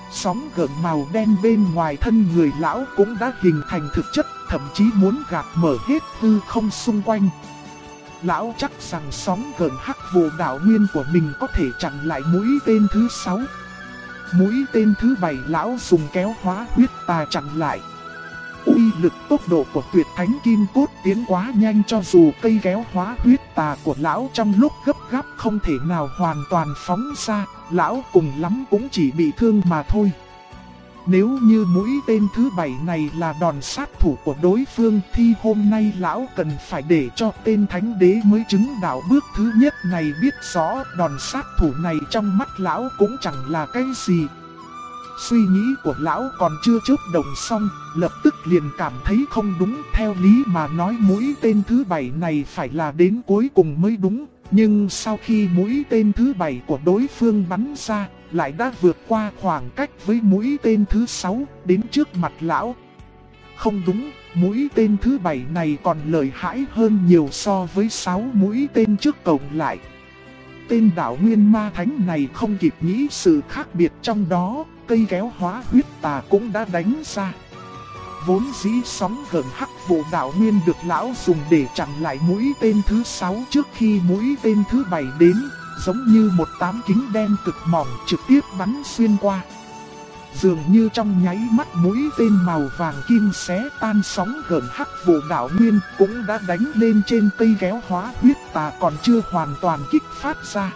Sóng gợn màu đen bên ngoài thân người lão cũng đã hình thành thực chất, thậm chí muốn gạt mở hết hư không xung quanh. Lão chắc rằng sóng gợn hắc vụ đạo nguyên của mình có thể chặn lại mũi tên thứ 6. Mũi tên thứ 7 lão dùng kéo hóa huyết tà chặn lại. Uy lực tốc độ của tuyệt thánh kim cốt tiến quá nhanh, cho dù cây kéo hóa huyết tà của lão trong lúc gấp gáp không thể nào hoàn toàn phóng ra, lão cùng lắm cũng chỉ bị thương mà thôi. Nếu như mũi tên thứ 7 này là đòn sát thủ của đối phương thì hôm nay lão cần phải để cho tên thánh đế mới chứng đạo bước thứ nhất này biết rõ đòn sát thủ này trong mắt lão cũng chẳng là cái gì. Suy nghĩ của lão còn chưa chớp động xong, lập tức liền cảm thấy không đúng. Theo lý mà nói mũi tên thứ 7 này phải là đến cuối cùng mới đúng. Nhưng sau khi mũi tên thứ 7 của đối phương bắn ra, lại đã vượt qua khoảng cách với mũi tên thứ 6 đến trước mặt lão. Không đúng, mũi tên thứ 7 này còn lợi hại hơn nhiều so với 6 mũi tên trước cộng lại. Tên đạo nguyên ma thánh này không kịp nghĩ sự khác biệt trong đó, cây kéo hóa huyết tà cũng đã đánh ra. Vốn dĩ sóng gợn hắc vụ đạo nguyên được lão dùng để chặn lại mũi tên thứ 6 trước khi mũi tên thứ 7 đến, giống như một tấm kính đen cực mỏng trực tiếp bắn xuyên qua. Dường như trong nháy mắt mũi tên màu vàng kim xé tan sóng gợn hắc vụ đạo nguyên cũng đã đánh lên trên cây kéo hóa huyết tà còn chưa hoàn toàn kích phát ra.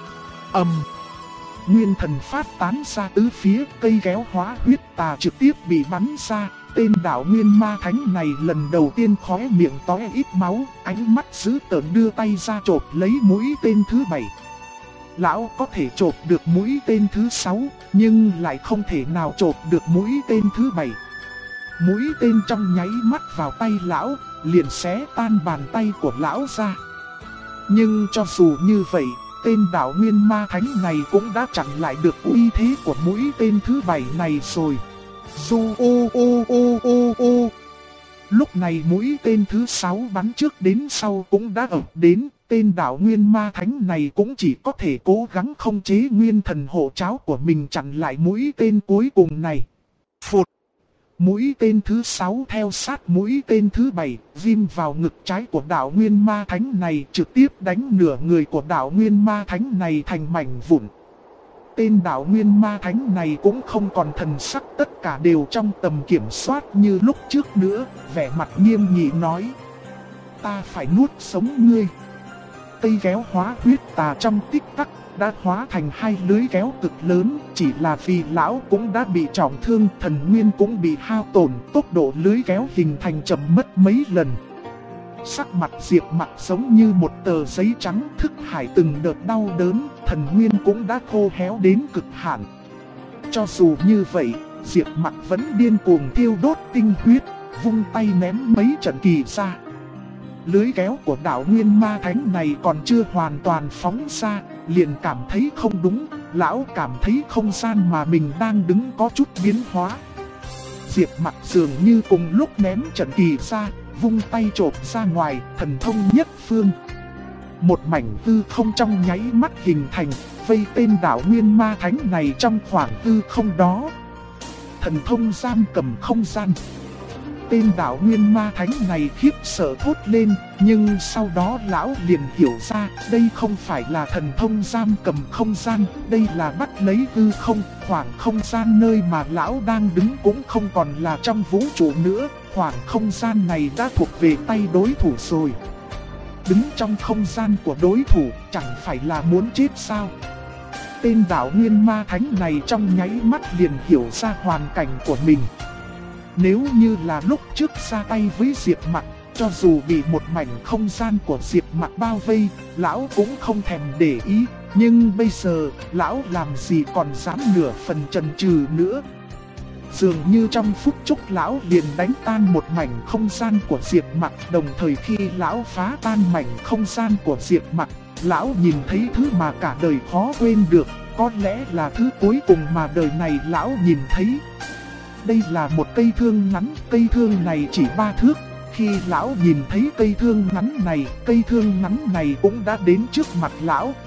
Nguyên thần phát tán ra tứ phía, cây kéo hóa huyết tà trực tiếp bị bắn ra. Tên đạo nguyên ma thánh này lần đầu tiên khóe miệng tóe ít máu, ánh mắt dữ tợn đưa tay ra chộp lấy mũi tên thứ 7. Lão có thể chộp được mũi tên thứ 6, nhưng lại không thể nào chộp được mũi tên thứ 7. Mũi tên trong nháy mắt vào tay lão, liền xé tan bàn tay của lão ra. Nhưng cho dù như vậy, tên đạo nguyên ma thánh này cũng đã chặn lại được uy thế của mũi tên thứ 7 này rồi. Lúc này mũi tên thứ 6 bắn trước đến sau cũng đã ập đến, tên đạo nguyên ma thánh này cũng chỉ có thể cố gắng khống chế nguyên thần hộ tráo của mình chặn lại mũi tên cuối cùng này. Phụt! Mũi tên thứ 6 theo sát mũi tên thứ 7, ghim vào ngực trái của đạo nguyên ma thánh này, trực tiếp đánh nửa người của đạo nguyên ma thánh này thành mảnh vụn. Tên đạo nguyên ma thánh này cũng không còn thần sắc, tất cả đều trong tầm kiểm soát như lúc trước nữa, vẻ mặt nghiêm nghị nói: ta phải nuốt sống ngươi. Cây kéo hóa huyết tà trong tích tắc đã hóa thành hai lưới kéo cực lớn, chỉ là vì lão cũng đã bị trọng thương, thần nguyên cũng bị hao tổn, tốc độ lưới kéo hình thành chậm mất mấy lần. Sắc mặt Diệp Mặc giống như một tờ giấy trắng, thức hải từng đợt đau đớn, thần nguyên cũng đã khô héo đến cực hạn. Cho dù như vậy, Diệp Mặc vẫn điên cuồng thiêu đốt tinh huyết, vung tay ném mấy trận kỳ ra. Lưới kéo của đạo nguyên ma thánh này còn chưa hoàn toàn phóng ra, liền cảm thấy không đúng, lão cảm thấy không gian mà mình đang đứng có chút biến hóa. Diệp Mặc dường như cùng lúc ném trận kỳ ra, vung tay chộp ra ngoài, thần thông nhất phương. Một mảnh hư không trong nháy mắt hình thành, vây tên đạo nguyên ma thánh này trong khoảng hư không đó. Thần thông giam cầm không gian. Tên đạo nguyên ma thánh này khiếp sợ thốt lên, nhưng sau đó lão liền hiểu ra đây không phải là thần thông giam cầm không gian, đây là bắt lấy hư không. Khoảng không gian nơi mà lão đang đứng cũng không còn là trong vũ trụ nữa, khoảng không gian này đã thuộc về tay đối thủ rồi. Đứng trong không gian của đối thủ chẳng phải là muốn chết sao? Tên đạo nguyên ma thánh này trong nháy mắt liền hiểu ra hoàn cảnh của mình. Nếu như là lúc trước ra tay với Diệp Mặc, cho dù bị một mảnh không gian của Diệp Mặc bao vây, lão cũng không thèm để ý. Nhưng bây giờ, lão làm gì còn dám nửa phần chần chừ nữa. Dường như trong phút chốc lão liền đánh tan một mảnh không gian của Diệp Mặc. Đồng thời khi lão phá tan mảnh không gian của Diệp Mặc, lão nhìn thấy thứ mà cả đời khó quên được. Có lẽ là thứ cuối cùng mà đời này lão nhìn thấy. Đây là một cây thương ngắn, cây thương này chỉ 3 thước. Khi lão nhìn thấy cây thương ngắn này cũng đã đến trước mặt lão,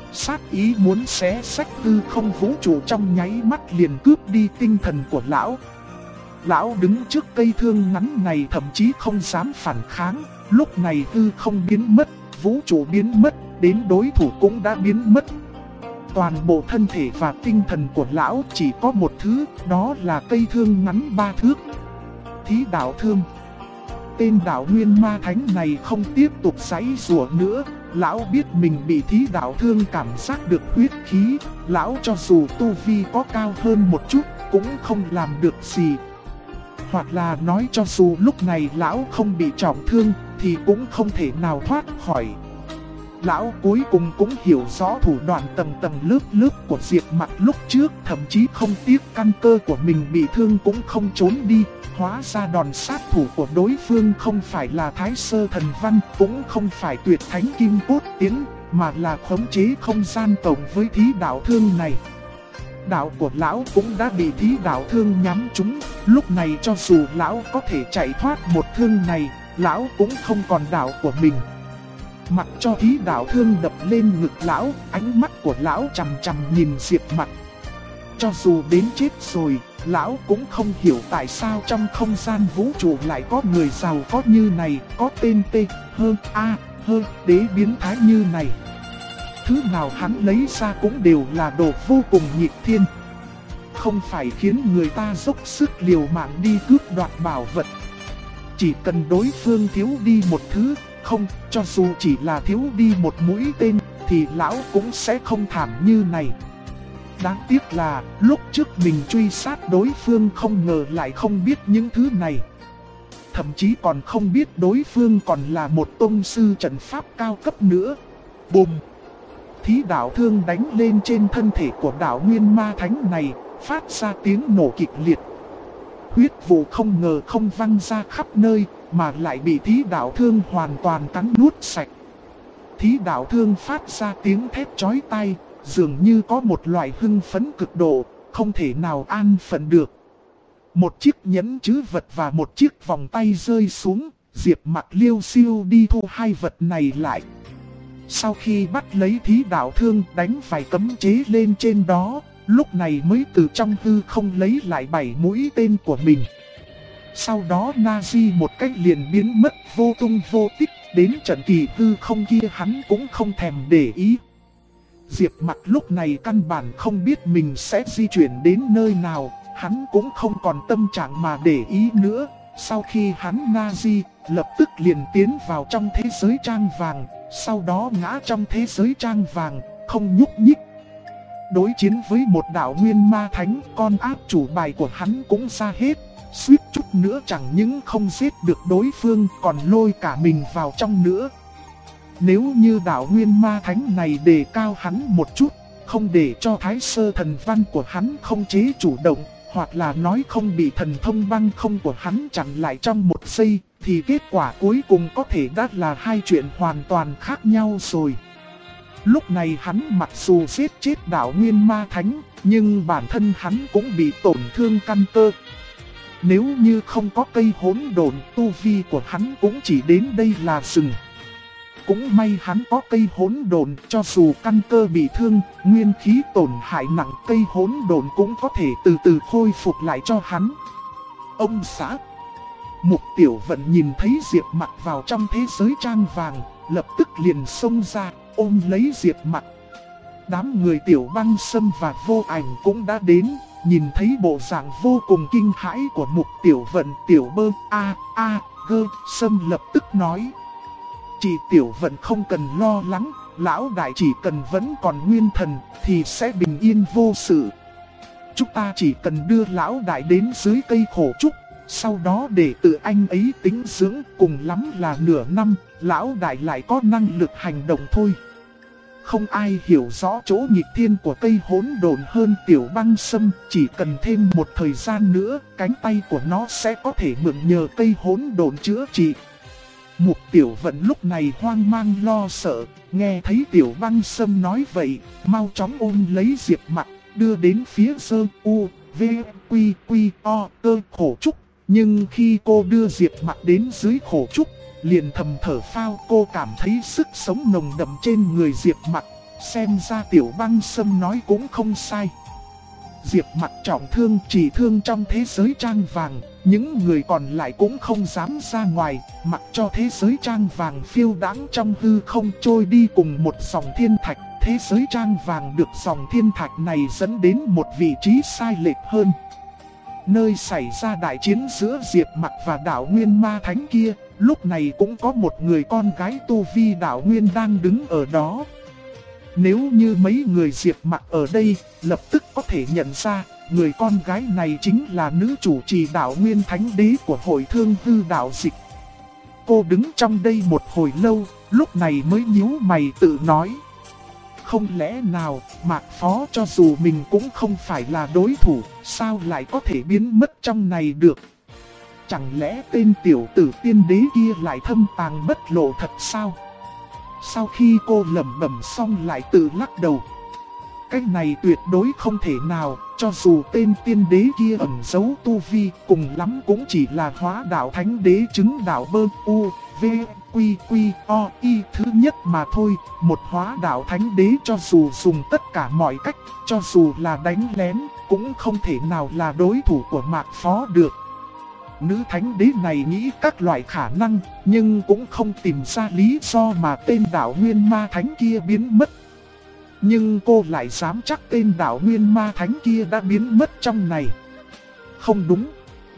sát ý muốn xé xách hư không vũ trụ trong nháy mắt liền cướp đi tinh thần của lão. Lão đứng trước cây thương ngắn này thậm chí không dám phản kháng, lúc này hư không biến mất, vũ trụ biến mất, đến đối thủ cũng đã biến mất. Toàn bộ thân thể và tinh thần của lão chỉ có một thứ, đó là cây thương ngắn 3 thước. Thí đạo thương. Tên đạo nguyên ma thánh này không tiếp tục giãy giụa nữa, lão biết mình bị thí đạo thương cảm giác được huyết khí, lão cho dù tu vi có cao hơn một chút cũng không làm được gì. Hoặc là nói cho dù lúc này lão không bị trọng thương thì cũng không thể nào thoát khỏi. Lão cuối cùng cũng hiểu rõ thủ đoạn tầng tầng lớp lớp của Diệp Mặc lúc trước, thậm chí không tiếc căn cơ của mình bị thương cũng không trốn đi. Hóa ra đòn sát thủ của đối phương không phải là Thái Sơ Thần Văn, cũng không phải Tuyệt Thánh Kim Cốt Tiến, mà là khống chế không gian cộng với thí đạo thương này. Đạo của lão cũng đã bị thí đạo thương nhắm trúng, lúc này cho dù lão có thể chạy thoát một thương này, lão cũng không còn đạo của mình. Mặc cho thí đạo thương đập lên ngực lão, ánh mắt của lão chằm chằm nhìn Diệp Mặc. Cho dù đến chết rồi, lão cũng không hiểu tại sao trong không gian vũ trụ lại có người giàu có như này, có tên T, đế biến thái như này. Thứ nào hắn lấy ra cũng đều là đồ vô cùng nghịch thiên. Không phải khiến người ta dốc sức liều mạng đi cướp đoạt bảo vật. Chỉ cần đối phương thiếu đi một thứ, không, cho dù chỉ là thiếu đi một mũi tên, thì lão cũng sẽ không thảm như này. Đáng tiếc là, lúc trước mình truy sát đối phương không ngờ lại không biết những thứ này. Thậm chí còn không biết đối phương còn là một tông sư trận pháp cao cấp nữa. Bùm! Thí đạo thương đánh lên trên thân thể của đạo nguyên ma thánh này, phát ra tiếng nổ kịch liệt. Huyết vụ không ngờ không văng ra khắp nơi, mà lại bị thí đạo thương hoàn toàn cắn nuốt sạch. Thí đạo thương phát ra tiếng thét chói tai, dường như có một loại hưng phấn cực độ, không thể nào an phận được. Một chiếc nhẫn trữ vật và một chiếc vòng tay rơi xuống, Diệp Mặc liêu xiêu đi thu hai vật này lại. Sau khi bắt lấy thí đạo thương đánh vài cấm chế lên trên đó, lúc này mới từ trong hư không lấy lại 7 mũi tên của mình. Sau đó Nazi một cách liền biến mất vô tung vô tích, đến trận kỳ hư không kia hắn cũng không thèm để ý. Diệp Mặc lúc này căn bản không biết mình sẽ di chuyển đến nơi nào, hắn cũng không còn tâm trạng mà để ý nữa. Sau khi hắn Nazi, lập tức liền tiến vào trong thế giới trang vàng, sau đó ngã trong thế giới trang vàng, không nhúc nhích. Đối chiến với một đạo nguyên ma thánh, con ác chủ bài của hắn cũng ra hết. Suýt chút nữa chẳng những không giết được đối phương còn lôi cả mình vào trong nữa. Nếu như đạo nguyên ma thánh này đề cao hắn một chút, không để cho Thái Sơ Thần Văn của hắn không chế chủ động, hoặc là nói không bị thần thông băng không của hắn chặn lại trong một giây, thì kết quả cuối cùng có thể đã là hai chuyện hoàn toàn khác nhau rồi. Lúc này hắn mặc dù giết chết đạo nguyên ma thánh, nhưng bản thân hắn cũng bị tổn thương căn cơ. Nếu như không có cây hỗn độn, tu vi của hắn cũng chỉ đến đây là dừng. Cũng may hắn có cây hỗn độn, cho dù căn cơ bị thương, nguyên khí tổn hại nặng, cây hỗn độn cũng có thể từ từ khôi phục lại cho hắn. Ông xã Mục Tiểu Vận nhìn thấy Diệp Mặc vào trong thế giới trang vàng, lập tức liền xông ra, ôm lấy Diệp Mặc. Đám người Tiểu Băng Sâm và Vô Ảnh cũng đã đến, nhìn thấy bộ dạng vô cùng kinh hãi của Mục Tiểu Vận, Tiểu Bơ, Sâm lập tức nói: Chị Tiểu Vận không cần lo lắng, lão đại chỉ cần vẫn còn nguyên thần thì sẽ bình yên vô sự. Chúng ta chỉ cần đưa lão đại đến dưới cây khổ trúc, sau đó để tự anh ấy tính dưỡng, cùng lắm là nửa năm, lão đại lại có năng lực hành động thôi. Không ai hiểu rõ chỗ nghịch thiên của cây hỗn độn hơn Tiểu Băng Sâm, chỉ cần thêm một thời gian nữa, cánh tay của nó sẽ có thể mượn nhờ cây hỗn độn chữa trị. Mục Tiểu Vận lúc này hoang mang lo sợ, nghe thấy Tiểu Băng Sâm nói vậy, mau chóng ôm lấy Diệp Mặc, đưa đến phía Sơ U, V, Quy, Quy, O, cơ khổ trúc. Nhưng khi cô đưa Diệp Mặc đến dưới khổ trúc, liền thầm thở phao, cô cảm thấy sức sống nồng đậm trên người Diệp Mặc, xem ra Tiểu Băng Sâm nói cũng không sai. Diệp Mặc trọng thương chỉ thương trong thế giới trang vàng, những người còn lại cũng không dám ra ngoài, mặc cho thế giới trang vàng phiêu đãng trong hư không trôi đi cùng một dòng thiên thạch. Thế giới trang vàng được dòng thiên thạch này dẫn đến một vị trí sai lệch hơn. Nơi xảy ra đại chiến giữa Diệp Mặc và Đạo Nguyên Ma Thánh kia, lúc này cũng có một người con gái tu vi Đạo Nguyên đang đứng ở đó. Nếu như mấy người Diệp Mặc ở đây, lập tức có thể nhận ra, người con gái này chính là nữ chủ trì Đạo Nguyên Thánh Đế của Hội Thương Hư Đạo Dịch. Cô đứng trong đây một hồi lâu, lúc này mới nhíu mày tự nói. Không lẽ nào, Mạc Phó cho dù mình cũng không phải là đối thủ, sao lại có thể biến mất trong này được? Chẳng lẽ tên tiểu tử tiên đế kia lại thâm tàng bất lộ thật sao? Sau khi cô lẩm bẩm xong lại tự lắc đầu. Cái này tuyệt đối không thể nào, cho dù tên tiên đế kia ẩn giấu tu vi, cùng lắm cũng chỉ là hóa đạo thánh đế chứng đạo bơ u, v, quy, quy, o, y thứ nhất mà thôi. Một hóa đạo thánh đế cho dù dùng tất cả mọi cách, cho dù là đánh lén, cũng không thể nào là đối thủ của Mạc Phó được. Nữ thánh đế này nghĩ các loại khả năng, nhưng cũng không tìm ra lý do mà tên Đạo Nguyên Ma Thánh kia biến mất. Nhưng cô lại dám chắc tên Đạo Nguyên Ma Thánh kia đã biến mất trong này. Không đúng.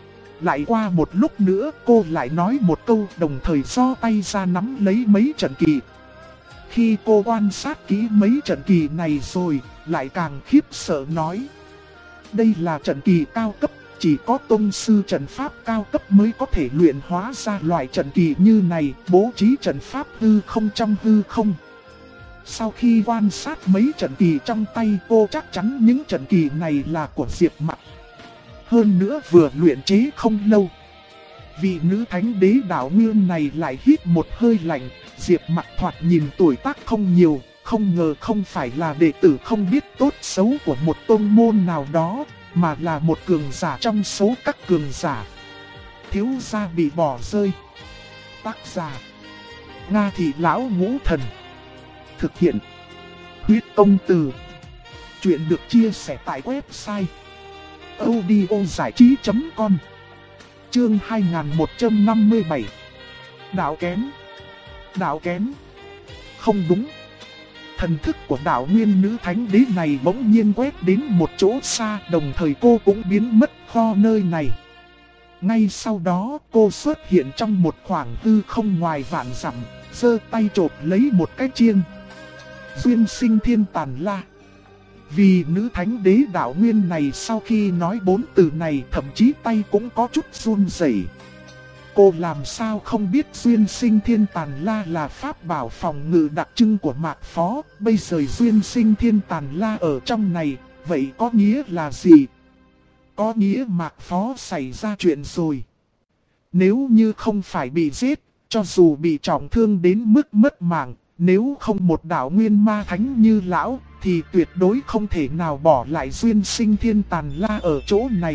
Lại qua một lúc nữa cô lại nói một câu, đồng thời giơ tay ra nắm lấy mấy trận kỳ. Khi cô quan sát kỹ mấy trận kỳ này rồi, lại càng khiếp sợ nói. Đây là trận kỳ cao cấp, chỉ có tông sư trận pháp cao cấp mới có thể luyện hóa ra loại trận kỳ như này, bố trí trận pháp hư không trong hư không. Sau khi quan sát mấy trận kỳ trong tay, cô chắc chắn những trận kỳ này là của Diệp Mặc. Hơn nữa vừa luyện chế không lâu, vị nữ thánh đế Đạo Nguyên này lại hít một hơi lạnh. Diệp Mặc thoạt nhìn tuổi tác không nhiều, không ngờ không phải là đệ tử không biết tốt xấu của một tông môn nào đó, mà là một cường giả trong số các cường giả. Thiếu gia bị bỏ rơi. Tác giả Nga Thị Lão Ngũ Thần. Thực hiện Huyết Công Từ. Chuyện được chia sẻ tại website audiozảichí.com. Chương 2157. Đạo kén. Đạo kén. Không đúng. Thần thức của Đạo Nguyên nữ thánh đế này bỗng nhiên quét đến một chỗ xa, đồng thời cô cũng biến mất kho nơi này. Ngay sau đó cô xuất hiện trong một khoảng hư không ngoài vạn dặm, giơ tay chộp lấy một cái chiêng. Duyên sinh thiên tàn la. Vì nữ thánh đế Đạo Nguyên này sau khi nói 4 từ này thậm chí tay cũng có chút run rẩy. Cô làm sao không biết duyên sinh thiên tàn la là pháp bảo phòng ngự đặc trưng của Mạc Phó. Bây giờ duyên sinh thiên tàn la ở trong này, vậy có nghĩa là gì? Có nghĩa Mạc Phó xảy ra chuyện rồi. Nếu như không phải bị giết, cho dù bị trọng thương đến mức mất mạng, nếu không một Đạo Nguyên Ma Thánh như lão, thì tuyệt đối không thể nào bỏ lại duyên sinh thiên tàn la ở chỗ này.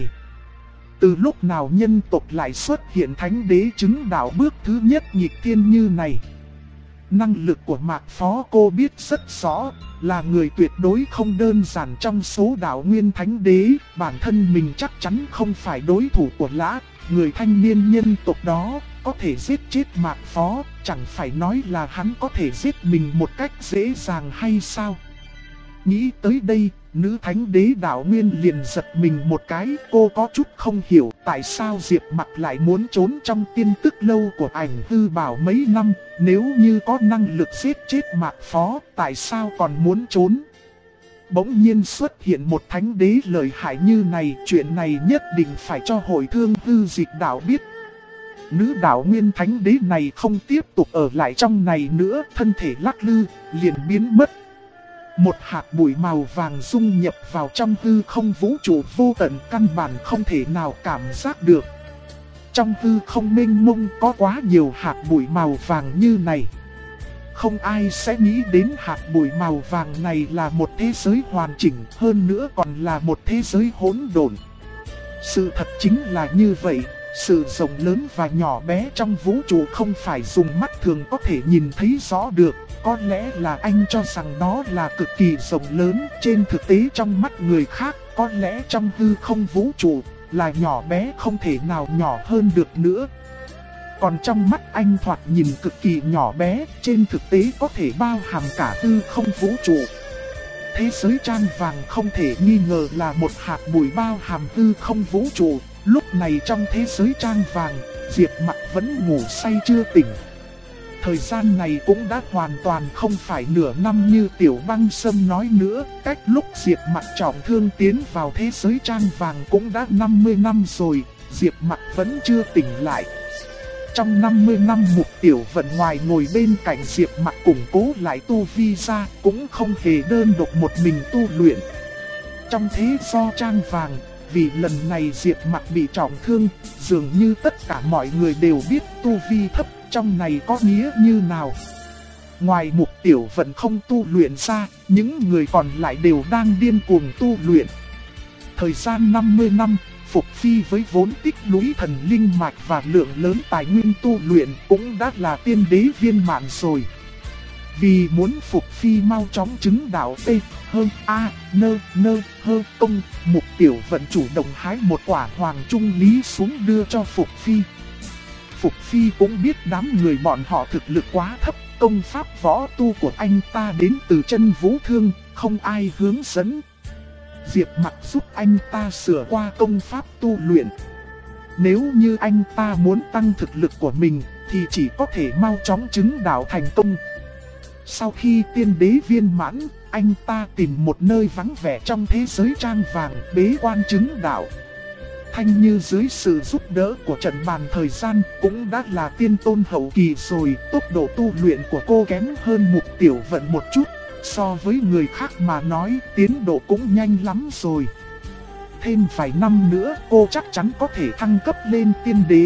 Từ lúc nào nhân tộc lại xuất hiện thánh đế chứng đạo bước thứ nhất nghịch thiên như này? Năng lực của Mạc Phó cô biết rất rõ, là người tuyệt đối không đơn giản trong số Đạo Nguyên thánh đế. Bản thân mình chắc chắn không phải đối thủ của lã, người thanh niên nhân tộc đó. Có thể giết chết Mạc Phó, chẳng phải nói là hắn có thể giết mình một cách dễ dàng hay sao? Nghĩ tới đây, nữ thánh đế Đạo Nguyên liền giật mình một cái. Cô có chút không hiểu tại sao Diệp Mặc lại muốn trốn trong tiên tức lâu của Ảnh Hư Bảo mấy năm. Nếu như có năng lực giết chết Mạc Phó, tại sao còn muốn trốn? Bỗng nhiên xuất hiện một thánh đế lợi hại như này, chuyện này nhất định phải cho Hội Thương Hư Dịch Đạo biết. Nữ Đạo Nguyên thánh đế này không tiếp tục ở lại trong này nữa, thân thể lắc lư, liền biến mất. Một hạt bụi màu vàng dung nhập vào trong hư không vũ trụ vô tận, căn bản không thể nào cảm giác được. Trong hư không mênh mông có quá nhiều hạt bụi màu vàng như này. Không ai sẽ nghĩ đến hạt bụi màu vàng này là một thế giới hoàn chỉnh, hơn nữa còn là một thế giới hỗn độn. Sự thật chính là như vậy. Sự rộng lớn và nhỏ bé trong vũ trụ không phải dùng mắt thường có thể nhìn thấy rõ được. có lẽ là anh cho rằng đó là cực kỳ rộng lớn, trên thực tế trong mắt người khác, có lẽ trong hư không vũ trụ, là nhỏ bé không thể nào nhỏ hơn được nữa. Còn trong mắt anh thoạt nhìn cực kỳ nhỏ bé, trên thực tế có thể bao hàm cả hư không vũ trụ. Thế giới trang vàng không thể nghi ngờ là một hạt bụi bao hàm hư không vũ trụ. Lúc này trong thế giới trang vàng, Diệp Mặc vẫn ngủ say chưa tỉnh. Thời gian này cũng đã hoàn toàn không phải nửa năm như Tiểu Băng Sâm nói nữa. Cách lúc Diệp Mặc trọng thương tiến vào thế giới trang vàng cũng đã 50 năm rồi, Diệp Mặc vẫn chưa tỉnh lại. Trong 50 năm Mục Tiểu Vận ngoài ngồi bên cạnh Diệp Mặc củng cố lại tu vi ra, cũng không hề đơn độc một mình tu luyện. Trong thế do trang vàng, vì lần này Diệp Mặc bị trọng thương, dường như tất cả mọi người đều biết tu vi thấp trong này có nghĩa như nào. Ngoài Mục Tiểu Vận không tu luyện ra, những người còn lại đều đang điên cuồng tu luyện. Thời gian 50 năm, Phục Phi với vốn tích lũy thần linh mạch và lượng lớn tài nguyên tu luyện cũng đã là tiên đế viên mãn rồi. Vì muốn Phục Phi mau chóng chứng đạo T, hơn A, nơ, hơ, công, Mục Tiểu Vận chủ động hái một quả hoàng trung lý xuống đưa cho Phục Phi. Phục Phi cũng biết đám người bọn họ thực lực quá thấp, công pháp võ tu của anh ta đến từ chân vũ thương, không ai hướng dẫn. Diệp Mặc giúp anh ta sửa qua công pháp tu luyện. Nếu như anh ta muốn tăng thực lực của mình, thì chỉ có thể mau chóng chứng đạo thành công. Sau khi tiên đế viên mãn, anh ta tìm một nơi vắng vẻ trong thế giới trang vàng bế quan chứng đạo. Thanh Như dưới sự giúp đỡ của trận bàn thời gian cũng đã là tiên tôn hậu kỳ rồi, tốc độ tu luyện của cô kém hơn Mục Tiểu Vận một chút. So với người khác mà nói, tiến độ cũng nhanh lắm rồi. Thêm vài năm nữa cô chắc chắn có thể thăng cấp lên tiên đế.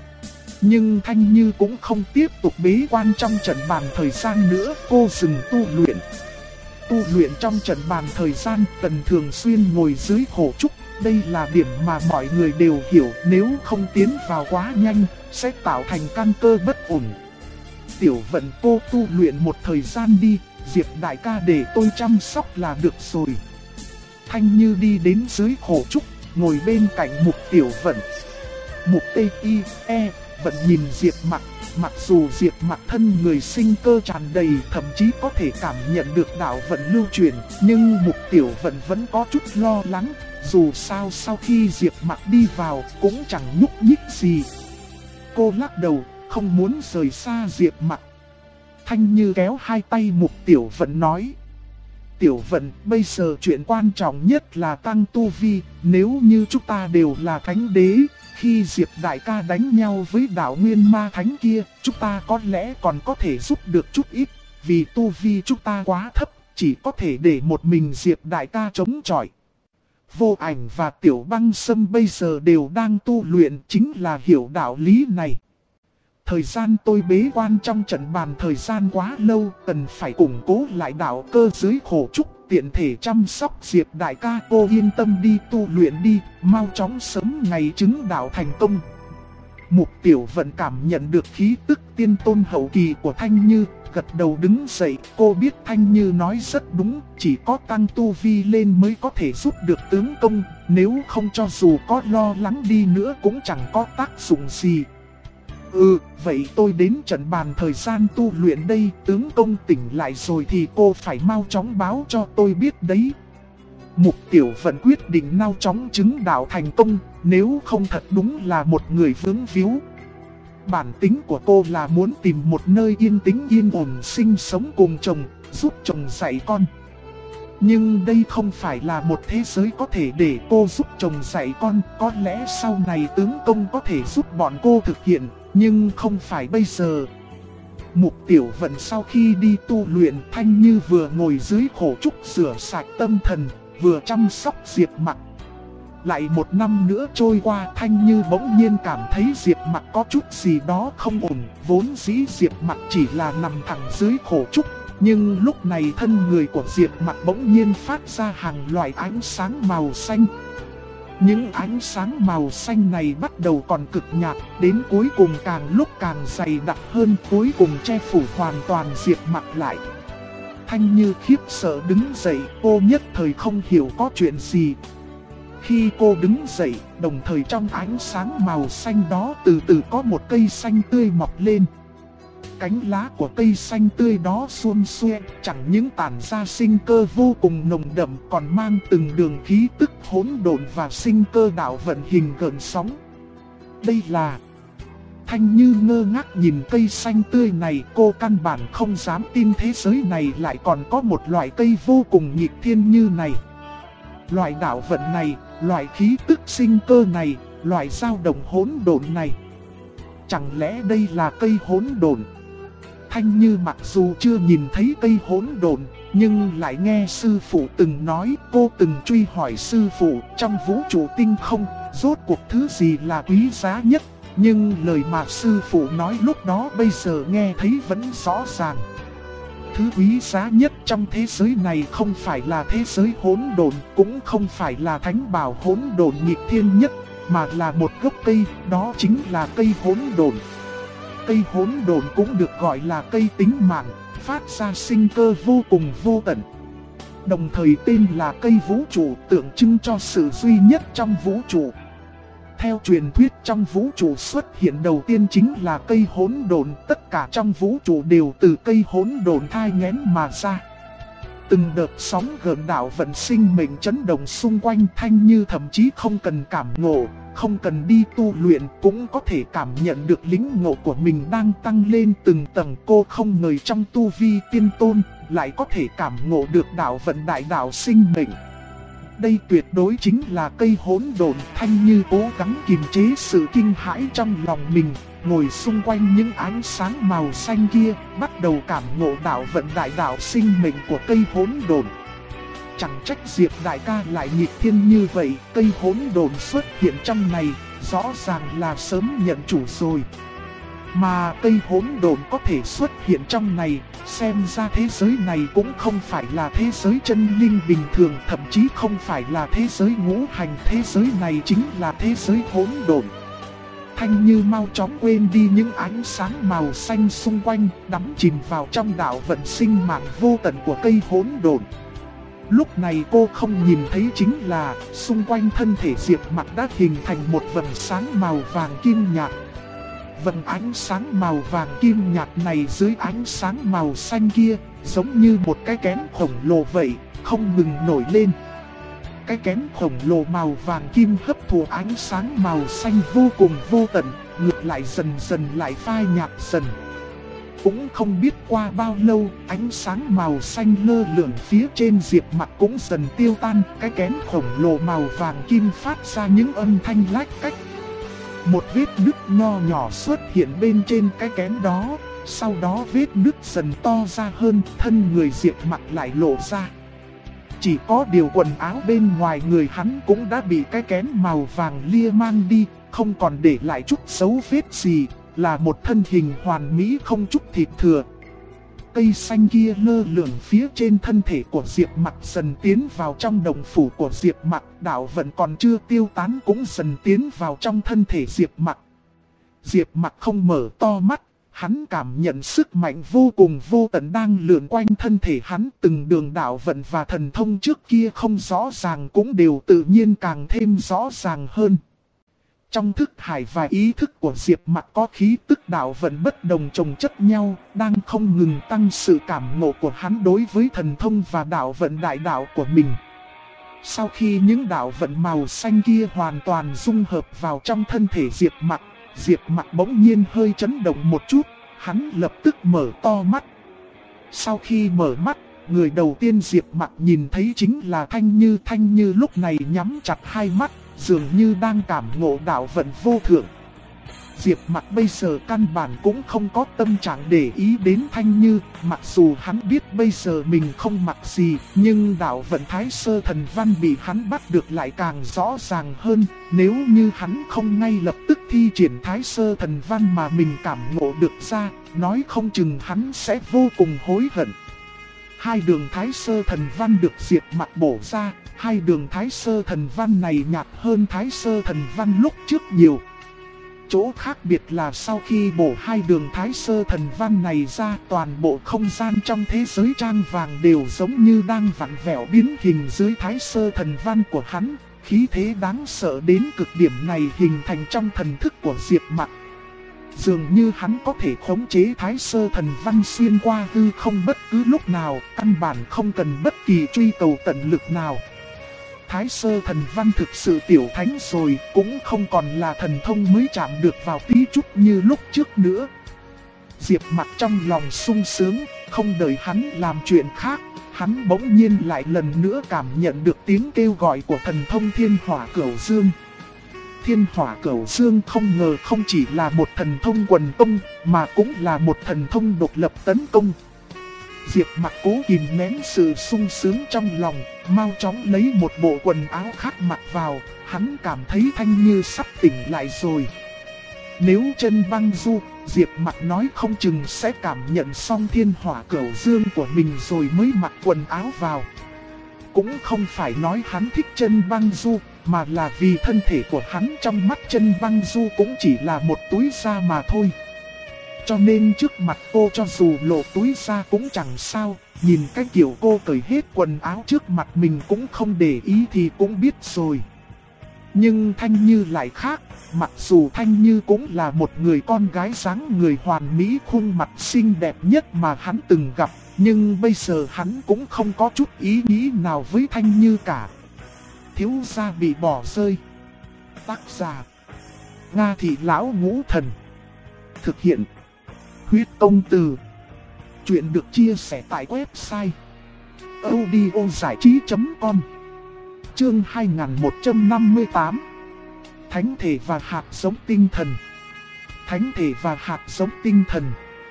Nhưng Thanh Như cũng không tiếp tục bế quan trong trận bàn thời gian nữa, cô dừng tu luyện. Tu luyện trong trận bàn thời gian cần thường xuyên ngồi dưới khổ trúc. Đây là điểm mà mọi người đều hiểu, nếu không tiến vào quá nhanh, sẽ tạo thành căn cơ bất ổn. Tiểu Vận cô tu luyện một thời gian đi, Diệp đại ca để tôi chăm sóc là được rồi. Thanh Như đi đến dưới khổ trúc, ngồi bên cạnh Mục Tiểu Vận. Mục T.I.E. Vận nhìn Diệp Mặc, mặc dù Diệp Mặc thân người sinh cơ tràn đầy, thậm chí có thể cảm nhận được đạo vận lưu truyền, nhưng Mục Tiểu Vận vẫn có chút lo lắng. Dù sao sau khi Diệp Mặc đi vào cũng chẳng nhúc nhích gì. Cô lắc đầu, không muốn rời xa Diệp Mặc. Thanh Như kéo hai tay Mục Tiểu Vận nói: Tiểu Vận, bây giờ chuyện quan trọng nhất là tăng tu vi. Nếu như chúng ta đều là thánh đế, khi Diệp đại ca đánh nhau với đạo Nguyên Ma Thánh kia, chúng ta có lẽ còn có thể giúp được chút ít. Vì tu vi chúng ta quá thấp, chỉ có thể để một mình Diệp đại ca chống chọi. Vô Ảnh và Tiểu Băng Sâm bây giờ đều đang tu luyện, chính là hiểu đạo lý này. Thời gian tôi bế quan trong trận bàn thời gian quá lâu, cần phải củng cố lại đạo cơ dưới khổ trúc, tiện thể chăm sóc Diệp đại ca. Cô yên tâm đi tu luyện đi, mau chóng sớm ngày chứng đạo thành công. Mục Tiểu Vận cảm nhận được khí tức tiên tôn hậu kỳ của Thanh Như, gật đầu đứng dậy. Cô biết Thanh Như nói rất đúng, chỉ có tăng tu vi lên mới có thể giúp được tướng công, nếu không cho dù có lo lắng đi nữa cũng chẳng có tác dụng gì. Vậy tôi đến trận bàn thời gian tu luyện đây, tướng công tỉnh lại rồi thì cô phải mau chóng báo cho tôi biết đấy. Mục Tiểu Vận quyết định mau chóng chứng đạo thành công, nếu không thật đúng là một người vướng víu. Bản tính của cô là muốn tìm một nơi yên tĩnh yên ổn sinh sống cùng chồng, giúp chồng dạy con. Nhưng đây không phải là một thế giới có thể để cô giúp chồng dạy con. Có lẽ sau này tướng công có thể giúp bọn cô thực hiện, nhưng không phải bây giờ. Mục Tiểu Vận sau khi đi tu luyện, Thanh Như vừa ngồi dưới khổ trúc rửa sạch tâm thần, vừa chăm sóc Diệp Mặc. Lại một năm nữa trôi qua, Thanh Như bỗng nhiên cảm thấy Diệp Mặc có chút gì đó không ổn. Vốn dĩ Diệp Mặc chỉ là nằm thẳng dưới khổ trúc, nhưng lúc này thân người của Diệp Mặc bỗng nhiên phát ra hàng loài ánh sáng màu xanh. Những ánh sáng màu xanh này bắt đầu còn cực nhạt, đến cuối cùng càng lúc càng dày đặc hơn, cuối cùng che phủ hoàn toàn Diệp Mặc lại. Thanh Như khiếp sợ đứng dậy, cô nhất thời không hiểu có chuyện gì. Khi cô đứng dậy, đồng thời trong ánh sáng màu xanh đó từ từ có một cây xanh tươi mọc lên. Cánh lá của cây xanh tươi đó suôn xuê, chẳng những tản ra sinh cơ vô cùng nồng đậm, còn mang từng đường khí tức hỗn độn và sinh cơ đạo vận hình gợn sóng. Đây là... Thanh Như ngơ ngác nhìn cây xanh tươi này, cô căn bản không dám tin thế giới này lại còn có một loại cây vô cùng nghịch thiên như này. Loại đạo vận này, loại khí tức sinh cơ này, loại dao động hỗn độn này. Chẳng lẽ đây là cây hỗn độn? Thanh Như mặc dù chưa nhìn thấy cây hỗn độn, nhưng lại nghe sư phụ từng nói, cô từng truy hỏi sư phụ trong vũ trụ tinh không, rốt cuộc thứ gì là quý giá nhất. Nhưng lời mà sư phụ nói lúc đó bây giờ nghe thấy vẫn rõ ràng. Thứ quý giá nhất trong thế giới này không phải là thế giới hỗn độn, cũng không phải là thánh bảo hỗn độn nghịch thiên nhất, mà là một gốc cây, đó chính là cây hỗn độn. Cây hỗn độn cũng được gọi là cây tính mạng, phát ra sinh cơ vô cùng vô tận. Đồng thời tên là cây vũ trụ, tượng trưng cho sự duy nhất trong vũ trụ. Theo truyền thuyết trong vũ trụ xuất hiện đầu tiên chính là cây hỗn độn, tất cả trong vũ trụ đều từ cây hỗn độn thai nghén mà ra. Từng đợt sóng gợn đạo vận sinh mệnh chấn động xung quanh, Thanh Như thậm chí không cần cảm ngộ, không cần đi tu luyện cũng có thể cảm nhận được lĩnh ngộ của mình đang tăng lên từng tầng. Cô không ngờ trong tu vi tiên tôn lại có thể cảm ngộ được đạo vận đại đạo sinh mệnh. Đây tuyệt đối chính là cây hỗn độn. Thanh Như cố gắng kiềm chế sự kinh hãi trong lòng mình, ngồi xung quanh những ánh sáng màu xanh kia, bắt đầu cảm ngộ đạo vận đại đạo sinh mệnh của cây hỗn độn. Chẳng trách Diệp đại ca lại nghịch thiên như vậy, cây hỗn độn xuất hiện trong này, rõ ràng là sớm nhận chủ rồi. Mà cây hỗn độn có thể xuất hiện trong này, xem ra thế giới này cũng không phải là thế giới chân linh bình thường, thậm chí không phải là thế giới ngũ hành, thế giới này chính là thế giới hỗn độn. Thanh Như mau chóng quên đi những ánh sáng màu xanh xung quanh, đắm chìm vào trong đạo vận sinh mạng vô tận của cây hỗn độn. Lúc này cô không nhìn thấy chính là xung quanh thân thể Diệp Mặc đã hình thành một vầng sáng màu vàng kim nhạt. Vầng ánh sáng màu vàng kim nhạt này dưới ánh sáng màu xanh kia, giống như một cái kén khổng lồ vậy, không ngừng nổi lên. Cái kén khổng lồ màu vàng kim hấp thụ ánh sáng màu xanh vô cùng vô tận, ngược lại dần dần lại phai nhạt dần. Cũng không biết qua bao lâu, ánh sáng màu xanh lơ lửng phía trên Diệp Mặc cũng dần tiêu tan. Cái kén khổng lồ màu vàng kim phát ra những âm thanh lách cách. Một vết nứt nho nhỏ xuất hiện bên trên cái kén đó, sau đó vết nứt dần to ra hơn, thân người Diệp Mặc lại lộ ra. Chỉ có điều quần áo bên ngoài người hắn cũng đã bị cái kén màu vàng lia mang đi, không còn để lại chút dấu vết gì, là một thân hình hoàn mỹ không chút thịt thừa. Cây xanh kia lơ lửng phía trên thân thể của Diệp Mặc dần tiến vào trong đồng phủ của Diệp Mặc, đạo vận còn chưa tiêu tán cũng dần tiến vào trong thân thể Diệp Mặc. Diệp Mặc không mở to mắt, hắn cảm nhận sức mạnh vô cùng vô tận đang lượn quanh thân thể hắn, từng đường đạo vận và thần thông trước kia không rõ ràng cũng đều tự nhiên càng thêm rõ ràng hơn. Trong thức hải và ý thức của Diệp Mặc có khí tức đạo vận bất đồng chồng chất nhau, đang không ngừng tăng sự cảm ngộ của hắn đối với thần thông và đạo vận đại đạo của mình. Sau khi những đạo vận màu xanh kia hoàn toàn dung hợp vào trong thân thể Diệp Mặc bỗng nhiên hơi chấn động một chút, hắn lập tức mở to mắt. Sau khi mở mắt, người đầu tiên Diệp Mặc nhìn thấy chính là Thanh Như. Thanh Như lúc này nhắm chặt hai mắt, dường như đang cảm ngộ đạo vận vô thượng. Diệp Mặc bây giờ căn bản cũng không có tâm trạng để ý đến Thanh Như, mặc dù hắn biết bây giờ mình không mặc gì, nhưng đạo vận Thái Sơ Thần Văn bị hắn bắt được lại càng rõ ràng hơn. Nếu như hắn không ngay lập tức thi triển Thái Sơ Thần Văn mà mình cảm ngộ được ra, nói không chừng hắn sẽ vô cùng hối hận. Hai đường thái sơ thần văn được Diệp Mặc bổ ra, hai đường thái sơ thần văn này nhạt hơn thái sơ thần văn lúc trước nhiều. Chỗ khác biệt là sau khi bổ hai đường thái sơ thần văn này ra, toàn bộ không gian trong thế giới trang vàng đều giống như đang vặn vẹo biến hình dưới thái sơ thần văn của hắn. Khí thế đáng sợ đến cực điểm này hình thành trong thần thức của Diệp Mặc. Dường như hắn có thể khống chế thái sơ thần văn xuyên qua hư không bất cứ lúc nào, căn bản không cần bất kỳ truy cầu tận lực nào. Thái sơ thần văn thực sự tiểu thánh rồi, cũng không còn là thần thông mới chạm được vào tí chút như lúc trước nữa. Diệp Mặc trong lòng sung sướng, không đợi hắn làm chuyện khác, hắn bỗng nhiên lại lần nữa cảm nhận được tiếng kêu gọi của thần thông Thiên Hỏa Cửu Dương. Thiên Hỏa Cửu Dương không ngờ không chỉ là một thần thông quần công, mà cũng là một thần thông độc lập tấn công. Diệp Mặc cố kìm nén sự sung sướng trong lòng, mau chóng lấy một bộ quần áo khác mặc vào, hắn cảm thấy Thanh Như sắp tỉnh lại rồi. Nếu chân băng du, Diệp Mặc nói không chừng sẽ cảm nhận xong Thiên Hỏa Cửu Dương của mình rồi mới mặc quần áo vào. Cũng không phải nói hắn thích chân băng du, mà là vì thân thể của hắn trong mắt chân băng du cũng chỉ là một túi da mà thôi. Cho nên trước mặt cô cho dù lộ túi da cũng chẳng sao, nhìn cái kiểu cô cởi hết quần áo trước mặt mình cũng không để ý thì cũng biết rồi. Nhưng Thanh Như lại khác, mặc dù Thanh Như cũng là một người con gái dáng người hoàn mỹ, khuôn mặt xinh đẹp nhất mà hắn từng gặp, nhưng bây giờ hắn cũng không có chút ý nghĩ nào với Thanh Như cả. Thiếu gia bị bỏ rơi. Tác giả: Nga Thị Lão Ngũ Thần. Thực hiện: Huyết Công Từ. Chuyện được chia sẻ tại website audiozảichí.com. Chương 2158. Thánh thể và hạt giống tinh thần. Thánh thể và hạt giống tinh thần.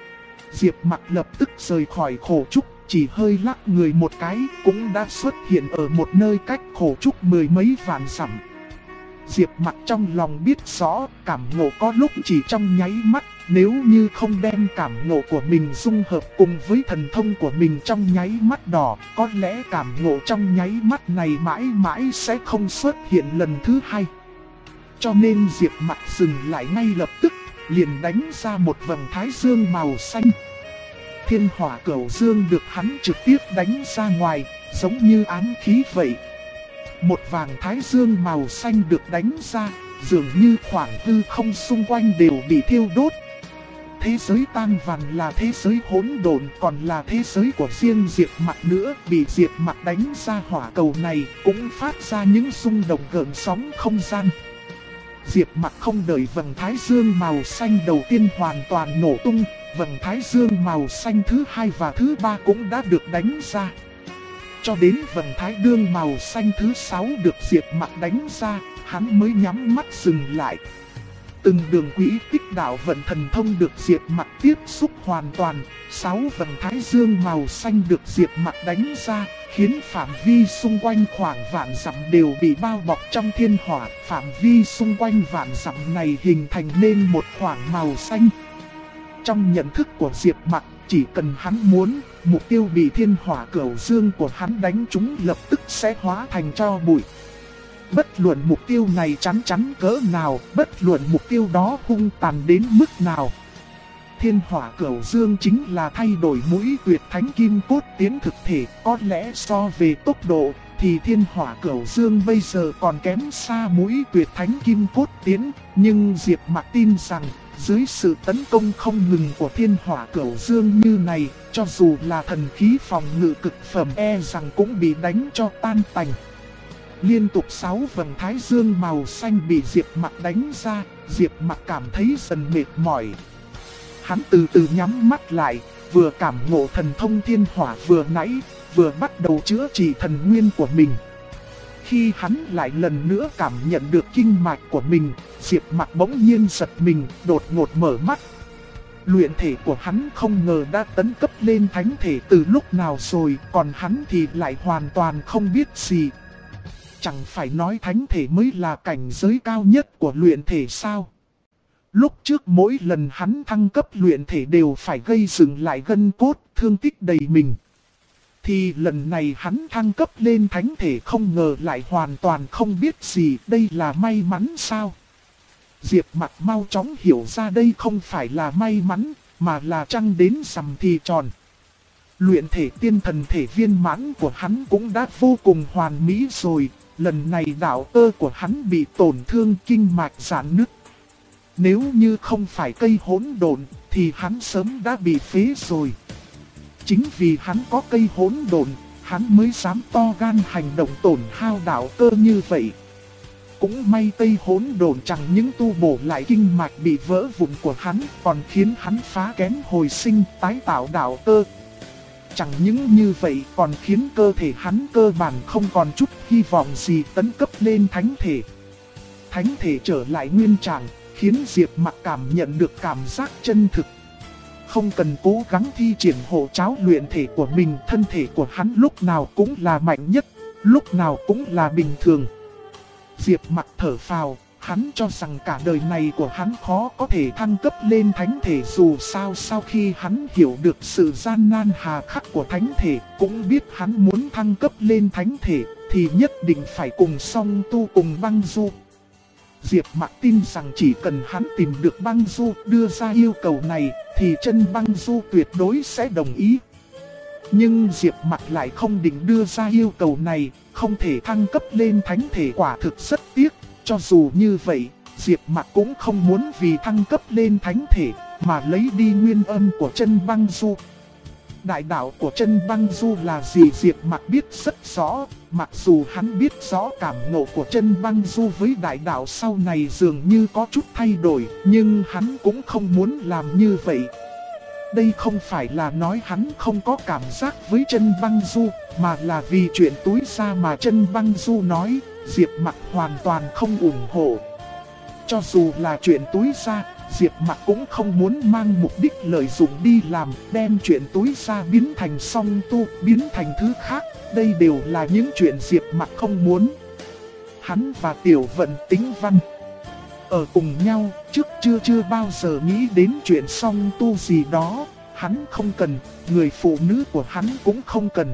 Diệp Mặc lập tức rời khỏi khổ trúc, chỉ hơi lắc người một cái cũng đã xuất hiện ở một nơi cách khổ trúc mười mấy vạn dặm. Diệp Mặc trong lòng biết rõ, cảm ngộ có lúc chỉ trong nháy mắt, nếu như không đem cảm ngộ của mình dung hợp cùng với thần thông của mình trong nháy mắt đỏ, có lẽ cảm ngộ trong nháy mắt này mãi mãi sẽ không xuất hiện lần thứ hai. Cho nên Diệp Mặc dừng lại ngay lập tức, liền đánh ra một vầng thái dương màu xanh. Thiên Hỏa Cửu Dương được hắn trực tiếp đánh ra ngoài, giống như ám khí vậy. Một vầng thái dương màu xanh được đánh ra, dường như khoảng hư không xung quanh đều bị thiêu đốt. Thế giới tang vằn là thế giới hỗn độn, còn là thế giới của riêng Diệp Mặc nữa. Bị Diệp Mặc đánh ra hỏa cầu này cũng phát ra những rung động gợn sóng không gian. Diệp Mặc không đợi vầng thái dương màu xanh đầu tiên hoàn toàn nổ tung, vầng thái dương màu xanh thứ hai và thứ ba cũng đã được đánh ra. Cho đến vầng thái dương màu xanh thứ 6 được Diệp Mặc đánh ra, hắn mới nhắm mắt dừng lại. Từng đường quỹ tích đạo vận thần thông được Diệp Mặc tiếp xúc hoàn toàn, 6 vầng thái dương màu xanh được Diệp Mặc đánh ra, khiến phạm vi xung quanh khoảng vạn dặm đều bị bao bọc trong thiên hỏa. Phạm vi xung quanh vạn dặm này hình thành nên một khoảng màu xanh. Trong nhận thức của Diệp Mặc, chỉ cần hắn muốn, mục tiêu bị Thiên Hỏa Cửu Dương của hắn đánh trúng lập tức sẽ hóa thành tro bụi. Bất luận mục tiêu này chắn chắn cỡ nào, bất luận mục tiêu đó hung tàn đến mức nào. Thiên Hỏa Cửu Dương chính là thay đổi mũi tuyệt thánh kim cốt tiến thực thể, có lẽ so về tốc độ thì Thiên Hỏa Cửu Dương bây giờ còn kém xa mũi tuyệt thánh kim cốt tiến, nhưng Diệp Mặc tin rằng dưới sự tấn công không ngừng của Thiên Hỏa Cửu Dương như này, cho dù là thần khí phòng ngự cực phẩm rằng cũng bị đánh cho tan tành. Liên tục 6 vầng thái dương màu xanh bị Diệp Mặc đánh ra, Diệp Mặc cảm thấy dần mệt mỏi. Hắn từ từ nhắm mắt lại, vừa cảm ngộ thần thông thiên hỏa vừa nãy, vừa bắt đầu chữa trị thần nguyên của mình. Khi hắn lại lần nữa cảm nhận được kinh mạch của mình, Diệp Mặc bỗng nhiên giật mình, đột ngột mở mắt. Luyện thể của hắn không ngờ đã tấn cấp lên thánh thể từ lúc nào rồi, còn hắn thì lại hoàn toàn không biết gì. Chẳng phải nói thánh thể mới là cảnh giới cao nhất của luyện thể sao? Lúc trước mỗi lần hắn thăng cấp luyện thể đều phải gây dựng lại gân cốt, thương tích đầy mình. thì lần này hắn thăng cấp lên thánh thể không ngờ lại hoàn toàn không biết gì, đây là may mắn sao? Diệp Mặc mau chóng hiểu ra đây không phải là may mắn, mà là trăng đến rằm thì tròn. Luyện thể tiên thần thể viên mãn của hắn cũng đã vô cùng hoàn mỹ rồi, lần này đạo cơ của hắn bị tổn thương kinh mạch giãn nứt. Nếu như không phải cây hỗn độn thì hắn sớm đã bị phế rồi. Chính vì hắn có cây hỗn độn, hắn mới dám to gan hành động tổn hao đạo cơ như vậy. Cũng may cây hỗn độn chẳng những tu bổ lại kinh mạch bị vỡ vụn của hắn, còn khiến hắn phá kén hồi sinh tái tạo đạo cơ. Chẳng những như vậy còn khiến cơ thể hắn cơ bản không còn chút hy vọng gì tấn cấp lên thánh thể. Thánh thể trở lại nguyên trạng, khiến Diệp Mặc cảm nhận được cảm giác chân thực. Không cần cố gắng thi triển hộ cháo luyện thể của mình, thân thể của hắn lúc nào cũng là mạnh nhất, lúc nào cũng là bình thường. Diệp Mặc thở phào, hắn cho rằng cả đời này của hắn khó có thể thăng cấp lên thánh thể, dù sao sau khi hắn hiểu được sự gian nan hà khắc của thánh thể, cũng biết hắn muốn thăng cấp lên thánh thể thì nhất định phải cùng Song Tu cùng Băng Du. Diệp Mặc tin rằng chỉ cần hắn tìm được Băng Du đưa ra yêu cầu này thì chân Băng Du tuyệt đối sẽ đồng ý. Nhưng Diệp Mặc lại không định đưa ra yêu cầu này, không thể thăng cấp lên thánh thể quả thực rất tiếc. Cho dù như vậy, Diệp Mặc cũng không muốn vì thăng cấp lên thánh thể mà lấy đi nguyên âm của chân Băng Du. Đại đạo của chân Băng Du là gì Diệp Mặc biết rất rõ, mặc dù hắn biết rõ cảm ngộ của chân Băng Du với đại đạo sau này dường như có chút thay đổi, nhưng hắn cũng không muốn làm như vậy. Đây không phải là nói hắn không có cảm giác với chân Băng Du, mà là vì chuyện túi ra mà chân Băng Du nói, Diệp Mặc hoàn toàn không ủng hộ. Cho dù là chuyện túi ra, Diệp Mặc cũng không muốn mang mục đích lợi dụng đi làm, đem chuyện túi ra biến thành Song Tu, biến thành thứ khác, đây đều là những chuyện Diệp Mặc không muốn. Hắn và Tiểu Vận Tĩnh Văn ở cùng nhau, trước chưa bao giờ nghĩ đến chuyện Song Tu gì đó, hắn không cần, người phụ nữ của hắn cũng không cần.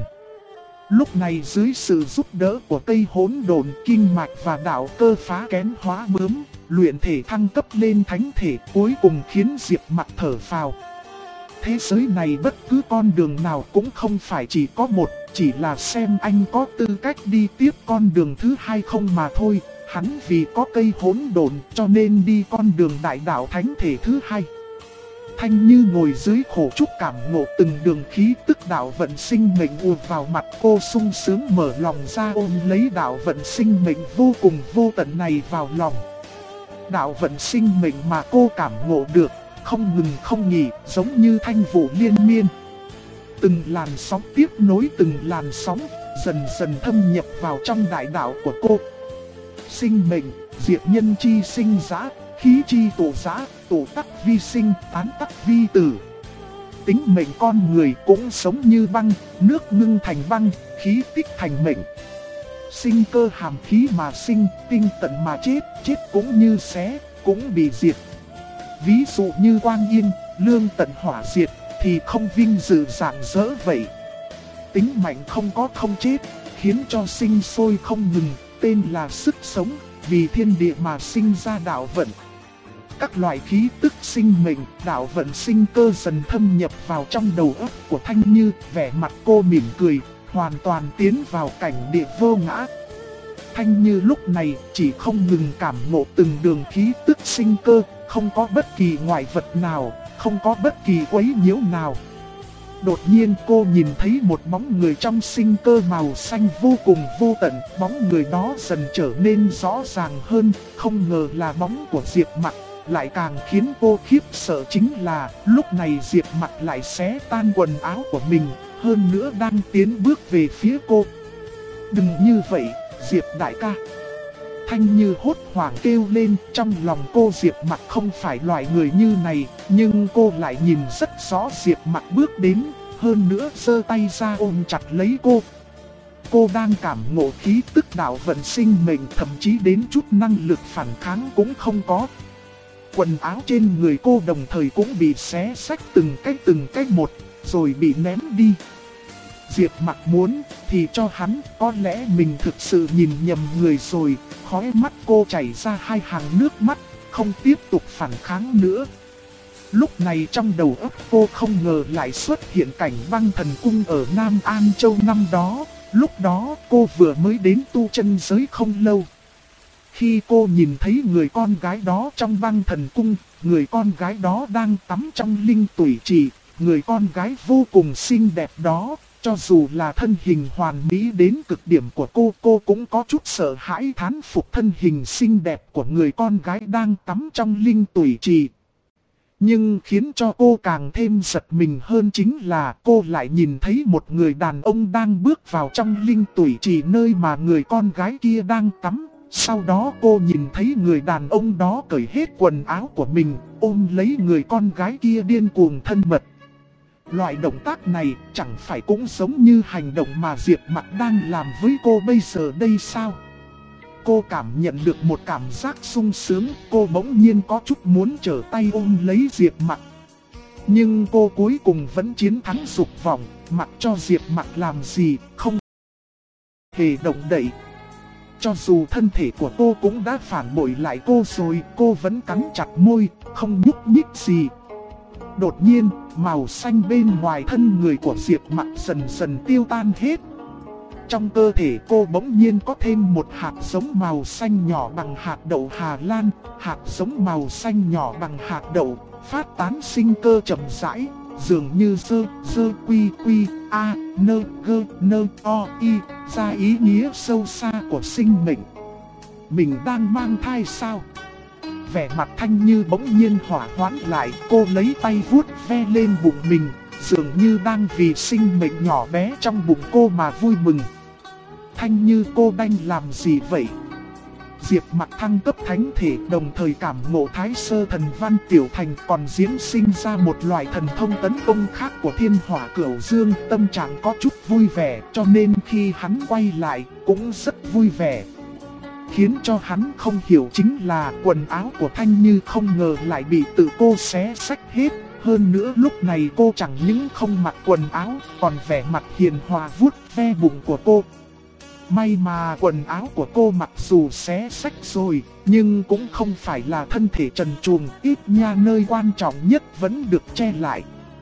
Lúc này dưới sự giúp đỡ của cây hỗn độn kinh mạch và đạo cơ phá kén hóa bướm, luyện thể thăng cấp lên thánh thể cuối cùng khiến Diệp Mặc thở phào. Thế giới này bất cứ con đường nào cũng không phải chỉ có một, chỉ là xem anh có tư cách đi tiếp con đường thứ hai không mà thôi. Hắn vì có cây hỗn độn cho nên đi con đường đại đạo thánh thể thứ hai. Thanh Như ngồi dưới khổ trúc cảm ngộ từng đường khí tức đạo vận sinh mệnh ùa vào mặt cô, sung sướng mở lòng ra ôm lấy đạo vận sinh mệnh vô cùng vô tận này vào lòng. Đạo vận sinh mệnh mà cô cảm ngộ được, không ngừng không nghỉ, giống như thanh vụ liên miên. Từng làn sóng tiếp nối từng làn sóng, dần dần thâm nhập vào trong đại đạo của cô. Sinh mệnh, diệt nhân chi sinh giã, khí chi tổ giã, tổ tắc vi sinh, tán tắc vi tử. Tính mệnh con người cũng sống như băng, nước ngưng thành băng, khí tích thành mệnh. Sinh cơ hàm khí mà sinh, tinh tận mà chết, chết cũng như xé, cũng bị diệt. Ví dụ như Quang Yên, lương tận hỏa diệt, thì không vinh dự rạng rỡ vậy. Tính mạnh không có không chết, khiến cho sinh sôi không ngừng, tên là sức sống, vì thiên địa mà sinh ra đạo vận. Các loại khí tức sinh mệnh, đạo vận sinh cơ dần thâm nhập vào trong đầu óc của Thanh Như, vẻ mặt cô mỉm cười, hoàn toàn tiến vào cảnh địa vô ngã. Thanh Như lúc này chỉ không ngừng cảm ngộ từng đường khí tức sinh cơ, không có bất kỳ ngoại vật nào, không có bất kỳ quấy nhiễu nào. Đột nhiên cô nhìn thấy một bóng người trong sinh cơ màu xanh vô cùng vô tận, bóng người đó dần trở nên rõ ràng hơn, không ngờ là bóng của Diệp Mặc. Lại càng khiến cô khiếp sợ chính là lúc này Diệp Mặc lại xé tan quần áo của mình, hơn nữa đang tiến bước về phía cô. Đừng như vậy, Diệp đại ca. Thanh Như hốt hoảng kêu lên, trong lòng cô Diệp Mặc không phải loại người như này, nhưng cô lại nhìn rất rõ Diệp Mặc bước đến, hơn nữa giơ tay ra ôm chặt lấy cô. Cô đang cảm ngộ khí tức đạo vận sinh mệnh, thậm chí đến chút năng lực phản kháng cũng không có. Quần áo trên người cô đồng thời cũng bị xé xách từng cách một, rồi bị ném đi. Diệp Mặc muốn thì cho hắn, có lẽ mình thực sự nhìn nhầm người rồi. Khóe mắt cô chảy ra hai hàng nước mắt, không tiếp tục phản kháng nữa. Lúc này trong đầu óc cô không ngờ lại xuất hiện cảnh Băng Thần Cung ở Nam An Châu năm đó. Lúc đó cô vừa mới đến tu chân giới không lâu. Khi cô nhìn thấy người con gái đó trong Băng Thần Cung, người con gái đó đang tắm trong linh tủy trì. Người con gái vô cùng xinh đẹp đó, cho dù là thân hình hoàn mỹ đến cực điểm của cô cũng có chút sợ hãi thán phục thân hình xinh đẹp của người con gái đang tắm trong linh tủy trì. Nhưng khiến cho cô càng thêm giật mình hơn chính là cô lại nhìn thấy một người đàn ông đang bước vào trong linh tủy trì nơi mà người con gái kia đang tắm. Sau đó cô nhìn thấy người đàn ông đó cởi hết quần áo của mình, ôm lấy người con gái kia điên cuồng thân mật. Loại động tác này chẳng phải cũng giống như hành động mà Diệp Mặc đang làm với cô bây giờ đây sao? Cô cảm nhận được một cảm giác sung sướng, cô bỗng nhiên có chút muốn trở tay ôm lấy Diệp Mặc. Nhưng cô cuối cùng vẫn chiến thắng dục vọng, mặc cho Diệp Mặc làm gì, không hề động đậy. Cho dù thân thể của cô cũng đã phản bội lại cô rồi, cô vẫn cắn chặt môi, không nhúc nhích gì. Đột nhiên, màu xanh bên ngoài thân người của Diệp Mặc dần dần tiêu tan hết. Trong cơ thể cô bỗng nhiên có thêm một hạt giống màu xanh nhỏ bằng hạt đậu Hà Lan, hạt giống màu xanh nhỏ bằng hạt đậu, phát tán sinh cơ chậm rãi, dường như dơ quy quy a nơ gơ nơ o y, ra ý nghĩa sâu xa của sinh mệnh. Mình đang mang thai sao? Vẻ mặt Thanh Như bỗng nhiên hỏa hoãn lại, cô lấy tay vuốt ve lên bụng mình, dường như đang vì sinh mệnh nhỏ bé trong bụng cô mà vui mừng. Thanh Như, cô đang làm gì vậy? Diệp Mặc thăng cấp thánh thể, đồng thời cảm ngộ Thái Sơ Thần Văn tiểu thành, còn diễn sinh ra một loại thần thông tấn công khác của Thiên Hỏa Cửu Dương. Tâm trạng có chút vui vẻ, cho nên khi hắn quay lại cũng rất vui vẻ. Khiến cho hắn không hiểu chính là quần áo của Thanh Như không ngờ lại bị tự cô xé xách hết. Hơn nữa lúc này cô chẳng những không mặc quần áo, còn vẻ mặt hiền hòa vuốt ve bụng của cô. May mà quần áo của cô mặc dù xé xách rồi, nhưng cũng không phải là thân thể trần truồng, ít nha nơi quan trọng nhất vẫn được che lại.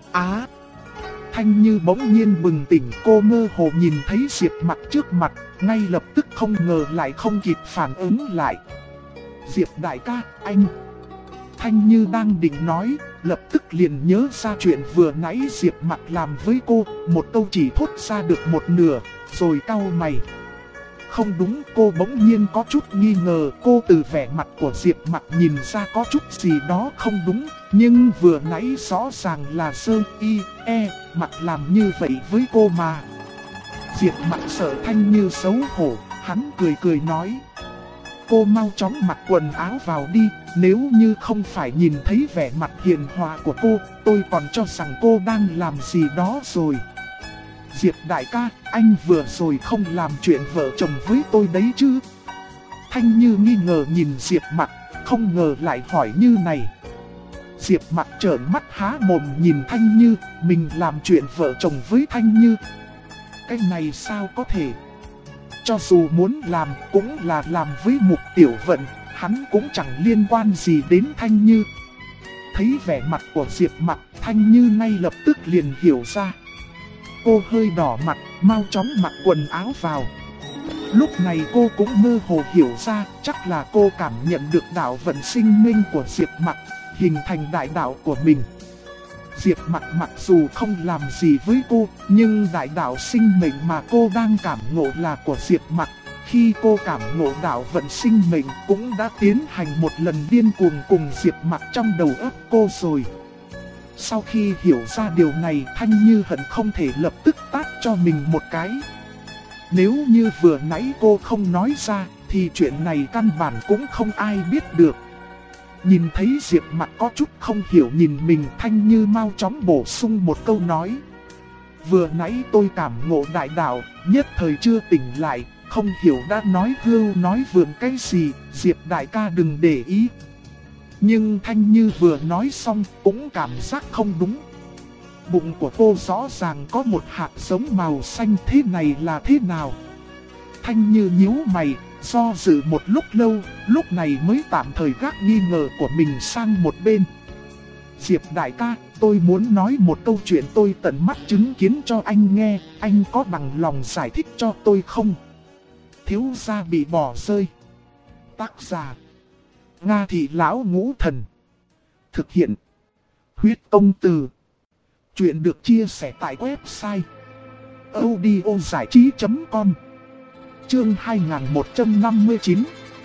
Thanh Như bỗng nhiên bừng tỉnh, cô mơ hồ nhìn thấy Diệp Mặc trước mặt, ngay lập tức không ngờ lại không kịp phản ứng lại. Diệp đại ca, anh... Thanh Như đang định nói, lập tức liền nhớ ra chuyện vừa nãy Diệp Mặc làm với cô, một câu chỉ thốt ra được một nửa, rồi cau mày. Không đúng, cô bỗng nhiên có chút nghi ngờ, cô từ vẻ mặt của Diệp Mặc nhìn ra có chút gì đó không đúng, nhưng vừa nãy rõ ràng là Mặc làm như vậy với cô mà. Diệp Mặc sợ Thanh Như xấu hổ, hắn cười nói. Cô mau chóng mặc quần áo vào đi, nếu như không phải nhìn thấy vẻ mặt hiền hòa của cô, tôi còn cho rằng cô đang làm gì đó rồi. Diệp đại ca, anh vừa rồi không làm chuyện vợ chồng với tôi đấy chứ? Thanh Như nghi ngờ nhìn Diệp Mặc, không ngờ lại hỏi như này. Diệp Mặc trợn mắt há mồm nhìn Thanh Như, mình làm chuyện vợ chồng với Thanh Như. Cái này sao có thể? Cho dù muốn làm cũng là làm với Mục Tiểu Vận, hắn cũng chẳng liên quan gì đến Thanh Như. Thấy vẻ mặt của Diệp Mặc, Thanh Như ngay lập tức liền hiểu ra. Cô hơi đỏ mặt, mau chóng mặc quần áo vào. Lúc này cô cũng mơ hồ hiểu ra, chắc là cô cảm nhận được đạo vận sinh minh của Diệp Mặc, hình thành đại đạo của mình. Diệp Mặc mặc dù không làm gì với cô, nhưng đại đạo sinh mệnh mà cô đang cảm ngộ là của Diệp Mặc. Khi cô cảm ngộ đạo vận sinh mệnh cũng đã tiến hành một lần điên cuồng cùng Diệp Mặc trong đầu óc cô rồi. Sau khi hiểu ra điều này, Thanh Như hận không thể lập tức tát cho mình một cái. Nếu như vừa nãy cô không nói ra, thì chuyện này căn bản cũng không ai biết được. Nhìn thấy Diệp Mặc có chút không hiểu nhìn mình, Thanh Như mau chóng bổ sung một câu nói. Vừa nãy tôi cảm ngộ đại đạo, nhất thời chưa tỉnh lại, không hiểu đã nói hưu nói vượn cái gì, Diệp đại ca đừng để ý. Nhưng Thanh Như vừa nói xong cũng cảm giác không đúng. Bụng của cô rõ ràng có một hạt giống màu xanh, thế này là thế nào? Thanh Như nhíu mày, do dự một lúc lâu, lúc này mới tạm thời gác nghi ngờ của mình sang một bên. Diệp đại ca, tôi muốn nói một câu chuyện tôi tận mắt chứng kiến cho anh nghe, anh có bằng lòng giải thích cho tôi không? Thiếu gia bị bỏ rơi. Tác giả: Nga Thị Lão Ngũ Thần. Thực hiện: Huyết Công Từ. Chuyện được chia sẻ tại website audiozảichí.com. Chương 2159.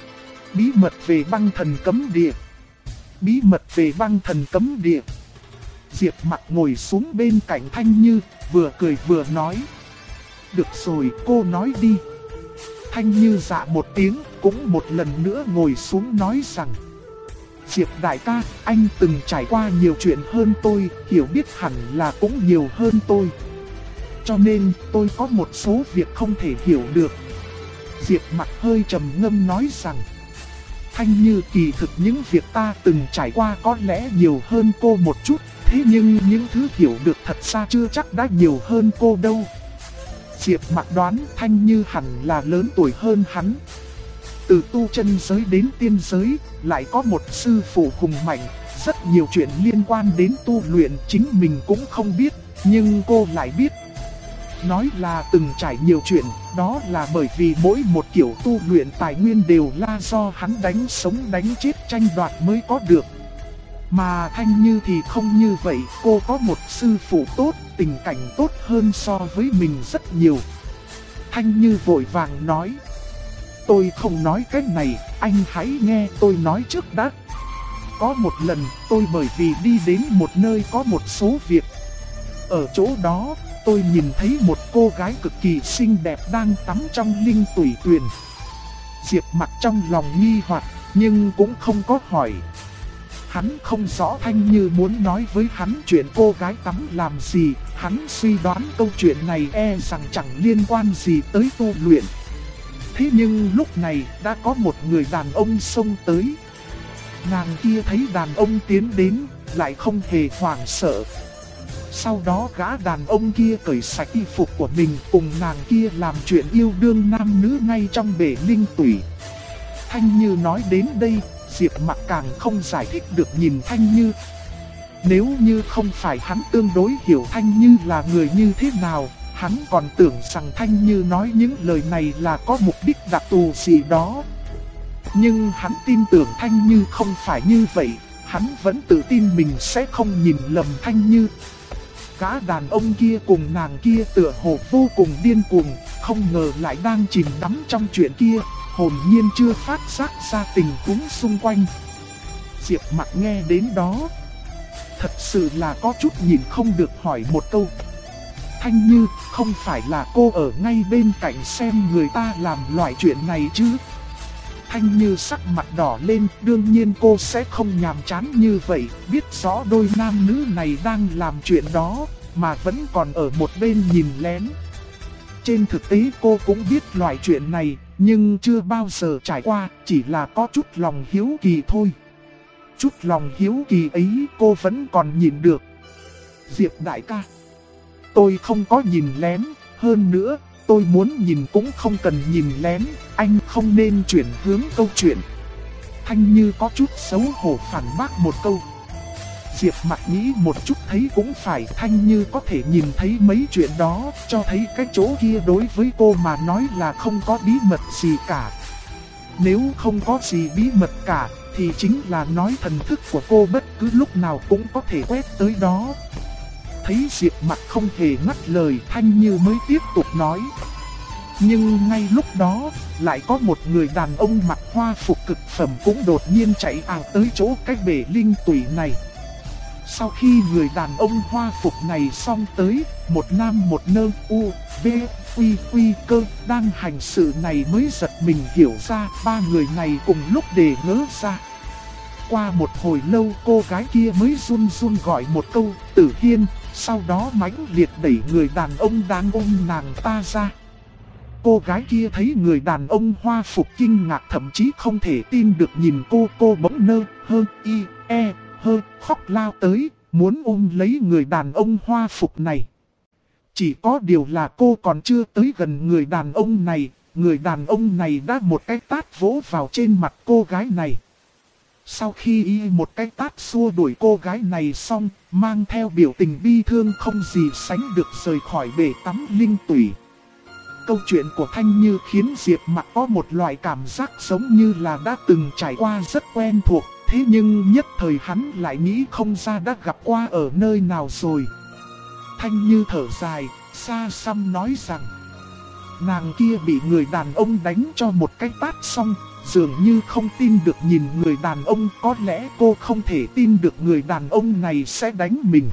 Bí mật về băng thần cấm địa. Bí mật về băng thần cấm địa. Diệp Mặc ngồi xuống bên cạnh Thanh Như, vừa cười vừa nói. Được rồi, cô nói đi. Thanh Như dạ một tiếng, cũng một lần nữa ngồi xuống nói rằng. Diệp đại ca, anh từng trải qua nhiều chuyện hơn tôi, hiểu biết hẳn là cũng nhiều hơn tôi. Cho nên, tôi có một số việc không thể hiểu được. Diệp Mặc hơi trầm ngâm nói rằng. Thanh Như, kỳ thực những việc ta từng trải qua có lẽ nhiều hơn cô một chút, thế nhưng những thứ hiểu được thật ra chưa chắc đã nhiều hơn cô đâu. Diệp Mặc đoán Thanh Như hẳn là lớn tuổi hơn hắn. Từ tu chân giới đến tiên giới, lại có một sư phụ hùng mạnh, rất nhiều chuyện liên quan đến tu luyện chính mình cũng không biết, nhưng cô lại biết. Nói là từng trải nhiều chuyện, đó là bởi vì mỗi một kiểu tu luyện tài nguyên đều là do hắn đánh sống đánh chết tranh đoạt mới có được. Mà Thanh Như thì không như vậy, cô có một sư phụ tốt, tình cảnh tốt hơn so với mình rất nhiều. Thanh Như vội vàng nói. Tôi không nói cái này, anh hãy nghe tôi nói trước đã. Có một lần, tôi bởi vì đi đến một nơi có một số việc. Ở chỗ đó, tôi nhìn thấy một cô gái cực kỳ xinh đẹp đang tắm trong linh tủy tuyền. Diệp Mặc trong lòng nghi hoặc, nhưng cũng không có hỏi. Hắn không rõ Thanh Như muốn nói với hắn chuyện cô gái tắm làm gì, hắn suy đoán câu chuyện này e rằng chẳng liên quan gì tới tu luyện. Thế nhưng lúc này đã có một người đàn ông xông tới. Nàng kia thấy đàn ông tiến đến, lại không hề hoảng sợ. Sau đó gã đàn ông kia cởi sạch y phục của mình cùng nàng kia làm chuyện yêu đương nam nữ ngay trong bể linh tủy. Thanh Như nói đến đây, Diệp Mặc càng không giải thích được nhìn Thanh Như. Nếu như không phải hắn tương đối hiểu Thanh Như là người như thế nào, hắn còn tưởng rằng Thanh Như nói những lời này là có mục đích đặc thù gì đó. Nhưng hắn tin tưởng Thanh Như không phải như vậy, hắn vẫn tự tin mình sẽ không nhìn lầm Thanh Như. Gã đàn ông kia cùng nàng kia tựa hồ vô cùng điên cuồng, không ngờ lại đang chìm đắm trong chuyện kia, hồn nhiên chưa phát giác ra tình huống xung quanh. Diệp Mặc nghe đến đó, thật sự là có chút nhìn không được hỏi một câu. Thanh Như, không phải là cô ở ngay bên cạnh xem người ta làm loại chuyện này chứ? Thanh Như sắc mặt đỏ lên, đương nhiên cô sẽ không nhàm chán như vậy, biết rõ đôi nam nữ này đang làm chuyện đó, mà vẫn còn ở một bên nhìn lén. Trên thực tế cô cũng biết loại chuyện này, nhưng chưa bao giờ trải qua, chỉ là có chút lòng hiếu kỳ thôi. Chút lòng hiếu kỳ ấy cô vẫn còn nhìn được. Diệp đại ca, tôi không có nhìn lén, hơn nữa, tôi muốn nhìn cũng không cần nhìn lén, anh không nên chuyển hướng câu chuyện. Thanh Như có chút xấu hổ phản bác một câu. Diệp Mặc nghĩ một chút thấy cũng phải, Thanh Như có thể nhìn thấy mấy chuyện đó, cho thấy cái chỗ kia đối với cô mà nói là không có bí mật gì cả. Nếu không có gì bí mật cả, thì chính là nói thần thức của cô bất cứ lúc nào cũng có thể quét tới đó. Thấy Diệp Mặc không hề ngắt lời, Thanh Như mới tiếp tục nói. Nhưng ngay lúc đó, lại có một người đàn ông mặc hoa phục cực phẩm cũng đột nhiên chạy ảo tới chỗ cái bể linh tủy này. Sau khi người đàn ông hoa phục này xong tới, một nam một nơ u, v, quy cơ đang hành sự này mới giật mình hiểu ra ba người này cùng lúc để ngỡ ra. Qua một hồi lâu cô gái kia mới run run gọi một câu Tử Hiên, sau đó mãnh liệt đẩy người đàn ông đang ôm nàng ta ra. Cô gái kia thấy người đàn ông hoa phục kinh ngạc thậm chí không thể tin được nhìn cô bỗng nơ, hơ, khóc lao tới, muốn ôm lấy người đàn ông hoa phục này. Chỉ có điều là cô còn chưa tới gần người đàn ông này, người đàn ông này đã một cái tát vỗ vào trên mặt cô gái này. Sau khi y một cái tát xua đuổi cô gái này xong, mang theo biểu tình bi thương không gì sánh được rời khỏi bể tắm linh tủy. Câu chuyện của Thanh Như khiến Diệp Mặc có một loại cảm giác giống như là đã từng trải qua rất quen thuộc, thế nhưng nhất thời hắn lại nghĩ không ra đã gặp qua ở nơi nào rồi. Thanh Như thở dài, xa xăm nói rằng, nàng kia bị người đàn ông đánh cho một cái tát xong, dường như không tin được nhìn người đàn ông, có lẽ cô không thể tin được người đàn ông này sẽ đánh mình.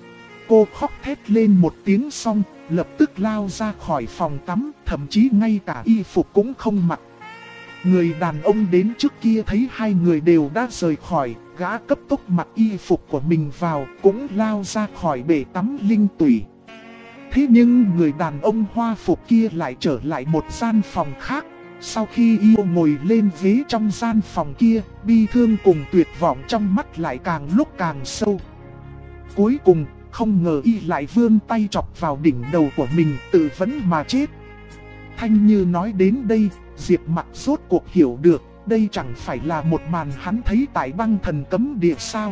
Cô khóc thét lên một tiếng xong, lập tức lao ra khỏi phòng tắm, thậm chí ngay cả y phục cũng không mặc. Người đàn ông đến trước kia thấy hai người đều đã rời khỏi, gã cấp tốc mặc y phục của mình vào, cũng lao ra khỏi bể tắm linh tủy. Thế nhưng người đàn ông hoa phục kia lại trở lại một gian phòng khác. Sau khi y ngồi lên ghế trong gian phòng kia, bi thương cùng tuyệt vọng trong mắt lại càng lúc càng sâu. Cuối cùng, không ngờ y lại vươn tay chọc vào đỉnh đầu của mình, tự vẫn mà chết. Thanh Như nói đến đây, Diệp Mặc rốt cuộc hiểu được, đây chẳng phải là một màn hắn thấy tại Băng Thần Cấm Địa sao.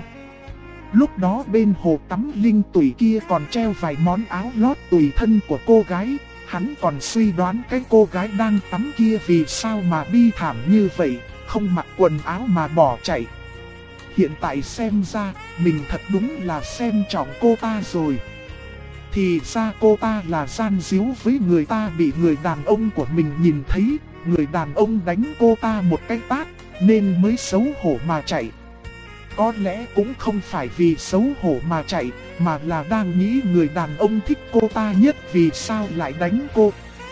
Lúc đó bên hồ tắm linh tủy kia còn treo vài món áo lót tùy thân của cô gái. Hắn còn suy đoán cái cô gái đang tắm kia vì sao mà bi thảm như vậy, không mặc quần áo mà bỏ chạy. Hiện tại xem ra, mình thật đúng là xem trọng cô ta rồi. Thì ra cô ta là gian díu với người ta, bị người đàn ông của mình nhìn thấy, người đàn ông đánh cô ta một cái tát, nên mới xấu hổ mà chạy. Có lẽ cũng không phải vì xấu hổ mà chạy, mà là đang nghĩ người đàn ông thích cô ta nhất vì sao lại đánh cô.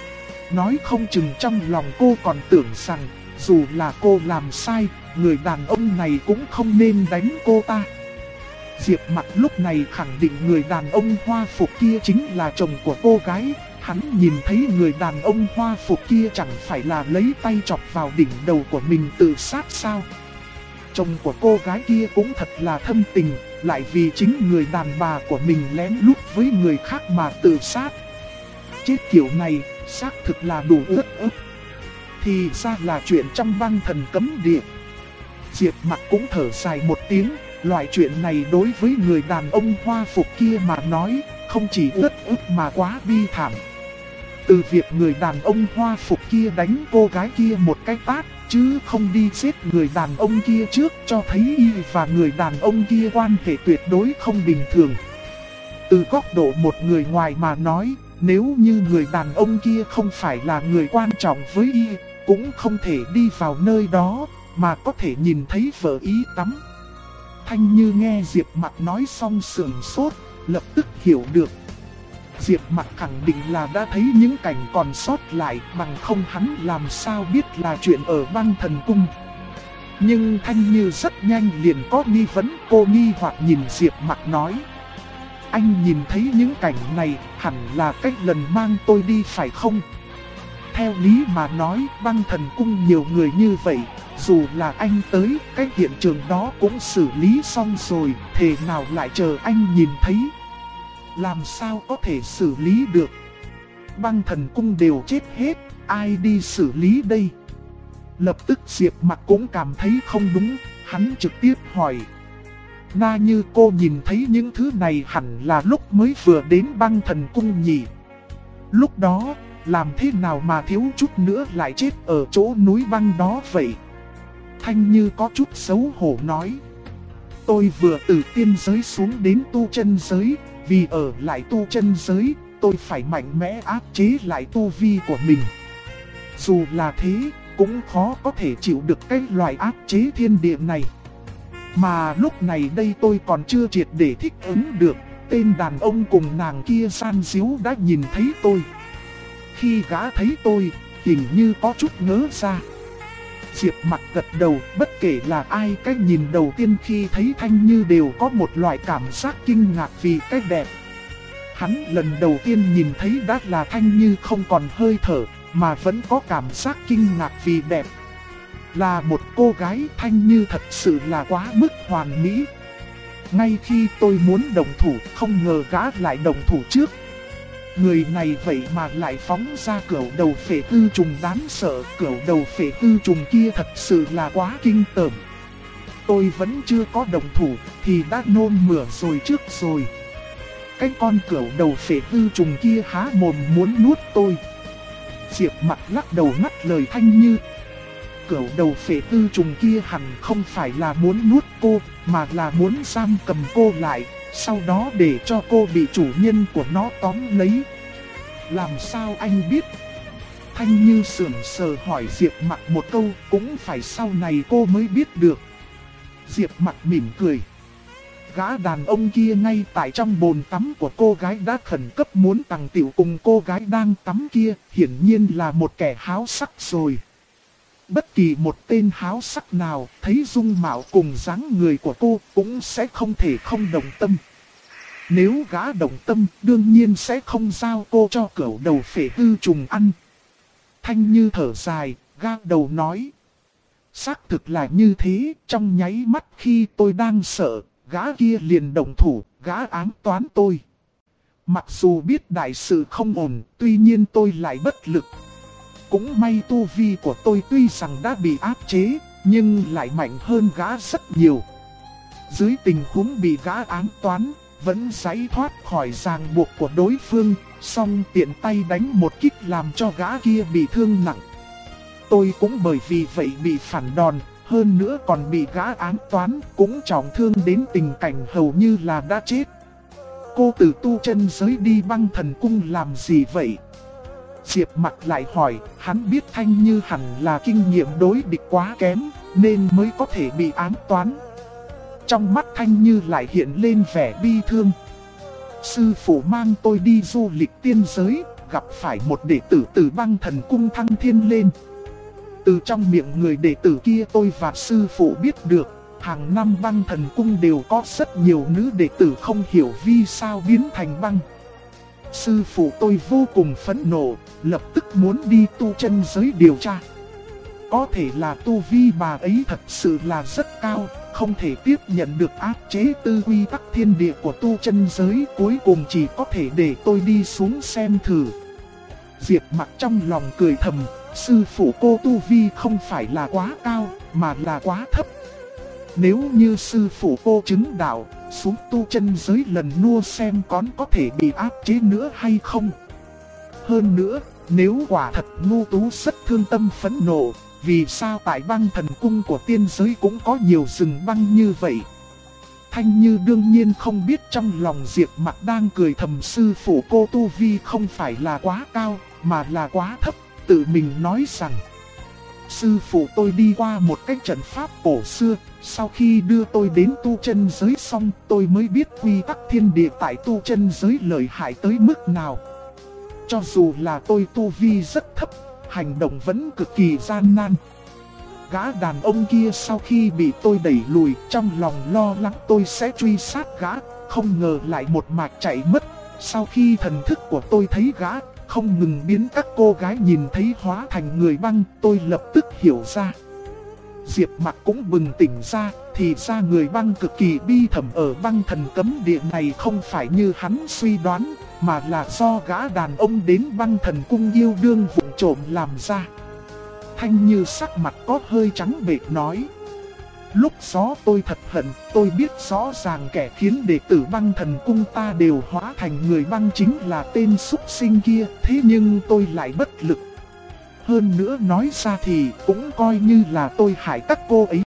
Nói không chừng trong lòng cô còn tưởng rằng, dù là cô làm sai, người đàn ông này cũng không nên đánh cô ta. Diệp Mặc lúc này khẳng định người đàn ông hoa phục kia chính là chồng của cô gái. Hắn nhìn thấy người đàn ông hoa phục kia chẳng phải là lấy tay chọc vào đỉnh đầu của mình tự sát sao. Chồng của cô gái kia cũng thật là thâm tình, lại vì chính người đàn bà của mình lén lút với người khác mà tự sát. Chết kiểu này, xác thực là đủ uất ức. Thì ra là chuyện trong Băng Thần Cấm Địa. Diệp Mặc cũng thở dài một tiếng, loại chuyện này đối với người đàn ông hoa phục kia mà nói, không chỉ uất ức mà quá bi thảm. Từ việc người đàn ông hoa phục kia đánh cô gái kia một cái tát, chứ không đi giết người đàn ông kia trước, cho thấy y và người đàn ông kia quan hệ tuyệt đối không bình thường. Từ góc độ một người ngoài mà nói, nếu như người đàn ông kia không phải là người quan trọng với y, cũng không thể đi vào nơi đó, mà có thể nhìn thấy vợ ý tắm. Thanh Như nghe Diệp Mặc nói xong sườn sốt, lập tức hiểu được. Diệp Mặc khẳng định là đã thấy những cảnh còn sót lại, bằng không hắn làm sao biết là chuyện ở Băng Thần Cung. Nhưng Thanh Như rất nhanh liền có nghi vấn, cô nghi hoặc nhìn Diệp Mặc nói: anh nhìn thấy những cảnh này hẳn là cách lần mang tôi đi phải không? Theo lý mà nói, Băng Thần Cung nhiều người như vậy, dù là anh tới, cái hiện trường đó cũng xử lý xong rồi, thế nào lại chờ anh nhìn thấy? Làm sao có thể xử lý được? Băng Thần Cung đều chết hết, ai đi xử lý đây? Lập tức Diệp Mặc cũng cảm thấy không đúng, hắn trực tiếp hỏi: Na Như, cô nhìn thấy những thứ này hẳn là lúc mới vừa đến Băng Thần Cung nhỉ? Lúc đó, làm thế nào mà thiếu chút nữa lại chết ở chỗ núi băng đó vậy? Thanh Như có chút xấu hổ nói: tôi vừa từ tiên giới xuống đến tu chân giới, vì ở lại tu chân giới, tôi phải mạnh mẽ áp chế lại tu vi của mình. Dù là thế, cũng khó có thể chịu được cái loại áp chế thiên địa này. Mà lúc này đây tôi còn chưa triệt để thích ứng được, tên đàn ông cùng nàng kia san díu đã nhìn thấy tôi. Khi gã thấy tôi, hình như có chút ngớ ra. Diệp Mặc gật đầu, bất kể là ai, cái nhìn đầu tiên khi thấy Thanh Như đều có một loại cảm giác kinh ngạc vì cái đẹp. Hắn lần đầu tiên nhìn thấy đã là Thanh Như không còn hơi thở, mà vẫn có cảm giác kinh ngạc vì đẹp. Là một cô gái, Thanh Như thật sự là quá mức hoàn mỹ. ngay khi tôi muốn động thủ, không ngờ gã lại động thủ trước. Người này vậy mà lại phóng ra cửu đầu phệ tư trùng đáng sợ, cửu đầu phệ tư trùng kia thật sự là quá kinh tởm. Tôi vẫn chưa có động thủ thì đã nôn mửa rồi trước rồi. Cái con cửu đầu phệ tư trùng kia há mồm muốn nuốt tôi. Diệp Mặc lắc đầu ngắt lời Thanh Như. Cửu đầu phệ tư trùng kia hẳn không phải là muốn nuốt cô, mà là muốn giam cầm cô lại, sau đó để cho cô bị chủ nhân của nó tóm lấy. Làm sao anh biết? Thanh Như sững sờ hỏi Diệp Mặc một câu, cũng phải sau này cô mới biết được. Diệp Mặc mỉm cười. Gã đàn ông kia ngay tại trong bồn tắm của cô gái đã khẩn cấp muốn tàng tiểu cùng cô gái đang tắm kia, hiển nhiên là một kẻ háo sắc rồi. Bất kỳ một tên háo sắc nào thấy dung mạo cùng dáng người của cô cũng sẽ không thể không động tâm. Nếu gã động tâm đương nhiên sẽ không giao cô cho cửu đầu phệ tư trùng ăn. Thanh Như thở dài, gác đầu nói. Xác thực là như thế, trong nháy mắt khi tôi đang sợ, gã kia liền động thủ, gã ám toán tôi. Mặc dù biết đại sự không ổn, tuy nhiên tôi lại bất lực. Cũng may tu vi của tôi tuy rằng đã bị áp chế, nhưng lại mạnh hơn gã rất nhiều. Dưới tình huống bị gã ám toán, vẫn giải thoát khỏi ràng buộc của đối phương, song tiện tay đánh một kích làm cho gã kia bị thương nặng. Tôi cũng bởi vì vậy bị phản đòn, hơn nữa còn bị gã ám toán, cũng trọng thương đến tình cảnh hầu như là đã chết. Cô từ tu chân giới đi Băng Thần Cung làm gì vậy? Diệp Mặc lại hỏi, hắn biết Thanh Như hẳn là kinh nghiệm đối địch quá kém, nên mới có thể bị ám toán. Trong mắt Thanh Như lại hiện lên vẻ bi thương. Sư phụ mang tôi đi du lịch tiên giới, gặp phải một đệ tử từ Băng Thần Cung thăng thiên lên. Từ trong miệng người đệ tử kia tôi và sư phụ biết được, hàng năm Băng Thần Cung đều có rất nhiều nữ đệ tử không hiểu vì sao biến thành băng. Sư phụ tôi vô cùng phẫn nộ, lập tức muốn đi tu chân giới điều tra. Có thể là tu vi bà ấy thật sự là rất cao, không thể tiếp nhận được áp chế tư quy tắc thiên địa của tu chân giới, cuối cùng chỉ có thể để tôi đi xuống xem thử. Diệp Mặc trong lòng cười thầm, sư phụ cô tu vi không phải là quá cao, mà là quá thấp. Nếu như sư phụ cô chứng đạo, xuống tu chân giới lần nua xem có thể bị áp chế nữa hay không. Hơn nữa, nếu quả thật Ngô Tú rất thương tâm phẫn nộ, vì sao tại Băng Thần Cung của tiên giới cũng có nhiều rừng băng như vậy? Thanh Như đương nhiên không biết trong lòng Diệp Mặc đang cười thầm sư phụ cô tu vi không phải là quá cao, mà là quá thấp, tự mình nói rằng. Sư phụ tôi đi qua một cái trận pháp cổ xưa, sau khi đưa tôi đến tu chân giới xong tôi mới biết quy tắc thiên địa tại tu chân giới lợi hại tới mức nào. Cho dù là tôi tu vi rất thấp, hành động vẫn cực kỳ gian nan. Gã đàn ông kia sau khi bị tôi đẩy lùi, trong lòng lo lắng tôi sẽ truy sát gã, không ngờ lại một mạch chạy mất. Sau khi thần thức của tôi thấy gã không ngừng biến các cô gái nhìn thấy hóa thành người băng, tôi lập tức hiểu ra. Diệp Mặc cũng bừng tỉnh ra, thì ra người băng cực kỳ bi thảm ở Băng Thần Cấm Địa này không phải như hắn suy đoán, mà là do gã đàn ông đến Băng Thần Cung yêu đương vụng trộm làm ra. Thanh Như sắc mặt có hơi trắng bệch nói. Lúc đó tôi thật hận, tôi biết rõ ràng kẻ khiến đệ tử Băng Thần Cung ta đều hóa thành người băng chính là tên súc sinh kia, thế nhưng tôi lại bất lực. Hơn nữa nói ra thì cũng coi như là tôi hại các cô ấy.